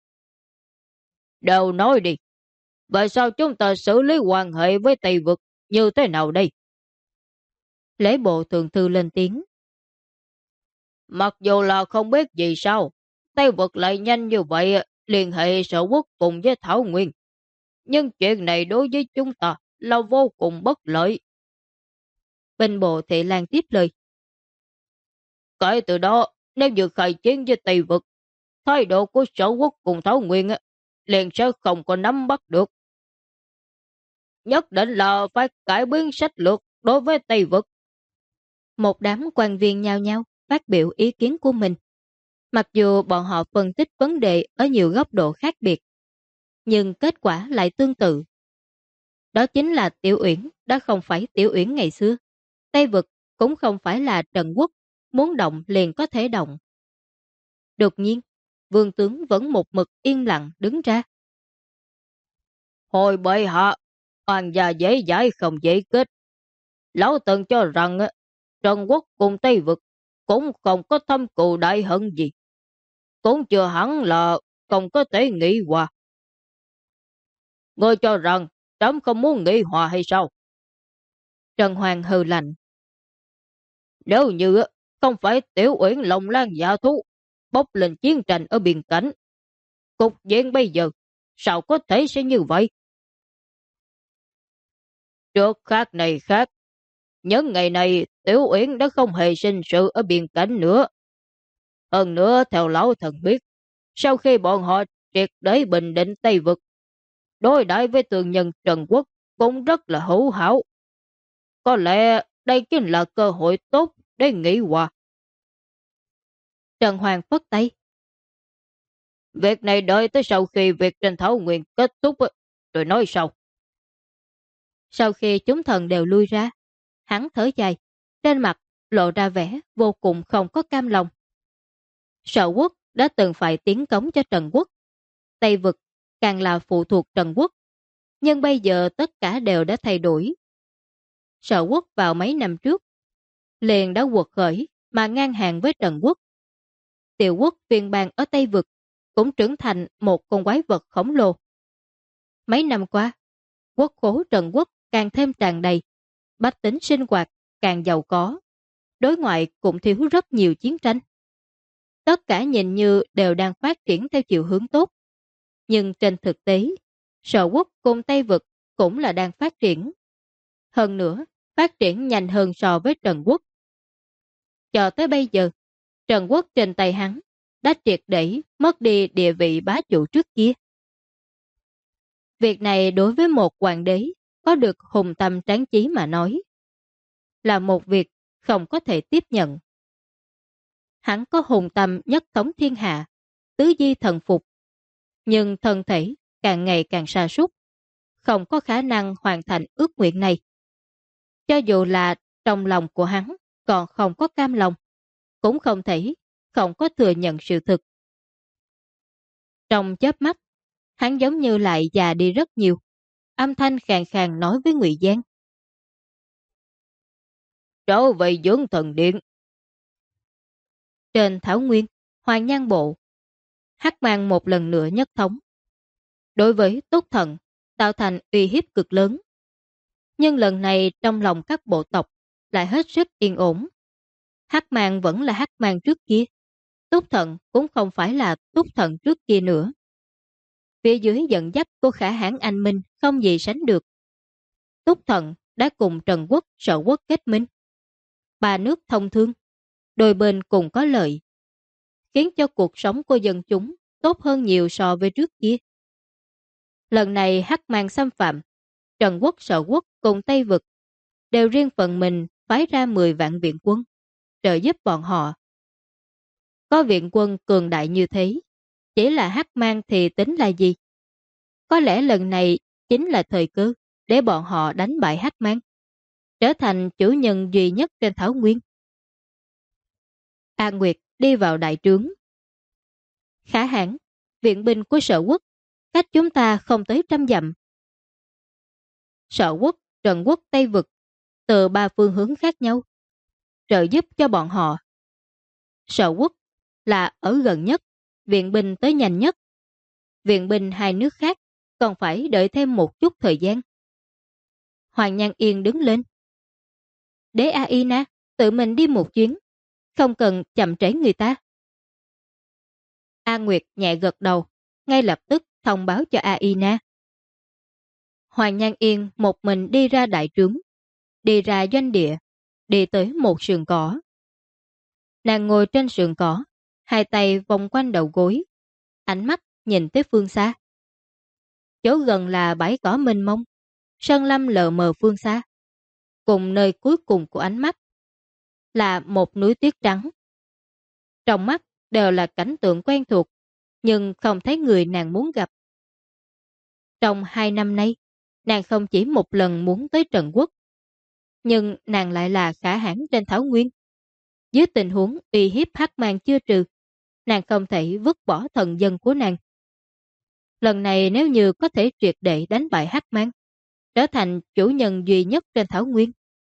Đâu nói đi, vậy sao chúng ta xử lý quan hệ với Tây Vực như thế nào đây? Lễ bộ thượng thư lên tiếng. Mặc dù là không biết gì sao, Tây Vực lại nhanh như vậy liên hệ Sở Quốc cùng với Thảo Nguyên. Nhưng chuyện này đối với chúng ta là vô cùng bất lợi. Bên bộ Thị Lan tiếp lời. Kể từ đó, nếu như khai chiến với Tây Vực, thái độ của Sở Quốc cùng Thảo Nguyên liền sẽ không có nắm bắt được. Nhất định là phải cải biến sách lược đối với Tây Vực. Một đám quan viên nhao nhao phát biểu ý kiến của mình. Mặc dù bọn họ phân tích vấn đề ở nhiều góc độ khác biệt, nhưng kết quả lại tương tự. Đó chính là Tiểu Uyển đã không phải Tiểu Uyển ngày xưa. Tây Vực cũng không phải là Trần Quốc, muốn động liền có thể động. Đột nhiên, vương tướng vẫn một mực yên lặng đứng ra. Hồi bệ hạ, oan gia dễ giải không dễ kết. Lão Tần cho rằng Trần Quốc cùng Tây Vực cũng không có thâm cừu đại hận gì. Cũng chưa hẳn là không có thể nghị hòa. Ngươi cho rằng trẫm không muốn nghị hòa hay sao? Trần Hoàng hừ lạnh. Nếu như không phải Tiểu Uyển lòng lan dạ thú bốc lên chiến tranh ở biên cảnh, cục diện bây giờ sao có thể sẽ như vậy? Trước khác này khác, những ngày này Tiểu Uyển đã không hề sinh sự ở biên cảnh nữa. Hơn nữa theo lão thần biết, sau khi bọn họ triệt để bình định Tây Vực, đối đãi với tường nhân Trần Quốc cũng rất là hữu hảo. Có lẽ đây chính là cơ hội tốt để nghị hòa. Trần Hoàng phất tay. Việc này đợi tới sau khi việc trên Thảo Nguyên kết thúc rồi nói sau. Sau khi chúng thần đều lui ra, hắn thở dài, trên mặt lộ ra vẻ vô cùng không có cam lòng. Sở Quốc đã từng phải tiến cống cho Trần Quốc. Tây Vực càng là phụ thuộc Trần Quốc. Nhưng bây giờ tất cả đều đã thay đổi. Sở Quốc vào mấy năm trước liền đã quật khởi mà ngang hàng với Trần Quốc. Tiểu quốc phiên bang ở Tây Vực cũng trưởng thành một con quái vật khổng lồ. Mấy năm qua, quốc khố Trần Quốc càng thêm tràn đầy, bách tính sinh hoạt càng giàu có, đối ngoại cũng thiếu rất nhiều chiến tranh. Tất cả nhìn như đều đang phát triển theo chiều hướng tốt. Nhưng trên thực tế, Sở Quốc cùng Tây Vực cũng là đang phát triển. Hơn nữa, phát triển nhanh hơn so với Trần Quốc. Cho tới bây giờ, Trần Quốc trên tay hắn đã triệt để mất đi địa vị bá chủ trước kia. Việc này đối với một hoàng đế có được hùng tâm tráng chí mà nói, là một việc không có thể tiếp nhận. Hắn có hùng tâm nhất thống thiên hạ, tứ di thần phục, nhưng thân thể càng ngày càng sa sút, không có khả năng hoàn thành ước nguyện này. Cho dù là trong lòng của hắn còn không có cam lòng, cũng không thể không có thừa nhận sự thực. Trong chớp mắt, hắn giống như lại già đi rất nhiều. Âm thanh khàn khàn nói với Ngụy Giang. Trở về dưỡng thần điện. Trên Thảo Nguyên, Hoàng Nhan Bộ, Hắc Mang một lần nữa nhất thống. Đối với Túc Thần, tạo thành uy hiếp cực lớn. Nhưng lần này trong lòng các bộ tộc lại hết sức yên ổn. Hắc Mang vẫn là Hắc Mang trước kia. Túc Thần cũng không phải là Túc Thần trước kia nữa. Phía dưới dẫn dắt của Khả Hãn Anh Minh không gì sánh được. Túc Thần đã cùng Trần Quốc, Sở Quốc kết minh. Ba nước thông thương, đôi bên cùng có lợi, khiến cho cuộc sống của dân chúng tốt hơn nhiều so với trước kia. Lần này Hắc Mang xâm phạm, Trần Quốc, Sở Quốc cùng Tây Vực đều riêng phần mình phái ra 10 vạn viện quân trợ giúp bọn họ. Có viện quân cường đại như thế, chỉ là Hắc Mang thì tính là gì? Có lẽ lần này chính là thời cơ để bọn họ đánh bại Hắc Mang, trở thành chủ nhân duy nhất trên Thảo Nguyên. A Nguyệt đi vào đại trướng. Khả Hãn, viện binh của Sở Quốc, cách chúng ta không tới 100 dặm. Sở Quốc, Trần Quốc, Tây Vực, từ 3 phương hướng khác nhau, trợ giúp cho bọn họ. Sở Quốc là ở gần nhất, viện binh tới nhanh nhất. Viện binh hai nước khác còn phải đợi thêm một chút thời gian. Hoàng Nhan Yên đứng lên. Đế Aina, tự mình đi một chuyến, không cần chậm trễ người ta. A Nguyệt nhẹ gật đầu, ngay lập tức thông báo cho Aina. Hoàng Nhan Yên một mình đi ra đại trướng, đi ra doanh địa, đi tới một sườn cỏ. Nàng ngồi trên sườn cỏ, hai tay vòng quanh đầu gối, ánh mắt nhìn tới phương xa. Chỗ gần là bãi cỏ mênh mông, sơn lâm lờ mờ phương xa. Cùng nơi cuối cùng của ánh mắt là một núi tuyết trắng. Trong mắt đều là cảnh tượng quen thuộc, nhưng không thấy người nàng muốn gặp. Trong 2 năm nay, nàng không chỉ một lần muốn tới Trần Quốc, nhưng nàng lại là Khả Hãn trên Thảo Nguyên. Dưới tình huống uy hiếp Hắc Mang chưa trừ, nàng không thể vứt bỏ thần dân của nàng. Lần này nếu như có thể triệt để đánh bại Hắc Mang, trở thành chủ nhân duy nhất trên Thảo Nguyên,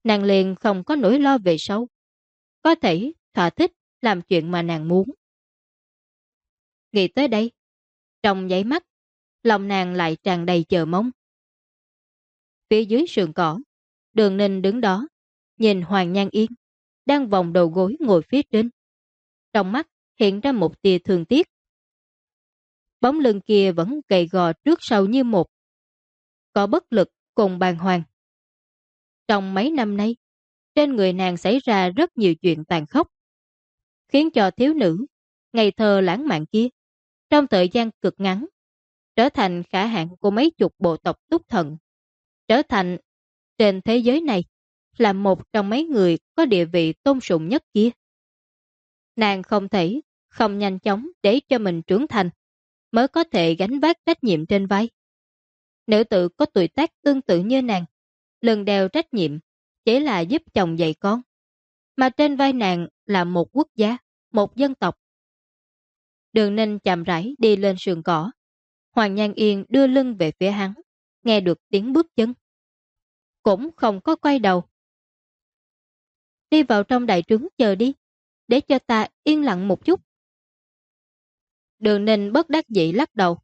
nàng liền không có nỗi lo về sau. Có thể thỏa thích làm chuyện mà nàng muốn. Nghĩ tới đây, trong nháy mắt, lòng nàng lại tràn đầy chờ mong. Phía dưới sườn cỏ, Đường Ninh đứng đó, nhìn Hoàng Nhan Yên, đang vòng đầu gối ngồi phía trên. Trong mắt hiện ra một tia thương tiếc. Bóng lưng kia vẫn gầy gò trước sau như một. Có bất lực cùng bàng hoàng. Trong mấy năm nay, trên người nàng xảy ra rất nhiều chuyện tàn khốc, khiến cho thiếu nữ, ngây thơ lãng mạn kia, trong thời gian cực ngắn, trở thành khả hạng của mấy chục bộ tộc Túc Thần. Trở thành trên thế giới này là một trong mấy người có địa vị tôn sùng nhất kia. Nàng không thể không nhanh chóng để cho mình trưởng thành mới có thể gánh vác trách nhiệm trên vai. Nữ tử có tuổi tác tương tự như nàng, lần đeo trách nhiệm chỉ là giúp chồng dạy con, mà trên vai nàng là một quốc gia, một dân tộc. Đường Ninh chậm rãi đi lên sườn cỏ. Hoàng Nhan Yên đưa lưng về phía hắn, nghe được tiếng bước chân, cũng không có quay đầu. Đi vào trong đại trướng chờ đi, để cho ta yên lặng một chút. Đường Ninh bất đắc dĩ lắc đầu.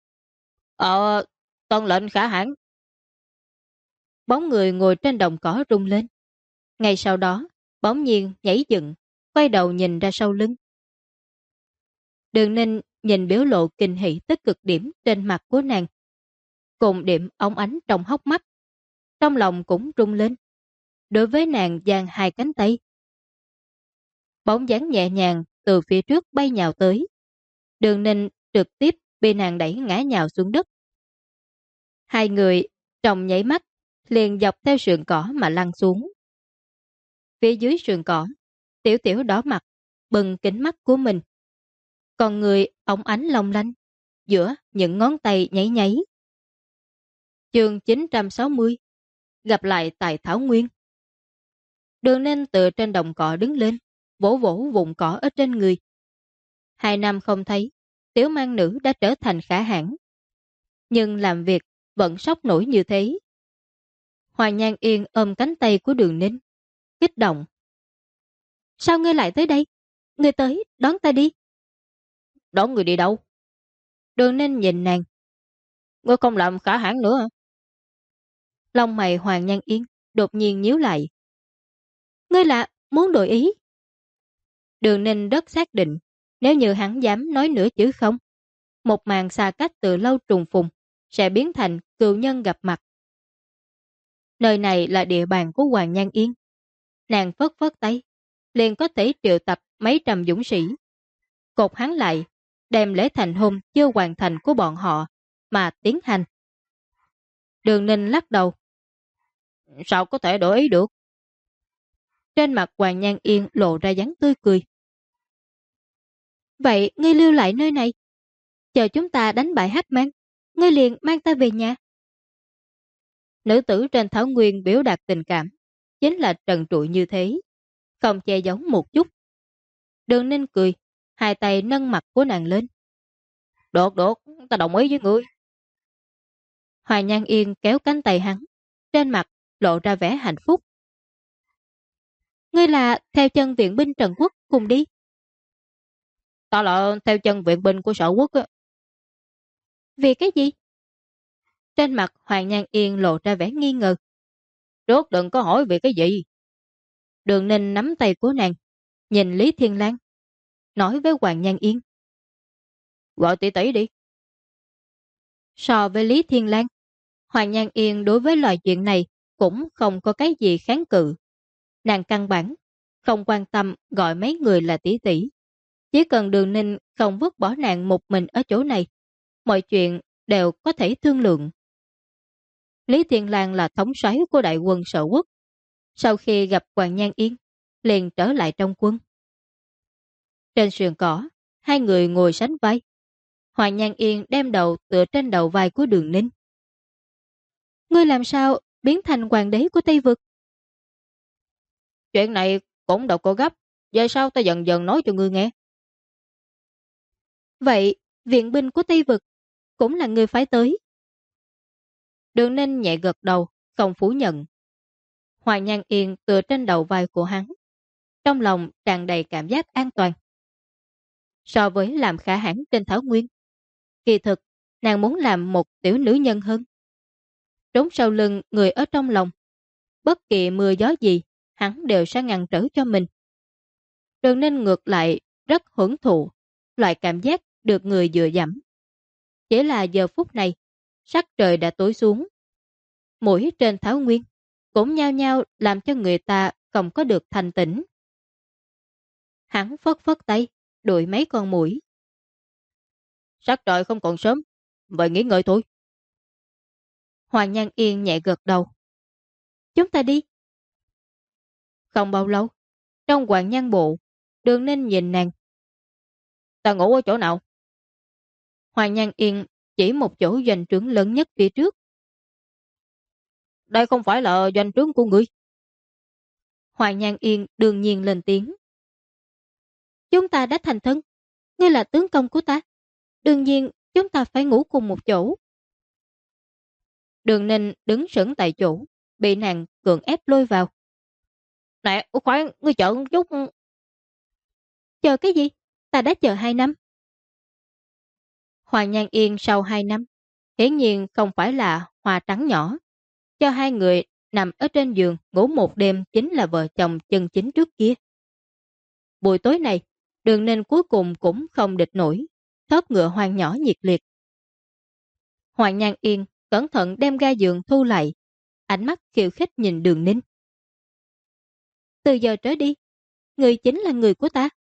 Tuân lệnh khả hãn. Bóng người ngồi trên đồng cỏ rung lên. Ngay sau đó, bỗng nhiên nhảy dựng, quay đầu nhìn ra sau lưng. Đường Ninh nhìn biểu lộ kinh hỉ tới cực điểm trên mặt của nàng, cùng điểm óng ánh trong hốc mắt. Trong lòng cũng rung lên. Đối với nàng giang hai cánh tay. Bóng dáng nhẹ nhàng từ phía trước bay nhào tới. Đường Ninh trực tiếp bị nàng đẩy ngã nhào xuống đất. Hai người trong nháy mắt liền dọc theo sườn cỏ mà lăn xuống. Phía dưới sườn cỏ, Tiểu Tiểu đỏ mặt, bừng kính mắt của mình. Còn người óng ánh long lanh, giữa những ngón tay nháy nháy. Chương 960, gặp lại tại Thảo Nguyên. Đường Ninh từ trên đồng cỏ đứng lên, vỗ vỗ vùng cỏ ở trên người. 2 năm không thấy, tiểu mang nữ đã trở thành khả hãn. Nhưng làm việc vẫn sốc nổi như thế. Hoàng Nhan Yên ôm cánh tay của Đường Ninh, kích động. Sao ngươi lại tới đây? Ngươi tới, đón ta đi. Đón người đi đâu? Đường Ninh nhìn nàng. Ngươi không làm khả hãn nữa hả? Lông mày Hoàng Nhan Yên đột nhiên nhíu lại. Ngươi là muốn đổi ý? Đường Ninh rất xác định, nếu như hắn dám nói nửa chữ không, một màn xa cách từ lâu trùng phùng sẽ biến thành cựu nhân gặp mặt. Nơi này là địa bàn của Hoàng Nhan Yên. Nàng phất phất tay, liền có thể triệu tập mấy trăm dũng sĩ, cột hắn lại, đem lễ thành hôn chưa hoàn thành của bọn họ mà tiến hành. Đường Ninh lắc đầu. Sao có thể đổi ý được? Trên mặt Hoàng Nhan Yên lộ ra dáng tươi cười. Vậy ngươi lưu lại nơi này, chờ chúng ta đánh bại Hách Mang, ngươi liền mang ta về nhà. Nữ tử trên Thảo Nguyên biểu đạt tình cảm, chính là trần trụi như thế, không che giấu một chút. Đường Ninh cười, hai tay nâng mặt của nàng lên. Được, ta đồng ý với ngươi. Hoàng Nhan Yên kéo cánh tay hắn, trên mặt lộ ra vẻ hạnh phúc. Ngươi là theo chân viện binh Trần Quốc cùng đi. Ta là theo chân viện binh của Sở Quốc á. Vì cái gì? Trên mặt Hoàng Nhan Yên lộ ra vẻ nghi ngờ. Trước đừng có hỏi vì cái gì. Đường Ninh nắm tay của nàng, nhìn Lý Thiên Lang, nói với Hoàng Nhan Yên. Gọi tỷ tỷ đi. So với Lý Thiên Lang, Hoàng Nhan Yên đối với loại chuyện này cũng không có cái gì kháng cự. Nàng căn bản không quan tâm gọi mấy người là tỷ tỷ. Chỉ cần Đường Ninh không vứt bỏ nàng một mình ở chỗ này, mọi chuyện đều có thể thương lượng. Lý Thiên Lang là thống soái của đại quân Sở Quốc. Sau khi gặp Hoàng Nhan Yên, liền trở lại trong quân. Trên sườn cỏ, hai người ngồi sánh vai. Hoàng Nhan Yên đem đầu tựa trên đầu vai của Đường Ninh. Ngươi làm sao biến thành hoàng đế của Tây Vực? Chuyện này cũng đâu có gấp, về sau ta dần dần nói cho ngươi nghe. Vậy, viện binh của Tây Vực cũng là người phải tới. Đường Ninh nhẹ gật đầu, không phủ nhận. Hoàng Nhan Yên tựa trên đầu vai của hắn, trong lòng tràn đầy cảm giác an toàn. So với làm khả hãn trên Thảo Nguyên, kỳ thực nàng muốn làm một tiểu nữ nhân hơn. Trốn sau lưng người ở trong lòng, bất kỳ mưa gió gì, hắn đều sẽ ngăn trở cho mình. Đường Ninh ngược lại rất hưởng thụ loại cảm giác được người dựa dẫm. Chỉ là giờ phút này, sắc trời đã tối xuống. Mũi trên Thảo Nguyên cũng nhao nhao làm cho người ta không có được thanh tĩnh. Hắn phất phất tay, đuổi mấy con muỗi. Sắc trời không còn sớm, vậy nghỉ ngơi thôi. Hoàng Nhan Yên nhẹ gật đầu. Chúng ta đi. Không bao lâu, trong Hoàng Nhan bộ, Đường Ninh nhìn nàng. Ta ngủ ở chỗ nào? Hoàng Nhan Yên chỉ một chỗ doanh trướng lớn nhất phía trước. Đây không phải là doanh trướng của ngươi. Hoàng Nhan Yên đương nhiên lên tiếng. Chúng ta đã thành thân. Ngươi là tướng công của ta. Đương nhiên chúng ta phải ngủ cùng một chỗ. Đường Ninh đứng sững tại chỗ, bị nàng cưỡng ép lôi vào. Nè, khoan, ngươi chờ một chút. Chờ cái gì? Ta đã chờ 2 năm. Hoàng Nhan Yên sau 2 năm, hiển nhiên không phải là hoa trắng nhỏ. Cho hai người nằm ở trên giường ngủ một đêm chính là vợ chồng chân chính trước kia. Buổi tối này, Đường Ninh cuối cùng cũng không địch nổi, thóp ngựa hoang nhỏ nhiệt liệt. Hoàng Nhan Yên cẩn thận đem ga giường thu lại, ánh mắt khiêu khích nhìn Đường Ninh. Từ giờ trở đi, người chính là người của ta.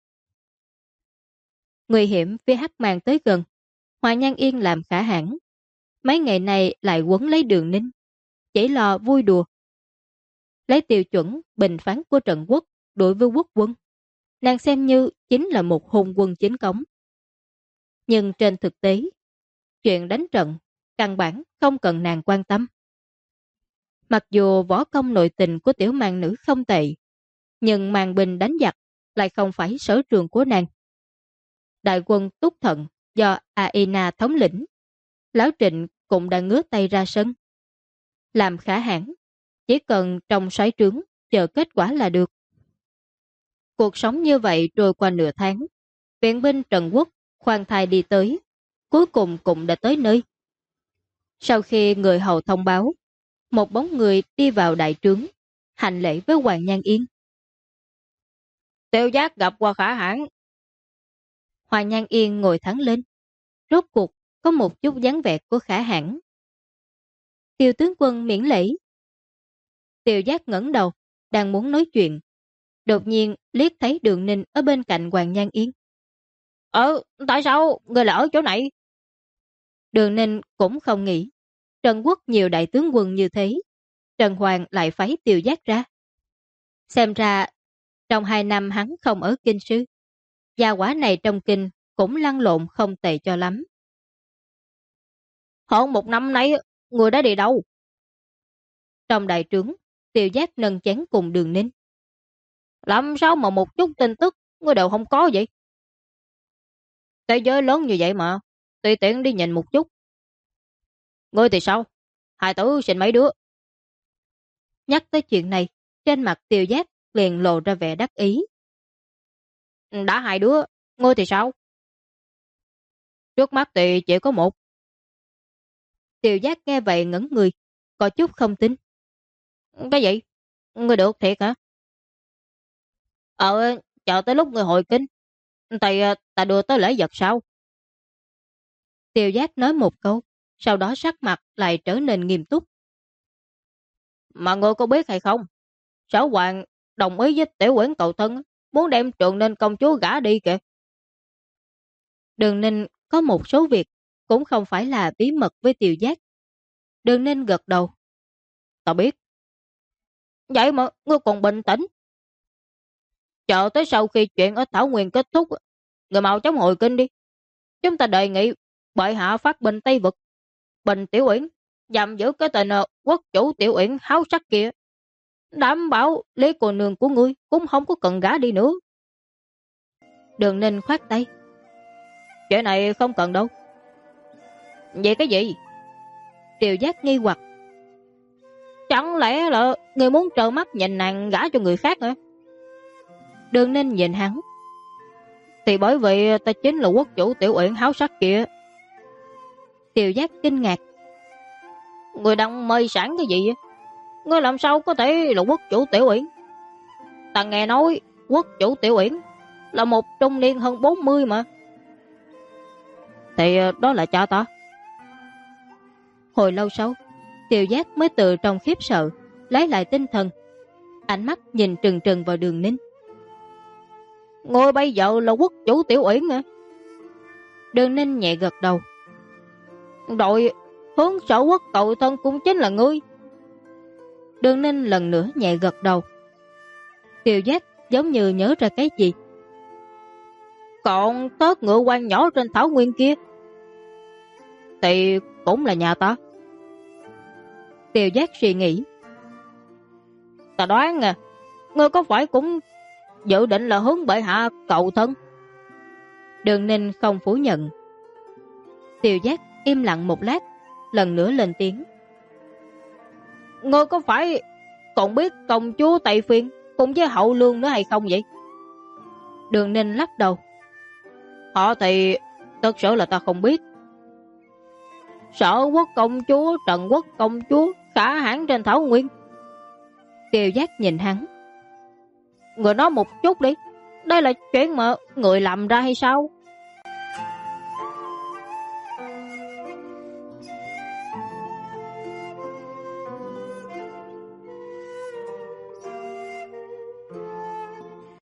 Nguy hiểm phía hắc mang tới gần, Hoàng Nhan Yên làm khả hãn. Mấy ngày này lại quấn lấy Đường Ninh, chỉ lo vui đùa. Lấy tiêu chuẩn bình phán của Trần Quốc đối với quốc quân, nàng xem như chính là một hôn quân chính cống. Nhưng trên thực tế, chuyện đánh trận căn bản không cần nàng quan tâm. Mặc dù võ công nội tình của tiểu mang nữ không tệ, nhưng mang binh đánh giặc lại không phải sở trường của nàng. Đại quân Túc Thận do Aina thống lĩnh, Lão Trịnh cũng đã ngứa tay ra sân. Làm khả hãn, chỉ cần trong xoáy trướng chờ kết quả là được. Cuộc sống như vậy trôi qua nửa tháng, viện binh Trần Quốc khoan thai đi tới, cuối cùng cũng đã tới nơi. Sau khi người hầu thông báo, một bóng người đi vào đại trướng, hành lễ với Hoàng Nhan Yên. Tiêu Giác gặp qua khả hãn. Hoàng Nhan Yên ngồi thẳng lên, rốt cuộc có một chút dáng vẻ của khả hãn. Tiêu tướng quân miễn lễ. Tiêu Giác ngẩng đầu, đang muốn nói chuyện. Đột nhiên liếc thấy Đường Ninh ở bên cạnh Hoàng Nhan Yên. Tại sao người lại ở chỗ này? Đường Ninh cũng không nghĩ Trần Quốc nhiều đại tướng quân như thế, Trần Hoàng lại phái Tiêu Giác ra. Xem ra trong 2 năm hắn không ở kinh sư, gia quả này trong kinh cũng lăn lộn không tệ cho lắm. Hơn 1 năm nay người đã đi đâu? Trong đại trướng, Tiêu Giác nâng chén cùng Đường Ninh. Làm sao mà một chút tin tức người đều không có vậy? Thế giới lớn như vậy mà, tùy tiện đi nhìn một chút. Ngươi thì sao? Hai tử sinh mấy đứa? Nhắc tới chuyện này, trên mặt Tiêu Giác liền lộ ra vẻ đắc ý. Đã 2 đứa, ngươi thì sao? Trước mắt thì chỉ có 1. Tiêu Giác nghe vậy ngẩn người, có chút không tin. Cái gì? Ngươi được thiệt hả? Chờ tới lúc ngươi hồi kinh, ta đưa tới lễ vật sao? Tiêu Giác nói một câu, sau đó sắc mặt lại trở nên nghiêm túc. Mà ngươi có biết hay không? Sở Hoàng đồng ý với Tiểu Uyển cầu thân, muốn đem Trường Ninh công chúa gả đi kìa. Đường Ninh có một số việc cũng không phải là bí mật với Tiêu Giác. Đường Ninh gật đầu. Ta biết. Vậy mà ngươi còn bình tĩnh. Chờ tới sau khi chuyện ở Thảo Nguyên kết thúc, người mau chóng hồi kinh đi. Chúng ta đề nghị bệ hạ phát binh Tây Vực. Bình Tiểu Uyển giam giữ cái tên quốc chủ Tiểu Uyển háo sắc kia. Đảm bảo Lý cô nương của ngươi cũng không có cần gả đi nữa. Đường Ninh khoát tay. Chuyện này không cần đâu. Vậy cái gì? Tiêu Giác nghi hoặc. Chẳng lẽ là người muốn trợn mắt nhìn nàng gả cho người khác hả? Đường Ninh nhìn hắn. Thì bởi vì ta chính là quốc chủ Tiểu Uyển háo sắc kia. Tiêu Giác kinh ngạc. Người đang mê sản cái gì vậy? Ngươi làm sao có thể là quốc chủ Tiểu Uyển? Ta nghe nói quốc chủ Tiểu Uyển là một trung niên hơn 40 mà. Thì đó là cha ta. Hồi lâu sau, Tiêu Giác mới từ trong khiếp sợ lấy lại tinh thần, ánh mắt nhìn trừng trừng vào Đường Ninh. Ngươi bây giờ là quốc chủ Tiểu Uyển hả? Đường Ninh nhẹ gật đầu. Đội hướng sở quốc cậu thân cũng chính là ngươi. Đường Ninh lần nữa nhẹ gật đầu. Tiêu Giác giống như nhớ ra cái gì. Còn tớt ngựa quan nhỏ trên thảo nguyên kia thì cũng là nhà ta. Tiêu Giác suy nghĩ. Ta đoán à, ngươi có phải cũng dự định là hướng bệ hạ cậu thân? Đường Ninh không phủ nhận. Tiêu Giác im lặng một lát, lần nữa lên tiếng. Ngươi có phải còn biết công chúa Tây Phiên cùng với hậu lương nữa hay không vậy? Đường Ninh lắc đầu. Họ thì thật sự là ta không biết. Sở quốc công chúa, Trần quốc công chúa khả hãn trên thảo nguyên. Tiêu Giác nhìn hắn. Người nói một chút đi, đây là chuyện mà người làm ra hay sao?